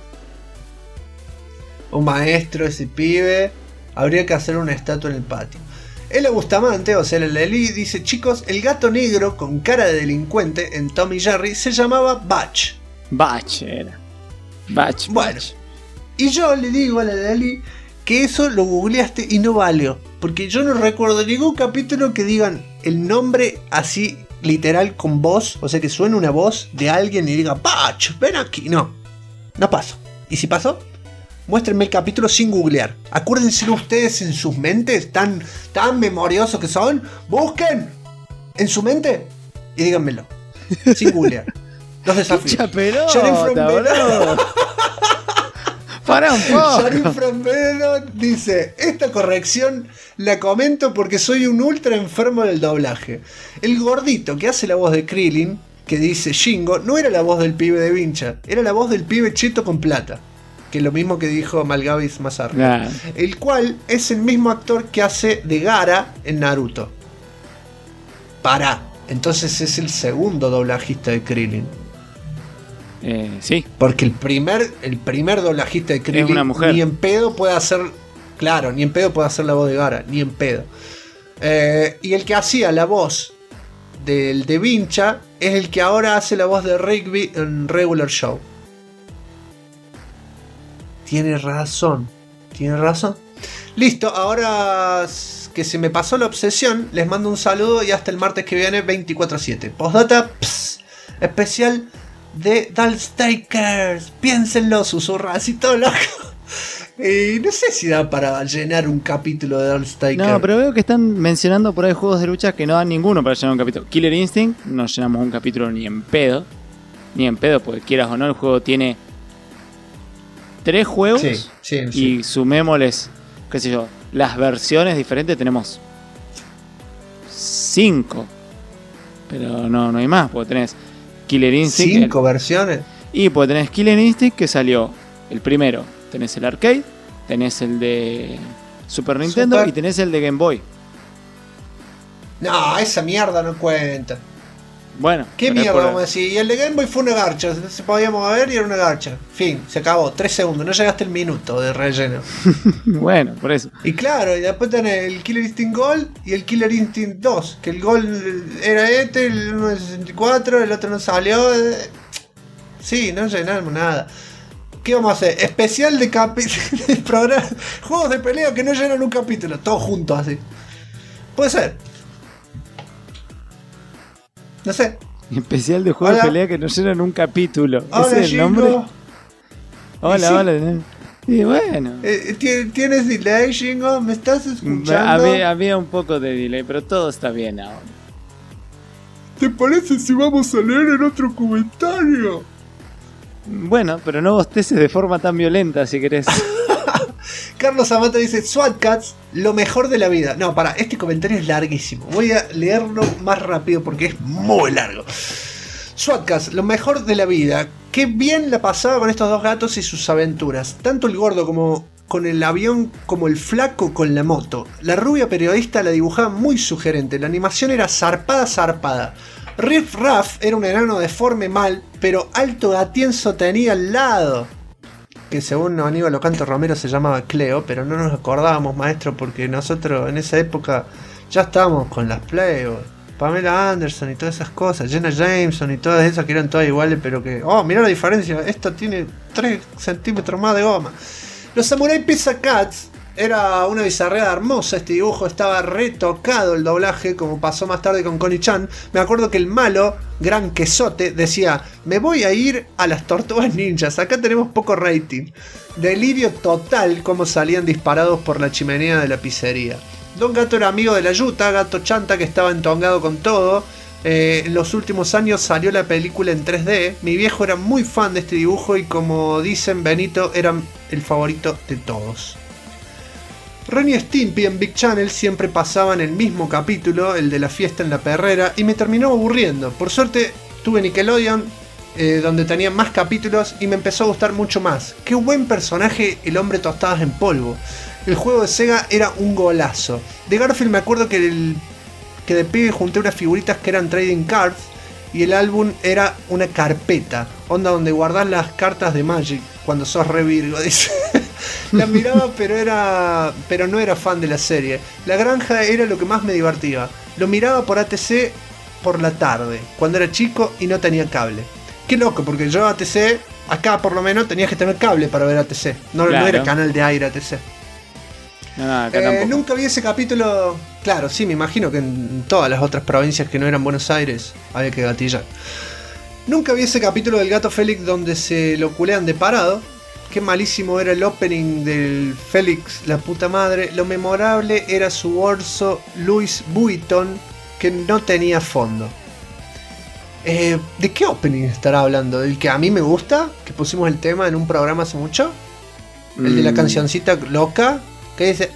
Un maestro, ese pibe. Habría que hacer una estatua en el patio. Ela Bustamante, o sea, la Leli, dice: chicos, el gato negro con cara de delincuente en Tom y Jerry se llamaba Batch. Batch era. Batch. Bueno, y yo le digo a la Leli que eso lo googleaste y no valió. Porque yo no recuerdo ningún capítulo que digan el nombre así literal con voz. O sea, que suene una voz de alguien y diga: Batch, ven aquí. No pasó. ¿Y si pasó? Muéstrenme el capítulo sin googlear. Acuérdense ustedes en sus mentes, tan memoriosos que son. Busquen en su mente y díganmelo. Sin googlear. Los desafíos. Mucha pelota, Sheriff from boludo. Pará un poco. Sheriff from Benidorm dice: esta corrección la comento porque soy un ultra enfermo del doblaje. El gordito que hace la voz de Krillin que dice Shingo no era la voz del pibe de Vincha, era la voz del pibe cheto con plata. Que es lo mismo que dijo Malgavis más arriba. El cual es el mismo actor que hace de Gaara en Naruto. Entonces es el segundo doblajista de Krillin. Sí. Porque el primer doblajista de Krillin es una mujer. Ni en pedo puede hacer. Claro, ni en pedo puede hacer la voz de Gaara, ni en pedo. Y el que hacía la voz del de Vincha es el que ahora hace la voz de Rigby en Regular Show. Tiene razón. Listo, ahora que se me pasó la obsesión, les mando un saludo y hasta el martes que viene 24/7. Postdata, especial de Darkstalkers. Piénsenlo, susurra así todo loco. Y no sé si da para llenar un capítulo de Darkstalkers. No, pero veo que están mencionando por ahí juegos de lucha que no dan ninguno para llenar un capítulo. Killer Instinct, no llenamos un capítulo ni en pedo. Porque quieras o no, el juego tiene 3 juegos. Sí. Y sumémosles, qué sé yo, las versiones diferentes, tenemos 5. Pero no hay más, porque tenés Killer Instinct. 5 versiones. Y pues tenés Killer Instinct, que salió el primero. Tenés el arcade, tenés el de Super Nintendo y tenés el de Game Boy. No, esa mierda no cuenta. Bueno. ¿Qué mierda vamos a decir? Y el de Game Boy fue una garcha. Se podíamos ver y era una garcha. Fin, se acabó. 3 segundos. No llegaste el minuto de relleno. Bueno, por eso. Y claro, y después tenés el Killer Instinct Gold y el Killer Instinct 2. Que el Gold era el uno de 64, el otro no salió. Sí, no llenamos nada. ¿Qué vamos a hacer? Especial de programa. Juegos de pelea que no llenan un capítulo. Todos juntos así. Puede ser. No sé. Especial de juegos de pelea que nos llenan un capítulo. Hola, ¿ese es el nombre? Hola. Y bueno. ¿Tienes delay, Shingo? ¿Me estás escuchando? Había un poco de delay, pero todo está bien ahora. ¿Te parece si vamos a leer el otro comentario? Bueno, pero no bosteces de forma tan violenta si querés. Carlos Amata dice: SWAT Cats, lo mejor de la vida. No, este comentario es larguísimo. Voy a leerlo más rápido porque es muy largo. SWAT Cats, lo mejor de la vida. Qué bien la pasaba con estos dos gatos y sus aventuras. Tanto el gordo como con el avión, como el flaco con la moto. La rubia periodista la dibujaba muy sugerente. La animación era zarpada. Riff Raff era un enano deforme mal, pero alto gatienzo tenía al lado. Que según Aníbal Ocanto Romero se llamaba Cleo, pero no nos acordábamos, maestro, porque nosotros en esa época ya estábamos con las Playboy, Pamela Anderson y todas esas cosas, Jenna Jameson y todas esas que eran todas iguales, pero que, mirá la diferencia, esto tiene 3 centímetros más de goma. Los Samurai Pizza Cats era una bizarreada hermosa, este dibujo estaba retocado el doblaje, como pasó más tarde con Connie-chan. Me acuerdo que el malo, Gran Quesote, decía: me voy a ir a las Tortugas Ninjas, acá tenemos poco rating. Delirio total como salían disparados por la chimenea de la pizzería. Don Gato era amigo de la Yuta, Gato Chanta, que estaba entongado con todo. En los últimos años salió la película en 3D. Mi viejo era muy fan de este dibujo y, como dicen Benito, era el favorito de todos. Ren y Stimpy en Big Channel siempre pasaban el mismo capítulo, el de la fiesta en la perrera, y me terminó aburriendo. Por suerte tuve Nickelodeon, donde tenía más capítulos, y me empezó a gustar mucho más. Qué buen personaje el hombre tostadas en polvo. El juego de Sega era un golazo. De Garfield me acuerdo que de pibe junté unas figuritas que eran trading cards, y el álbum era una carpeta, onda donde guardás las cartas de Magic cuando sos re Virgo, dice. La miraba, pero no era fan de la serie. La granja era lo que más me divertía. Lo miraba por ATC por la tarde, cuando era chico y no tenía cable. Qué loco, porque yo ATC, acá por lo menos tenías que tener cable para ver ATC. No era canal de aire ATC. Nunca vi ese capítulo. Claro, sí, me imagino que en todas las otras provincias que no eran Buenos Aires había que gatillar. Nunca vi ese capítulo del Gato Félix donde se lo culean de parado. Qué malísimo era el opening del Félix, la puta madre. Lo memorable era su orso Louis Vuitton, que no tenía fondo. ¿De qué opening estará hablando? ¿Del que a mí me gusta? Que pusimos el tema en un programa hace mucho. El de la cancioncita loca. Que dice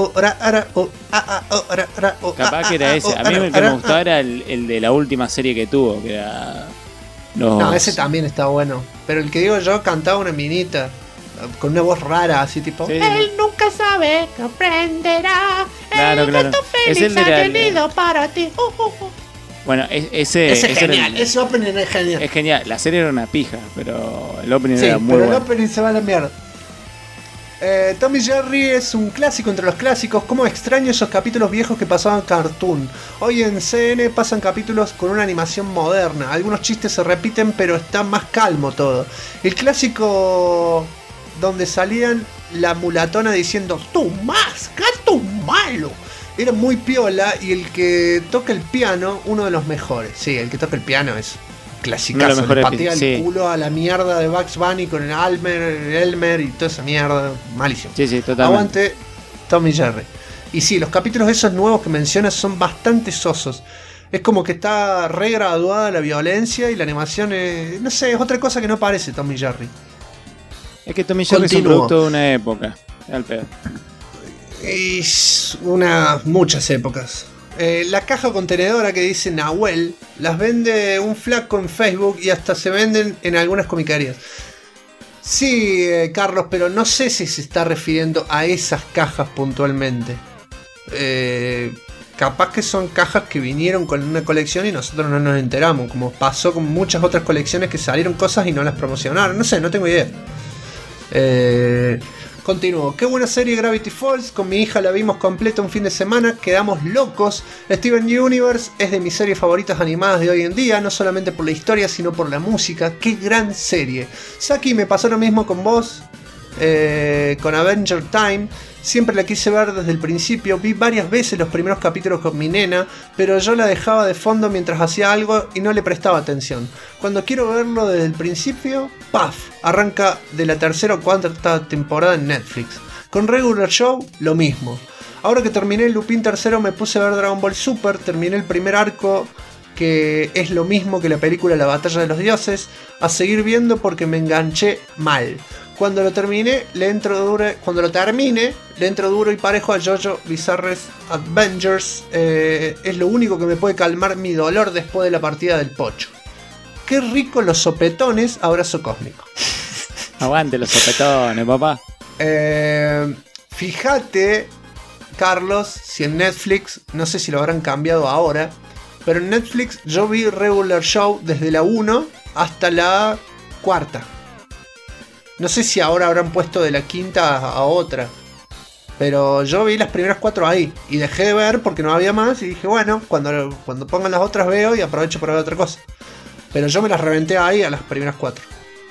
Capaz que era ese. A mí el que me gustaba era el de la última serie que tuvo, que era... No, ese también está bueno. Pero el que digo yo cantaba una minita con una voz rara, así tipo. Sí. Él nunca sabe que aprenderá. Claro, el claro. gesto Es Félix el de ha la- tenido para ti. Bueno, Ese es era genial, ese opening es genial. es genial. La serie era una pija, pero el opening Sí, era muy pero bueno. el opening se va a la mierda. Tom y Jerry es un clásico entre los clásicos. Cómo extraño esos capítulos viejos que pasaban Cartoon. Hoy en CN pasan capítulos con una animación moderna. Algunos chistes se repiten, pero está más calmo todo. El clásico donde salían la mulatona diciendo "tú más, gato malo", era muy piola. Y el que toca el piano, uno de los mejores. Sí, el que toca el piano es clasicazo, Uno de los le mejores, patea el sí. culo a la mierda de Bugs Bunny con el Elmer y toda esa mierda, malísimo. Sí, totalmente. Aguante Tom y Jerry. Y sí, los capítulos esos nuevos que mencionas son bastante sosos. Es como que está regraduada la violencia y la animación, no sé, es otra cosa que no parece Tom y Jerry. Es que Tommy Jerry es un Continúo. producto de una época. Al pedo. Y muchas épocas. La caja contenedora que dice Nahuel las vende un flaco en Facebook y hasta se venden en algunas comiquerías. Sí, Carlos, pero no sé si se está refiriendo a esas cajas puntualmente. Capaz que son cajas que vinieron con una colección y nosotros no nos enteramos, como pasó con muchas otras colecciones que salieron cosas y no las promocionaron. No sé, no tengo idea. Continúo. Qué buena serie Gravity Falls. Con mi hija la vimos completa un fin de semana. Quedamos locos. Steven Universe es de mis series favoritas animadas de hoy en día. No solamente por la historia, sino por la música. Qué gran serie. Saki, me pasó lo mismo con vos. Con Avenger Time. Siempre la quise ver desde el principio. Vi varias veces los primeros capítulos con mi nena, pero yo la dejaba de fondo mientras hacía algo y no le prestaba atención. Cuando quiero verlo desde el principio, ¡paf! Arranca de la tercera o cuarta temporada en Netflix. Con Regular Show, lo mismo. Ahora que terminé el Lupin III me puse a ver Dragon Ball Super. Terminé el primer arco, que es lo mismo que la película La Batalla de los Dioses. A seguir viendo porque me enganché mal. Cuando lo termine, le entro duro y parejo a JoJo Bizarre's Adventures. Es lo único que me puede calmar mi dolor después de la partida del pocho. Qué rico los sopetones, abrazo cósmico. Aguante los sopetones, papá. Fíjate, Carlos, si en Netflix, no sé si lo habrán cambiado ahora, pero en Netflix yo vi Regular Show desde la 1 hasta la 4. No sé si ahora habrán puesto de la 5ª a otra. Pero yo vi las primeras 4 ahí. Y dejé de ver porque no había más. Y dije, bueno, cuando pongan las otras veo y aprovecho para ver otra cosa. Pero yo me las reventé ahí a las primeras 4.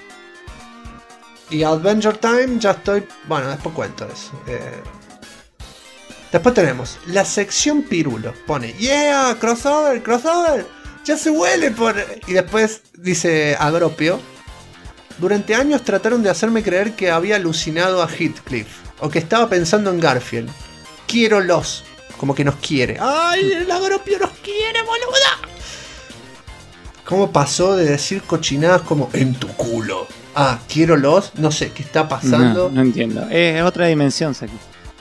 Y Adventure Time ya estoy... Bueno, después cuento eso. Después tenemos la sección Pirulo. Pone, yeah, crossover, crossover. Ya se huele por... Y después dice Agropio. Durante años trataron de hacerme creer que había alucinado a Heathcliff. O que estaba pensando en Garfield. Quiero los. Como que nos quiere. ¡Ay, el Agropio nos quiere, boluda! ¿Cómo pasó de decir cochinadas como en tu culo? Ah, quiero los. No sé, ¿qué está pasando? No entiendo. Es otra dimensión, Saki.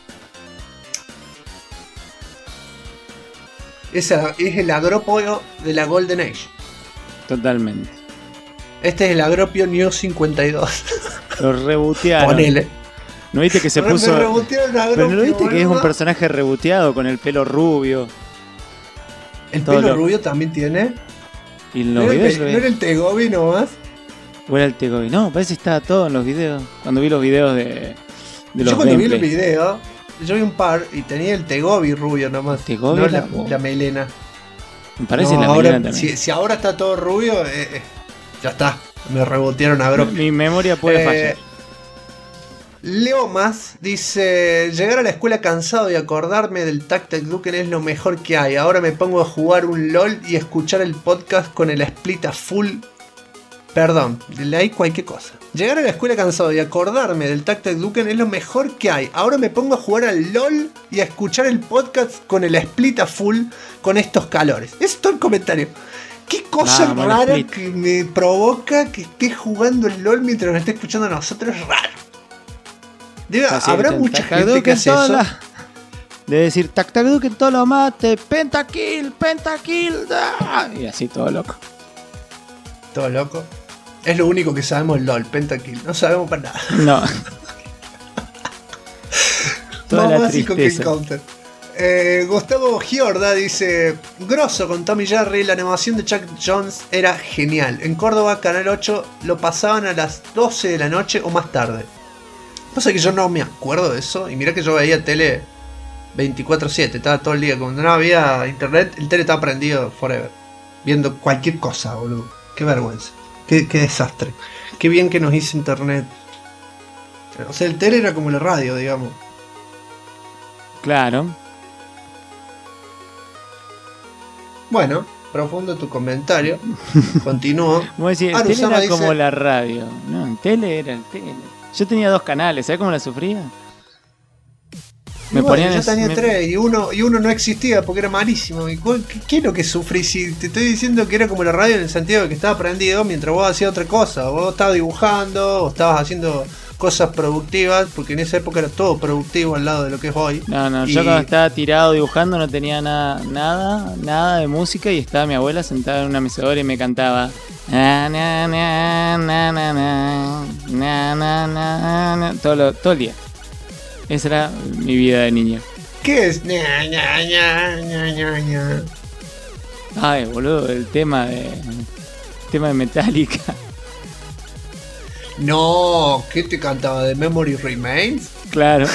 Es el Agropio de la Golden Age. Totalmente. Este es el Agropio New 52. Lo rebotearon. Ponele. ¿No viste que se Ahora puso... me rebotearon a Pero ¿no Agropio, viste que es un boludo? personaje reboteado con el pelo rubio? El todo pelo lo- rubio también tiene. Y en ¿No los era, videos... ¿No era el Tegobi nomás? ¿O era el Tegobi? No, parece que estaba todo en los videos. Cuando vi los videos de los Yo cuando vi el gameplays. video, yo vi un par y tenía el Tegobi rubio nomás. Tegobi no era- la melena. Me parece No, la ahora, melena también. si ahora está todo rubio, ya está. Me rebotearon a Agropio. Mi memoria puede fallar. Leomas dice: llegar a la escuela cansado y acordarme del Tactic Duken es lo mejor que hay. Ahora me pongo a jugar un LOL y escuchar el podcast con el split a full. Perdón, leí cualquier cosa. Llegar a la escuela cansado y acordarme del Tactic Duken es lo mejor que hay. Ahora me pongo a jugar al LOL y a escuchar el podcast con el split a full con estos calores. Eso es todo el comentario. Qué cosa Vamos, el rara split. que me provoca que esté jugando el LOL mientras me esté escuchando a nosotros. Es raro. Habrá mucha gente que hace eso. Debe decir tac tac duque en todo lo mate, pentakill, ¡ah! Y así todo loco. Todo loco. Es lo único que sabemos LOL, pentakill. No sabemos para nada. No. Toda Más la básico que el tristeza. counter. Gustavo Giorda dice: grosso con Tommy Jerry, la animación de Chuck Jones era genial. En Córdoba, Canal 8 lo pasaban a las 12 de la noche o más tarde. Pasa que yo no me acuerdo de eso. Y mirá que yo veía tele 24/7, estaba todo el día. Cuando no había internet, el tele estaba prendido forever. Viendo cualquier cosa, boludo. Qué vergüenza. Qué desastre. Qué bien que nos hizo internet. O sea, el tele era como la radio, digamos. Claro. Bueno, profundo tu comentario. Continúo. Vos decís, el tele Arusama era dice: como la radio. No, el tele era el tele. Yo tenía 2 canales, ¿sabés cómo la sufría? yo tenía 3 y uno no existía porque era malísimo. ¿Y qué es lo que sufrí? Si te estoy diciendo que era como la radio en el sentido de que estaba prendido mientras vos hacías otra cosa. Vos estabas dibujando o estabas haciendo cosas productivas, porque en esa época era todo productivo al lado de lo que es hoy. No, yo cuando estaba tirado dibujando no tenía nada de música y estaba mi abuela sentada en una mecedora y me cantaba na, na, na, na, na, na, na, na, na, na, todo el día. Esa era mi vida de niño. ¿Qué es? Ña, ña, ña, ña, ña, ña. Ay, boludo, el tema de Metallica. No, ¿qué te cantaba? ¿De Memory Remains? Claro.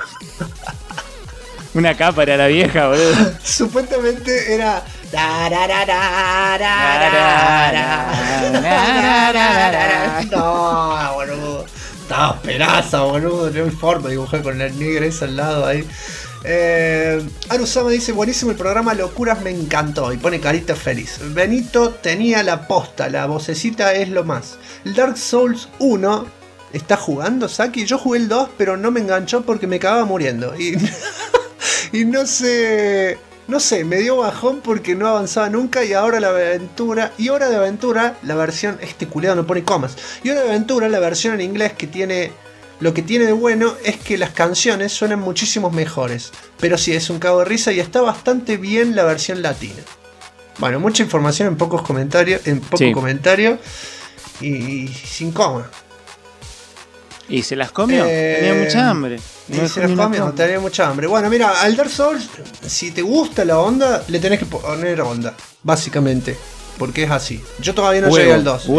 Una capa era la vieja, boludo. Supuestamente era. No, boludo. Estaba pelaza, boludo. No hay forma de dibujar con el negro ese al lado ahí. Arusama dice: buenísimo el programa, locuras, me encantó. Y pone carita feliz. Benito tenía la posta, la vocecita es lo más. El Dark Souls 1 está jugando, Saki. Yo jugué el 2, pero no me enganchó porque me acababa muriendo. Y no sé, me dio bajón porque no avanzaba nunca. Y ahora Hora de Aventura, la versión, este culiado no pone comas. Y Hora de Aventura, la versión en inglés que tiene. Lo que tiene de bueno es que las canciones suenan muchísimo mejores. Pero sí, es un cago de risa y está bastante bien la versión latina. Bueno, mucha información en pocos comentarios. Comentario. Y sin coma. Y se las comió. Tenía mucha hambre. Y se las comió, tenía mucha hambre. Bueno, mira, al Dark Souls, si te gusta la onda, le tenés que poner onda. Básicamente. Porque es así. Yo todavía no llegué al 2.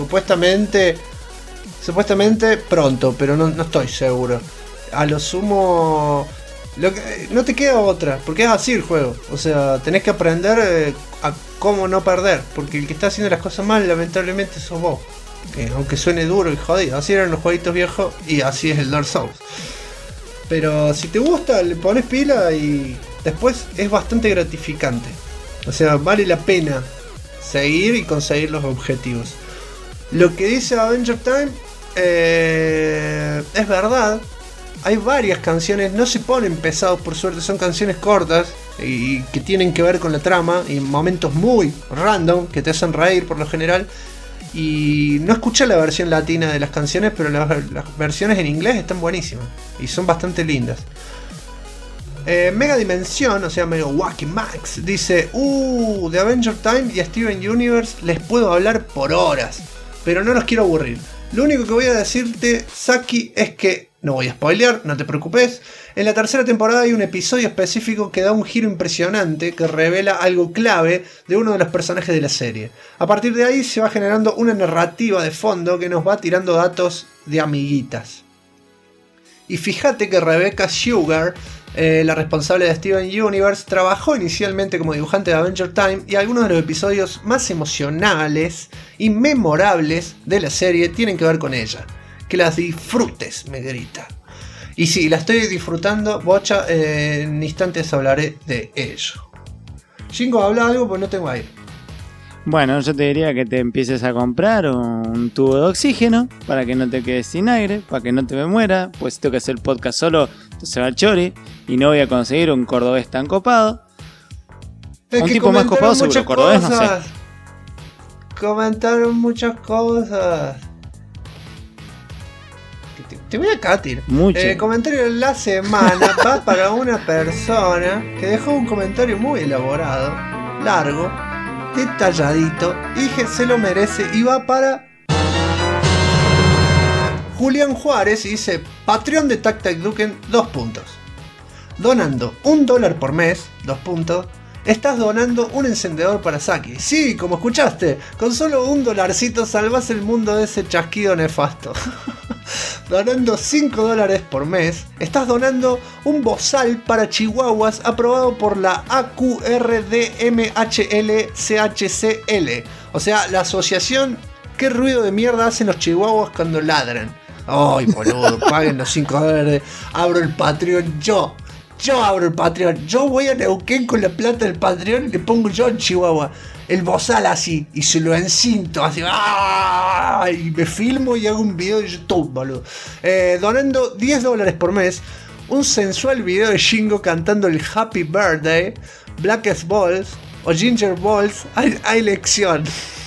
Supuestamente pronto, pero no estoy seguro. A lo sumo. No te queda otra, porque es así el juego. O sea, tenés que aprender a cómo no perder. Porque el que está haciendo las cosas mal, lamentablemente, sos vos. Aunque suene duro y jodido. Así eran los jueguitos viejos y así es el Dark Souls. Pero si te gusta, le pones pila y después es bastante gratificante. O sea, vale la pena seguir y conseguir los objetivos. Lo que dice Avenger Time es verdad. Hay varias canciones, no se ponen pesados por suerte, son canciones cortas y que tienen que ver con la trama y momentos muy random que te hacen reír por lo general. Y no escuché la versión latina de las canciones, pero las versiones en inglés están buenísimas y son bastante lindas. Mega Dimensión, o sea, Mega Wacky Max, dice: de Avenger Time y a Steven Universe les puedo hablar por horas, pero no los quiero aburrir. Lo único que voy a decirte, Saki, es que, no voy a spoilear, no te preocupes, en la tercera temporada hay un episodio específico que da un giro impresionante que revela algo clave de uno de los personajes de la serie. A partir de ahí se va generando una narrativa de fondo que nos va tirando datos de amiguitas. Y fíjate que Rebecca Sugar, la responsable de Steven Universe, trabajó inicialmente como dibujante de Avenger Time y algunos de los episodios más emocionales y memorables de la serie tienen que ver con ella. Que las disfrutes, me grita. Y sí, la estoy disfrutando, bocha, en instantes hablaré de ello. Jingo, habla algo porque no tengo aire. Bueno, yo te diría que te empieces a comprar un tubo de oxígeno para que no te quedes sin aire, para que no te me muera, pues si tengo que hacer el podcast solo, se va al chori y no voy a conseguir un cordobés tan copado. Es un que tipo más copado seguro, cordobés no sé. Comentaron muchas cosas. Te voy a catir. Mucho. Comentario de la semana va para una persona que dejó un comentario muy elaborado, largo, detalladito, y que se lo merece, y va para Julián Juárez, y dice: Patreon de Tac Tac Duken, 2 puntos. Donando $1 por mes, 2 puntos. Estás donando un encendedor para Saki. Sí, como escuchaste, con solo $1 salvas el mundo de ese chasquido nefasto. Donando $5 por mes, estás donando un bozal para chihuahuas aprobado por la AQRDMHLCHCL. O sea, la asociación ¿Qué ruido de mierda hacen los chihuahuas cuando ladran? Ay, boludo, paguen los $5. Abro el Patreon yo. Yo abro el Patreon, yo voy a Neuquén con la plata del Patreon y le pongo yo en Chihuahua el bozal así, y se lo encinto así, ¡ah! Y me filmo y hago un video de YouTube, boludo. Donando $10 por mes, un sensual video de Shingo cantando el Happy Birthday, Blackest Balls o Ginger Balls a elección.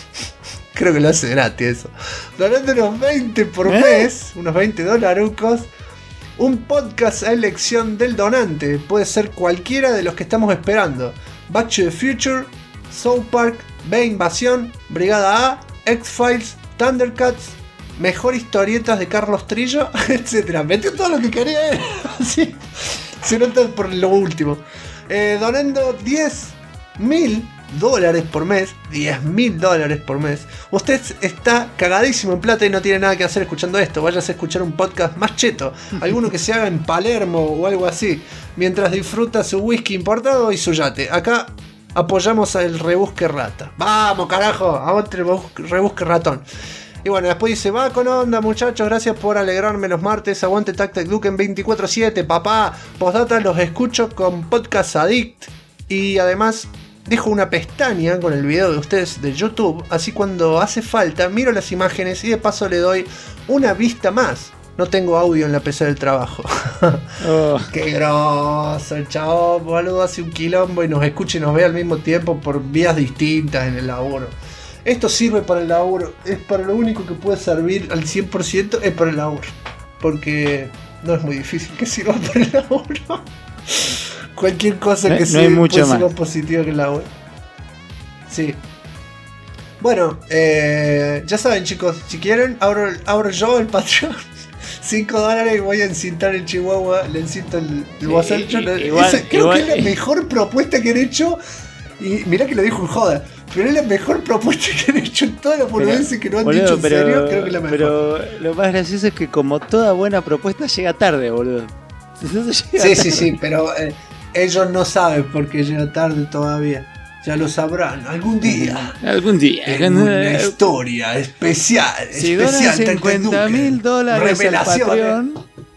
Creo que lo hace gratis eso. Donando unos 20 por mes, unos $20, un podcast a elección del donante. Puede ser cualquiera de los que estamos esperando: Back to the Future, South Park, B Invasión, Brigada A, X-Files, Thundercats, Mejor Historietas de Carlos Trillo, etc. Metió todo lo que quería él. Sí, se nota por lo último. Donando $10.000 por mes, $10.000 por mes. Usted está cagadísimo en plata y no tiene nada que hacer escuchando esto. Váyase a escuchar un podcast más cheto, alguno que se haga en Palermo o algo así, mientras disfruta su whisky importado y su yate. Acá apoyamos al Rebusque Rata. Vamos, carajo, a otro Rebusque Ratón. Y bueno, después dice: va con onda, muchachos, gracias por alegrarme los martes. Aguante Tac Tac Duken 24/7, papá. Postdata, los escucho con Podcast Addict. Y además dejo una pestaña con el video de ustedes de YouTube, así cuando hace falta miro las imágenes y de paso le doy una vista más. No tengo audio en la PC del trabajo. Oh. Qué grosso el chabón, boludo, hace un quilombo y nos escucha y nos ve al mismo tiempo por vías distintas en el laburo. Esto sirve para el laburo, es para lo único que puede servir al 100%, es para el laburo. Porque no es muy difícil que sirva para el laburo. Cualquier cosa que sea puede ser más positiva que el laburo. Sí. Bueno, ya saben, chicos, si quieren, abro yo el Patreon. $5 y voy a encintar el Chihuahua, le encinto el bozal. Creo que es la mejor propuesta que han hecho. Y mirá que lo dijo en joda, pero es la mejor propuesta que han hecho en toda la boludencia que no han dicho en serio. Creo que es la mejor. Pero lo más gracioso es que, como toda buena propuesta, llega tarde, boludo. Sí, pero ellos no saben por qué llega tarde todavía. Ya lo sabrán algún día. En una historia especial. Si donan $50.000 al Patreon,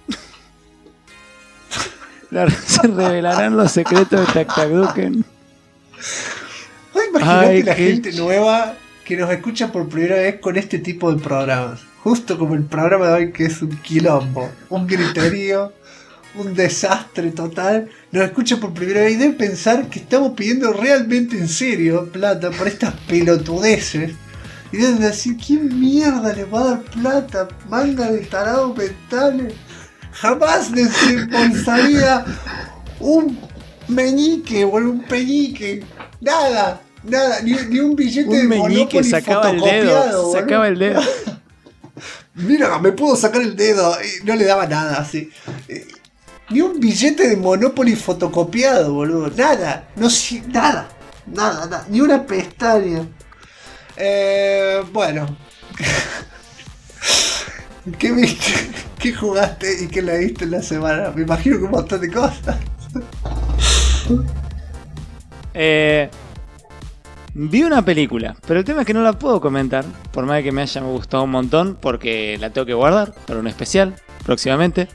se revelarán los secretos de Tac Tac Duken. Imagínate la gente nueva que nos escucha por primera vez con este tipo de programas. Justo como el programa de hoy, que es un quilombo, un griterío, un desastre total. Nos escucha por primera vez y debe pensar que estamos pidiendo realmente en serio plata por estas pelotudeces. Y deben decir: ¿quién mierda le va a dar plata? Manga de tarados mentales. Jamás desembolsaría un meñique o un peñique. Nada, ni un billete de Monopoly fotocopiado. Sacaba el dedo. Mira, me puedo sacar el dedo. Y no le daba nada así. Ni un billete de Monopoly fotocopiado, boludo. Nada. Nada. Ni una pestaña. Bueno. ¿Qué viste? ¿Qué jugaste y qué leíste en la semana? Me imagino que un montón de cosas. Vi una película, pero el tema es que no la puedo comentar, por más de que me haya gustado un montón, porque la tengo que guardar para un especial próximamente.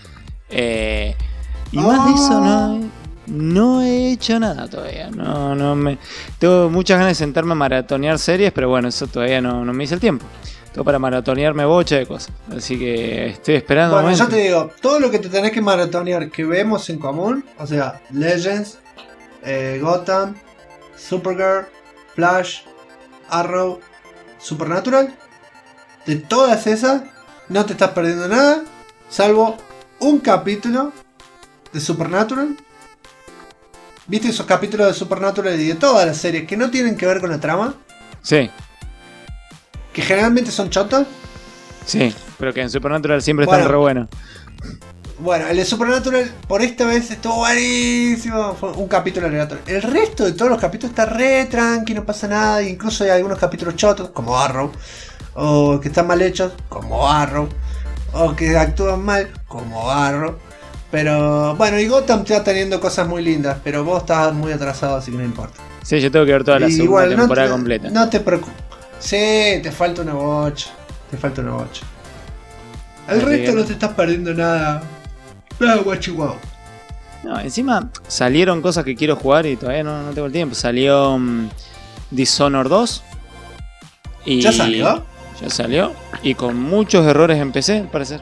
Y más de eso no he hecho nada todavía. Tengo muchas ganas de sentarme a maratonear series, pero bueno, eso todavía no me hice el tiempo. Tengo para maratonearme bocha de cosas, así que estoy esperando. Bueno, yo te digo, todo lo que te tenés que maratonear que vemos en común, o sea, Legends, Gotham, Supergirl, Flash, Arrow, Supernatural, de todas esas no te estás perdiendo nada salvo un capítulo de Supernatural. ¿Viste esos capítulos de Supernatural y de todas las series que no tienen que ver con la trama? Sí, Que generalmente son chotos. sí, pero que en Supernatural siempre Bueno. están re buenos. Bueno, el de Supernatural por esta vez estuvo buenísimo. Fue un capítulo aleatorio. El resto de todos los capítulos está re tranqui, no pasa nada. Incluso hay algunos capítulos chotos, como Arrow. O que están mal hechos, como Arrow. O que actúan mal, como Arrow. Pero bueno, y Gotham está teniendo cosas muy lindas. Pero vos estás muy atrasado, así que no importa. Sí, yo tengo que ver toda la Y segunda igual, temporada completa. No te preocupes. Sí, te falta una bocha. Te falta una bocha. El Así resto que- no te estás perdiendo nada. Nada guachihuao. No, encima salieron cosas que quiero jugar y todavía no tengo el tiempo. Salió Dishonored 2. Y ¿Ya salió? Ya salió. Y con muchos errores en PC, al parecer.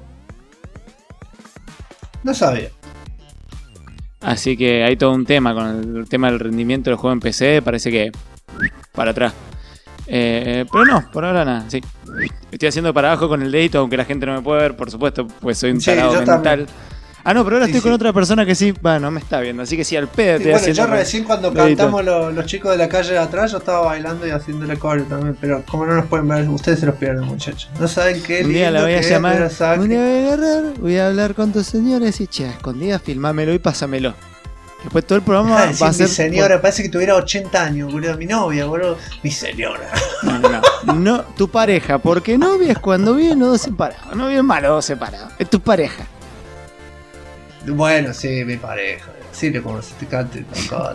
No sabía. Así que hay todo un tema con el tema del rendimiento del juego en PC. Parece que para atrás. Pero no, por ahora nada. Sí. Estoy haciendo para abajo con el dedito, aunque la gente no me puede ver, por supuesto, pues soy un Sí, tarado yo mental. también. Ah, no, pero ahora Sí, estoy con sí. otra persona que sí, no me está viendo. Así que sí, al pedo Sí, estoy bueno, haciendo yo con recién cuando el dedito. cantamos los chicos de la calle de atrás, yo estaba bailando y haciéndole coreo también, pero como no nos pueden ver, ustedes se los pierden, muchachos. No saben qué Un día la lindo voy a que es, llamar, pero sabe un que- día voy a agarrar, voy a hablar con tu señora y decir, che, a escondidas, filmámelo y pásamelo. Después todo el programa Ah, decir, va a ser... mi señora, parece que tuviera 80 años, boludo. Mi novia, boludo. Mi señora. No, tu pareja, porque novia es cuando viven los dos separados. Novia es malo dos separados, es tu pareja. Bueno, sí, mi pareja. Sí, como se te cante el cocote.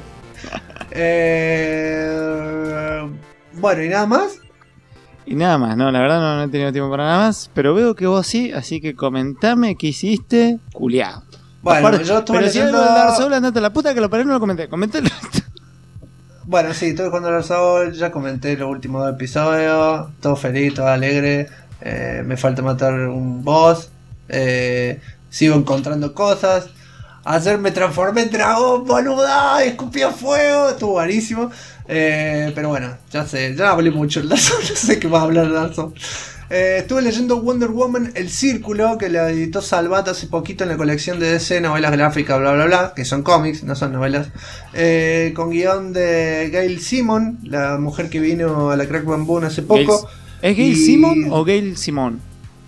Bueno, ¿y nada más? Y nada más, no, la verdad no he tenido tiempo para nada más, pero veo que vos sí, así que comentame qué hiciste, culiao. Bueno, Aparte, yo estuve pero si leyendo... algo del Dark Souls, andate a la puta que lo paré, no lo comenté, coméntalo. Bueno, sí, estoy jugando al Soul, ya comenté los últimos dos episodios, todo feliz, todo alegre, me falta matar un boss, sigo encontrando cosas, ayer me transformé en dragón, boluda, escupía fuego, estuvo buenísimo, pero bueno, ya sé, ya hablé mucho del Dark Souls, no sé qué más hablar del Dark Souls. Estuve leyendo Wonder Woman El Círculo, que la editó Salvat hace poquito en la colección de DC, novelas gráficas, bla bla bla, que son cómics, no son novelas, con guión de Gail Simon, la mujer que vino a la Crack Bamboo hace poco. ¿Es Gail Y- Simon o Gail Simón?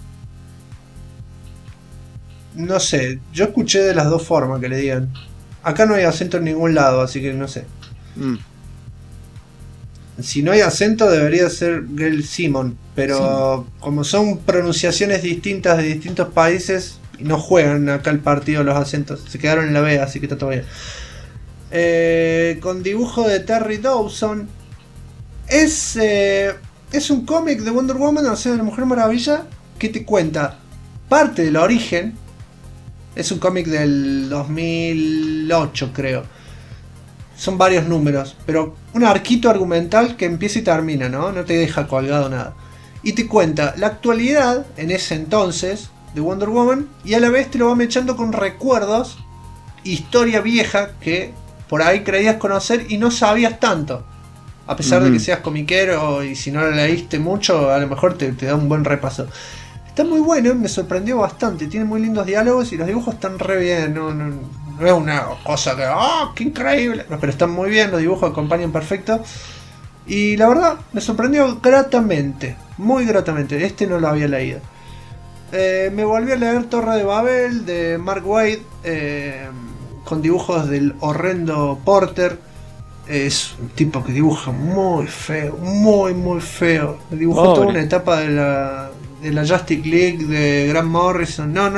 No sé, yo escuché de las dos formas que le digan. Acá no hay acento en ningún lado, así que no sé. Mm. Si no hay acento debería ser Gail Simon, pero como son pronunciaciones distintas de distintos países, no juegan acá el partido los acentos, se quedaron en la B, así que está todo bien. Con dibujo de Terry Dawson. Es un cómic de Wonder Woman, o sea, de la Mujer Maravilla, que te cuenta parte del origen. Es un cómic del 2008, creo. Son varios números, pero un arquito argumental que empieza y termina, ¿no? No te deja colgado nada. Y te cuenta la actualidad en ese entonces de Wonder Woman y a la vez te lo va mechando con recuerdos, historia vieja que por ahí creías conocer y no sabías tanto. A pesar de que seas comiquero y si no lo leíste mucho, a lo mejor te da un buen repaso. Está muy bueno, me sorprendió bastante. Tiene muy lindos diálogos y los dibujos están re bien. No es una cosa que, ¡ah, qué increíble! No, pero están muy bien, los dibujos acompañan perfecto. Y la verdad, me sorprendió gratamente. Muy gratamente. Este no lo había leído. Me volví a leer Torre de Babel de Mark Waid. Con dibujos del horrendo Porter. Es un tipo que dibuja muy feo. Muy, muy feo. Dibujó Pobre. toda una etapa de la Justice League de Grant Morrison. No,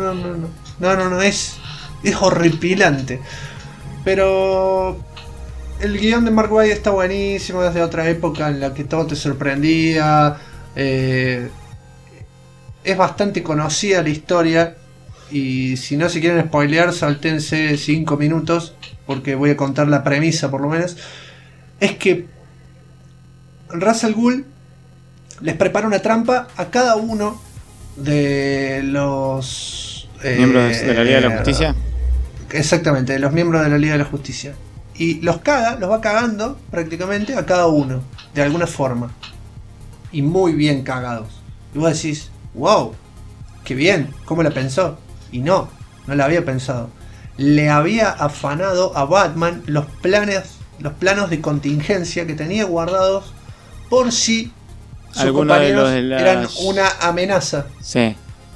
es horripilante. Pero el guión de Mark Waid está buenísimo, es de otra época en la que todo te sorprendía. Es bastante conocida la historia. Y si no se quieren spoilear, saltense 5 minutos, porque voy a contar la premisa por lo menos. Es que Ra's al Ghul les prepara una trampa a cada uno de los ¿Miembros de la Liga de la Justicia? Exactamente, de los miembros de la Liga de la Justicia. Y los va cagando prácticamente a cada uno, de alguna forma. Y muy bien cagados. Y vos decís, wow, qué bien, ¿cómo la pensó? Y no la había pensado. Le había afanado a Batman los planos de contingencia que tenía guardados por si sus compañeros eran una amenaza. Sí.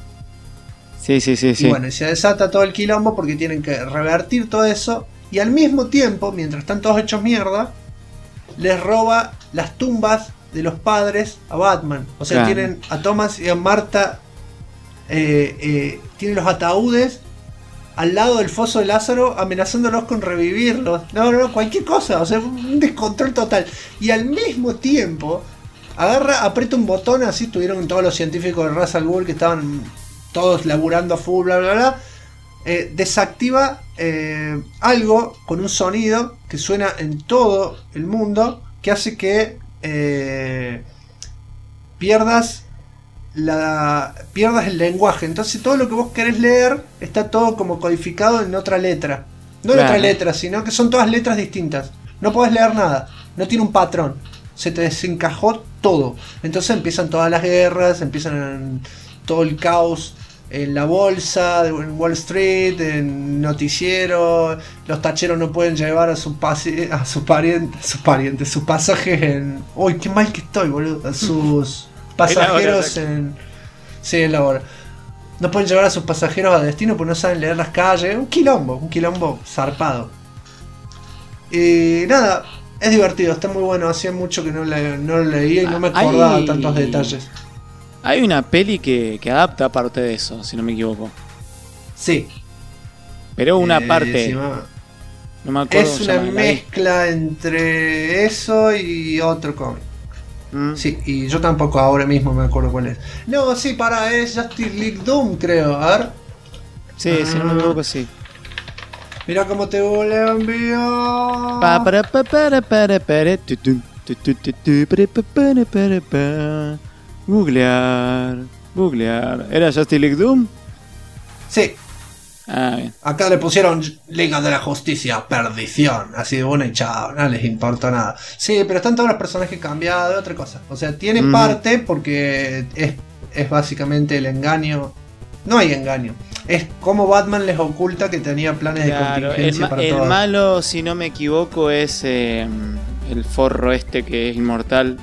Y bueno, y se desata todo el quilombo porque tienen que revertir todo eso. Y al mismo tiempo, mientras están todos hechos mierda, les roba las tumbas de los padres a Batman. O sea, claro, tienen a Thomas y a Marta, tienen los ataúdes al lado del foso de Lázaro, amenazándolos con revivirlos. No, cualquier cosa. O sea, un descontrol total. Y al mismo tiempo, aprieta un botón, así estuvieron todos los científicos de Ra's al Ghul que estaban todos laburando a full, bla, bla, bla. Desactiva algo con un sonido que suena en todo el mundo, que hace que pierdas el lenguaje. Entonces todo lo que vos querés leer está todo como codificado en otra letra. No en otra letra, sino que son todas letras distintas. No podés leer nada, no tiene un patrón. Se te desencajó todo. Entonces empiezan todas las guerras, empiezan todo el caos en la bolsa, en Wall Street, en noticiero. Los tacheros no pueden llevar a sus pasajes en... Uy, qué mal que estoy, boludo. A sus pasajeros en... Sí, es la hora. No pueden llevar a sus pasajeros a destino porque no saben leer las calles. Un quilombo zarpado. Y nada, es divertido, está muy bueno. Hacía mucho que no lo leía y no me acordaba tantos detalles. Hay una peli que adapta parte de eso, si no me equivoco. Sí. Pero una parte. No me acuerdo. Es una mezcla entre eso y otro cómic. Sí, y yo tampoco ahora mismo me acuerdo cuál es. No, sí, es Justice League Doom, creo. A ver. Sí, si no me equivoco, sí. Mira cómo te voy a enviar. Googlear. ¿Era Justice League Doom? Sí. Bien. Acá le pusieron Liga de la Justicia, perdición. Así de bueno y chao, no les importa nada. Sí, pero están todos los personajes cambiados, de otra cosa. O sea, tiene parte porque es básicamente el engaño. No hay engaño. Es como Batman les oculta que tenía planes de contingencia para todos. El malo, si no me equivoco, es el forro que es inmortal.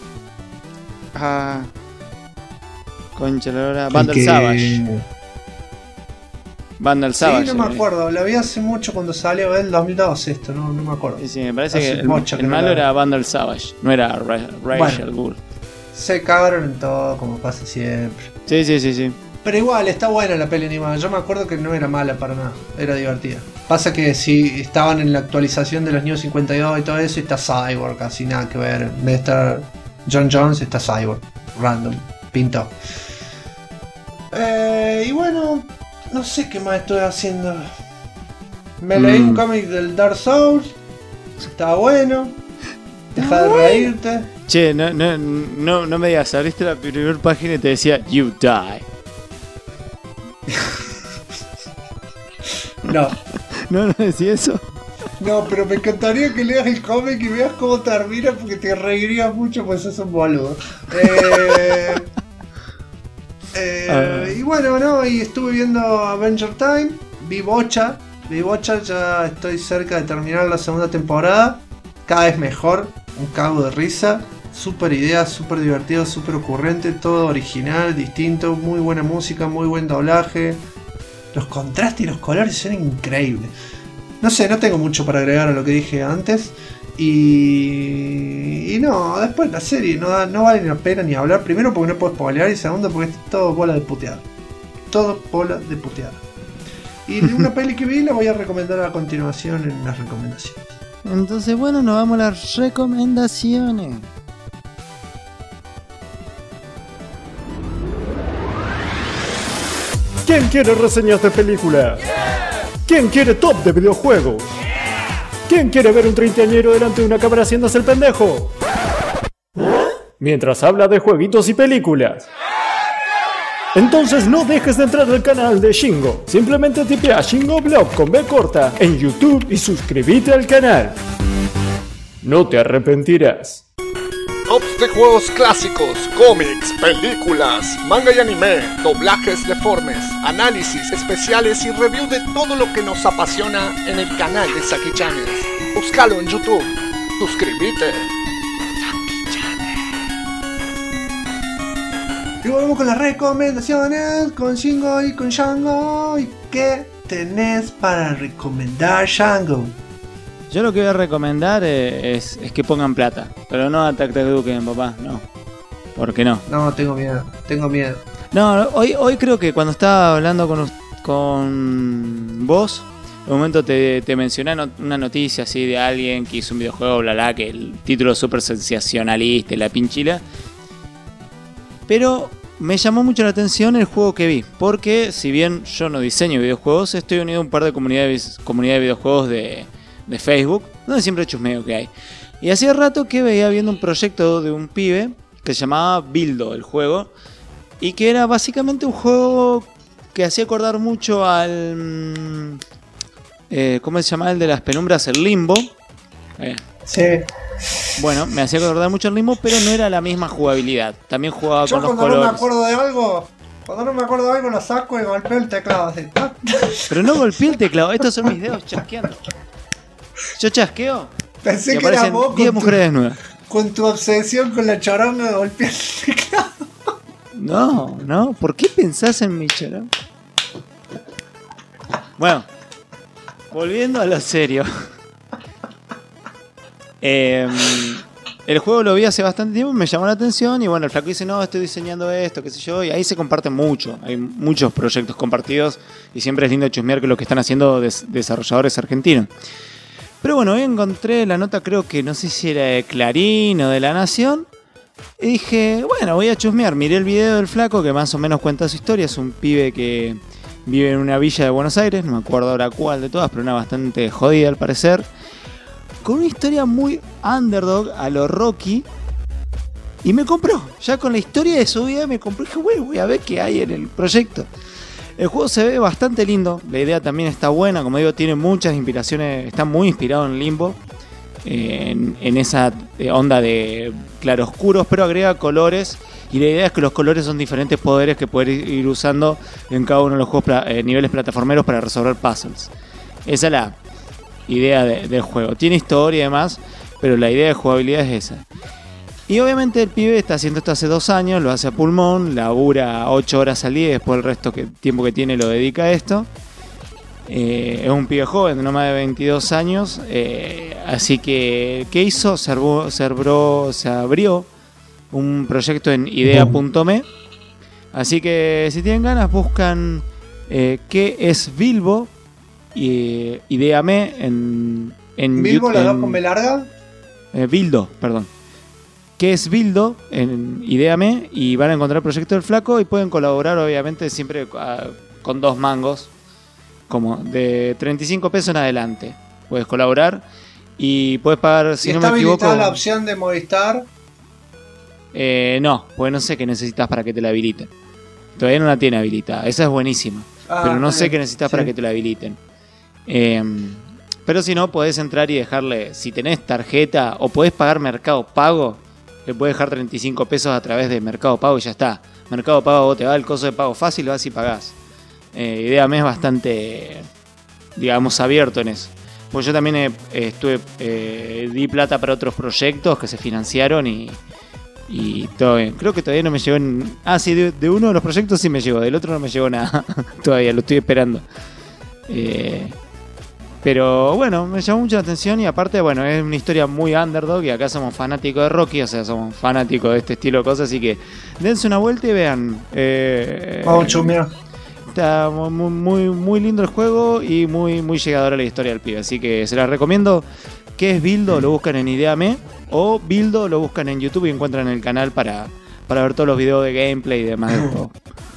Concha la hora. Vandal Savage. Vandal Savage. Sí, no me acuerdo. Lo vi hace mucho cuando salió el 2012 esto, no me acuerdo. Sí, me parece que el malo era Vandal Savage, no era Ra's al Ghul. Se cagaron en todo, como pasa siempre. Sí. Pero igual, está buena la peli animada. Yo me acuerdo que no era mala para nada. Era divertida. Pasa que si estaban en la actualización de los New 52 y todo eso, está Cyborg, casi nada que ver. En vez de estar John Jones, está Cyborg. Random. Pintó. Y bueno, no sé qué más estoy haciendo. Me leí un cómic del Dark Souls. Está bueno. Deja de reírte. Che, no me digas, abriste la primera página y te decía You Die. No. ¿No decía eso? No, pero me encantaría que leas el cómic y veas cómo termina porque te reirías mucho pues sos un boludo. Y bueno, no, y estuve viendo Avenger Time, vi Bocha, ya estoy cerca de terminar la segunda temporada, cada vez mejor, un cago de risa, super idea, super divertido, super ocurrente, todo original, distinto, muy buena música, muy buen doblaje, los contrastes y los colores son increíbles. No sé, no tengo mucho para agregar a lo que dije antes. Y no, después la serie no vale la pena ni hablar. Primero porque no puedo spoilear y segundo porque es todo bola de putear. Todo bola de putear. Y una peli que vi la voy a recomendar a continuación en las recomendaciones. Entonces bueno, nos vamos a las recomendaciones. ¿Quién quiere reseñas de películas? ¿Quién quiere top de videojuegos? ¿Quién quiere ver un treintañero delante de una cámara haciéndose el pendejo? Mientras habla de jueguitos y películas. Entonces no dejes de entrar al canal de Shingo. Simplemente tipea Shingo Blog con B corta en YouTube y suscríbete al canal. No te arrepentirás. tops de juegos clásicos, cómics, películas, manga y anime, doblajes deformes, análisis especiales y review de todo lo que nos apasiona en el canal de Saki Channels. Búscalo en YouTube. Suscríbete. Y volvemos con las recomendaciones, con Shingo y con Shango. ¿Y qué tenés para recomendar, Shango? Yo lo que voy a recomendar es que pongan plata. Pero no a Tac Tac Duken, papá, no. ¿Por qué no? No, tengo miedo. No, hoy creo que cuando estaba hablando con vos, en un momento te mencioné una noticia así de alguien que hizo un videojuego, bla, que el título es súper sensacionalista, la pinchila. Pero me llamó mucho la atención el juego que vi, porque si bien yo no diseño videojuegos, estoy unido a un par de comunidades de videojuegos de Facebook, donde siempre chusmeo que hay. Y hacía rato que veía viendo un proyecto de un pibe que se llamaba Bildo, el juego, y que era básicamente un juego que hacía acordar mucho al... ¿cómo se llama el de las penumbras? El Limbo. Sí. Bueno, me hacía acordar mucho el Limbo, pero no era la misma jugabilidad. También jugaba con los colores. Cuando no me acuerdo de algo, lo saco y golpeo el teclado así. Pero no golpeé el teclado, estos son mis dedos chasqueando. Yo chasqueo. Pensé y que era aparecen vos 10 mujeres desnudas. Con tu obsesión con la choronga de golpear el teclado. No, ¿por qué pensás en mi choronga? Bueno, volviendo a lo serio. El juego lo vi hace bastante tiempo, me llamó la atención y bueno, el flaco dice, no, estoy diseñando esto, qué sé yo, y ahí se comparte mucho, hay muchos proyectos compartidos y siempre es lindo chusmear que lo que están haciendo desarrolladores argentinos. Pero bueno, hoy encontré la nota, creo que no sé si era de Clarín o de La Nación, y dije, bueno, voy a chusmear, miré el video del flaco que más o menos cuenta su historia, es un pibe que vive en una villa de Buenos Aires, no me acuerdo ahora cuál de todas, pero una bastante jodida al parecer, con una historia muy underdog a lo Rocky. Y me compró, ya con la historia de su vida me compró. Dije, bueno, voy a ver qué hay en el proyecto. El juego se ve bastante lindo, la idea también está buena. Como digo, tiene muchas inspiraciones, está muy inspirado en Limbo, en esa onda de claroscuros, pero agrega colores. Y la idea es que los colores son diferentes poderes que poder ir usando en cada uno de los juegos, niveles plataformeros para resolver puzzles. Esa es la idea del juego. Tiene historia y demás, pero la idea de jugabilidad es esa. Y obviamente el pibe está haciendo esto hace 2 años, lo hace a pulmón, labura 8 horas al día y después el resto tiempo que tiene lo dedica a esto. Es un pibe joven, de no más de 22 años, así que ¿qué hizo? Se abrió un proyecto en idea.me, así que si tienen ganas buscan qué es Bilbo, Ideame en ¿Bilbo la dos con B larga? Bildo, perdón. ¿Qué es Bildo? En Ideame y van a encontrar el proyecto del flaco y pueden colaborar obviamente siempre con 2 mangos, como de 35 pesos en adelante. Puedes colaborar y puedes pagar, si no me equivoco... ¿Está habilitada la opción de Movistar? No, porque no sé qué necesitas para que te la habiliten. Todavía no la tiene habilitada, esa es buenísima. Pero no sé qué necesitas para que te la habiliten. Pero si no, podés entrar y dejarle, si tenés tarjeta o podés pagar Mercado Pago, le podés dejar 35 pesos a través de Mercado Pago y ya está. Mercado Pago vos te va el coso de pago fácil, vas y pagás. Ideame es bastante, digamos, abierto en eso. Pues yo también di plata para otros proyectos que se financiaron y todo bien. Creo que todavía no me llegó sí, de uno de los proyectos sí me llegó, del otro no me llegó nada. Todavía lo estoy esperando. Pero bueno, me llamó mucho la atención y aparte, bueno, es una historia muy underdog y acá somos fanáticos de Rocky, o sea, somos fanáticos de este estilo de cosas, así que dense una vuelta y vean. Vamos, chumea. Está muy, muy lindo el juego y muy, muy llegador a la historia del pibe, así que se las recomiendo. ¿Qué es Bildo? Lo buscan en Ideame o Bildo lo buscan en YouTube y encuentran el canal para ver todos los videos de gameplay y demás del juego.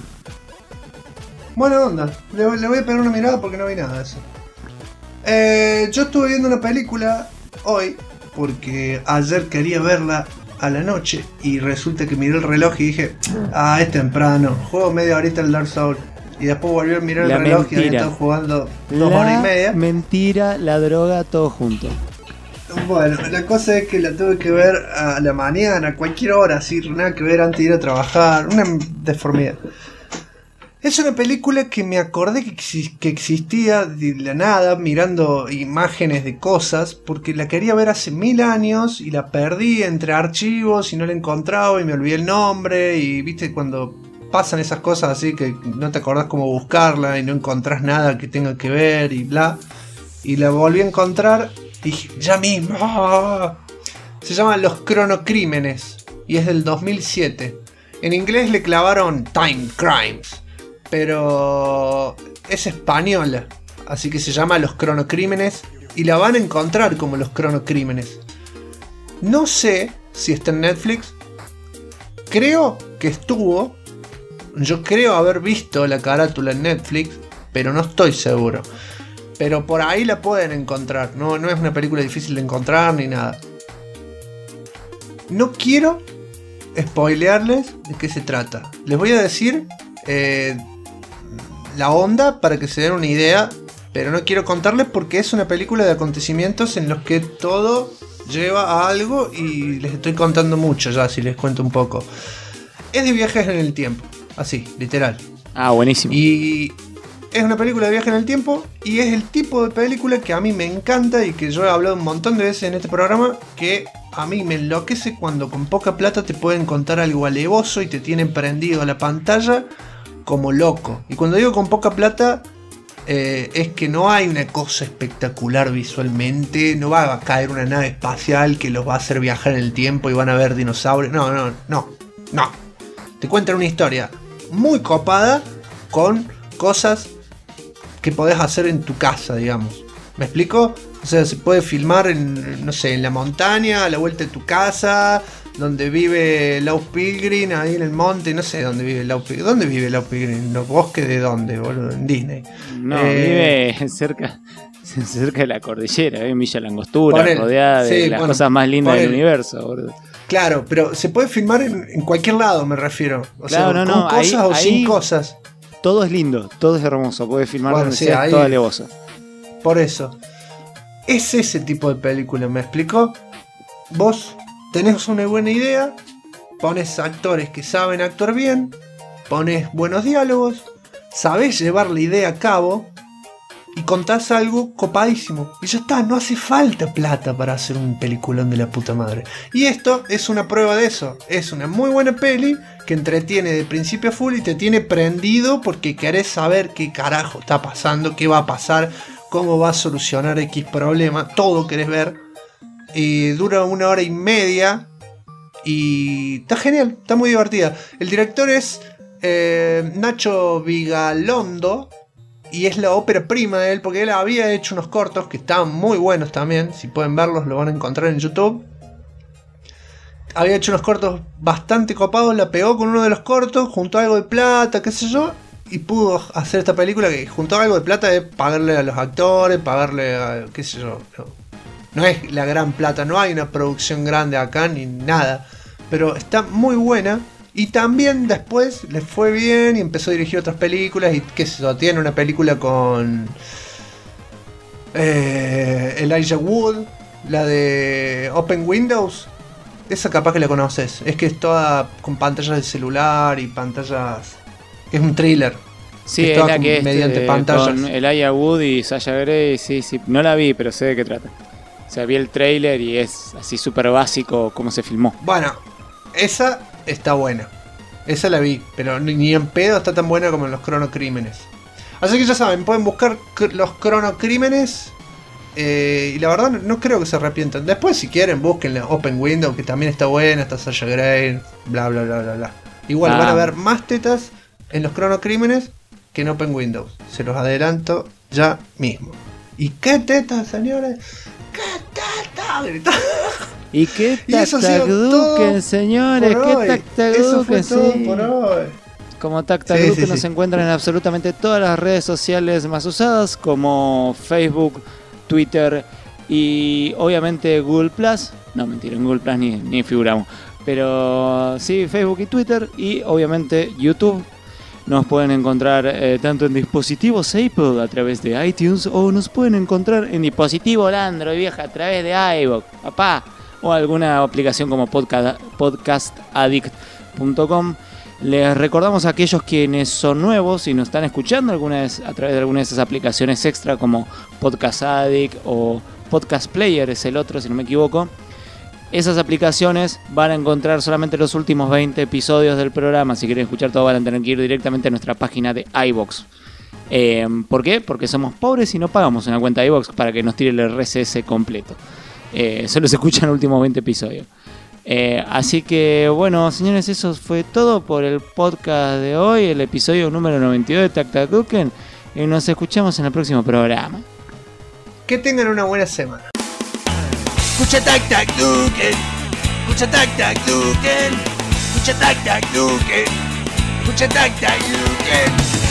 Buena onda, le voy a pegar una mirada porque no vi nada de eso. Yo estuve viendo una película hoy porque ayer quería verla a la noche y resulta que miré el reloj y dije, es temprano, juego media horita el Dark Souls. Y después volví a mirar el reloj y había estado jugando 2 horas y media. Mentira, la droga, todo junto. Bueno, la cosa es que la tuve que ver a la mañana, a cualquier hora, así, nada que ver antes de ir a trabajar. Una deformidad. Es una película que me acordé que existía de la nada, mirando imágenes de cosas, porque la quería ver hace 1000 años y la perdí entre archivos y no la encontraba y me olvidé el nombre. Y viste, cuando pasan esas cosas así que no te acordás cómo buscarla y no encontrás nada que tenga que ver y bla. Y la volví a encontrar y dije, ya mismo. ¡Ah! Se llama Los Cronocrímenes y es del 2007. En inglés le clavaron Time Crimes, pero es española, así que se llama Los Cronocrímenes y la van a encontrar como Los Cronocrímenes. No sé si está en Netflix. Creo que estuvo. Yo creo haber visto la carátula en Netflix, pero no estoy seguro. Pero por ahí la pueden encontrar. No es una película difícil de encontrar ni nada. No quiero spoilearles de qué se trata. Les voy a decir la onda para que se den una idea, pero no quiero contarles porque es una película de acontecimientos en los que todo lleva a algo y les estoy contando mucho ya, si les cuento un poco. Es de viajes en el tiempo, así, literal. Ah, buenísimo. Y es una película de viaje en el tiempo y es el tipo de película que a mí me encanta y que yo he hablado un montón de veces en este programa, que a mí me enloquece cuando con poca plata te pueden contar algo alevoso y te tienen prendido a la pantalla como loco. Y cuando digo con poca plata, es que no hay una cosa espectacular visualmente, no va a caer una nave espacial que los va a hacer viajar en el tiempo y van a ver dinosaurios. No. Te cuentan una historia muy copada con cosas que podés hacer en tu casa, digamos. ¿Me explico? O sea, se puede filmar en, no sé, en la montaña, a la vuelta de tu casa, donde vive Lau Pilgrim, ahí en el monte, no sé dónde vive Lau Pilgrim. ¿Dónde vive Lau Pilgrim? ¿En los bosques de dónde, boludo? En Disney. No, vive cerca de la cordillera, en Villa Langostura, rodeada de las cosas más lindas del universo, boludo. Claro, pero se puede filmar en cualquier lado, me refiero. O claro, sea, con cosas o sin cosas. Todo es lindo, todo es hermoso, puedes filmar donde sea, todo alevoso. Por eso. Es ese tipo de película, ¿me explico? Vos tenés una buena idea, pones actores que saben actuar bien, pones buenos diálogos, sabés llevar la idea a cabo y contás algo copadísimo. Y ya está, no hace falta plata para hacer un peliculón de la puta madre. Y esto es una prueba de eso. Es una muy buena peli que entretiene de principio a full y te tiene prendido porque querés saber qué carajo está pasando, qué va a pasar, cómo va a solucionar X problema. Todo querés ver. Dura 1 hora y media y está genial, está muy divertida. El director es Nacho Vigalondo y es la ópera prima de él, porque él había hecho unos cortos que estaban muy buenos también. Si pueden verlos, lo van a encontrar en YouTube. Había hecho unos cortos bastante copados, la pegó con uno de los cortos, juntó algo de plata, qué sé yo, y pudo hacer esta película que juntó algo de plata de pagarle a los actores, pagarle a, qué sé yo. No es la gran plata, no hay una producción grande acá ni nada, pero está muy buena. Y también después le fue bien y empezó a dirigir otras películas. Y qué sé yo, tiene una película con Elijah Wood, la de Open Windows. Esa capaz que la conoces. Es que es toda con pantallas de celular y pantallas. Es un thriller. Sí, es la que es mediante pantallas. Con Elijah Wood y Sasha Grey. Sí, no la vi, pero sé de qué trata. O sea, vi el tráiler y es así súper básico cómo se filmó. Bueno, esa está buena. Esa la vi, pero ni en pedo está tan buena como en Los Cronocrímenes. Así que ya saben, pueden buscar Los Cronocrímenes. Y la verdad no creo que se arrepientan. Después si quieren busquen la Open Window, que también está buena, está Sasha Grey, bla bla bla bla bla. Igual van a ver más tetas en Los Cronocrímenes que en Open Windows. Se los adelanto ya mismo. ¿Y qué tetas, señores? ¿Qué tetas? ¿Y qué tactaduken, señores? ¿Qué tactaduken? Sí. Por hoy. Como tactaduken nos encuentran en absolutamente todas las redes sociales más usadas, como Facebook, Twitter y obviamente Google Plus. No, mentira, en Google Plus ni figuramos. Pero sí, Facebook y Twitter y obviamente YouTube. Nos pueden encontrar tanto en dispositivos Apple a través de iTunes o nos pueden encontrar en dispositivo Android, vieja, a través de iVoox, papá, o alguna aplicación como podcastaddict.com. Les recordamos a aquellos quienes son nuevos y nos están escuchando a través de alguna de esas aplicaciones extra como Podcast Addict o Podcast Player es el otro, si no me equivoco. Esas aplicaciones van a encontrar solamente los últimos 20 episodios del programa. Si quieren escuchar todo van a tener que ir directamente a nuestra página de iVoox. ¿Por qué? Porque somos pobres y no pagamos una cuenta de iVoox para que nos tire el RSS completo. Solo se escuchan los últimos 20 episodios. Así que bueno, señores, eso fue todo por el podcast de hoy, el episodio número 92 de Tac Tac Duken, y nos escuchamos en el próximo programa. Que tengan una buena semana. Escucha Tac Tac Duken, escucha Tac Tac Duken, escucha Tac Tac Duken, escucha Tac Tac Duken.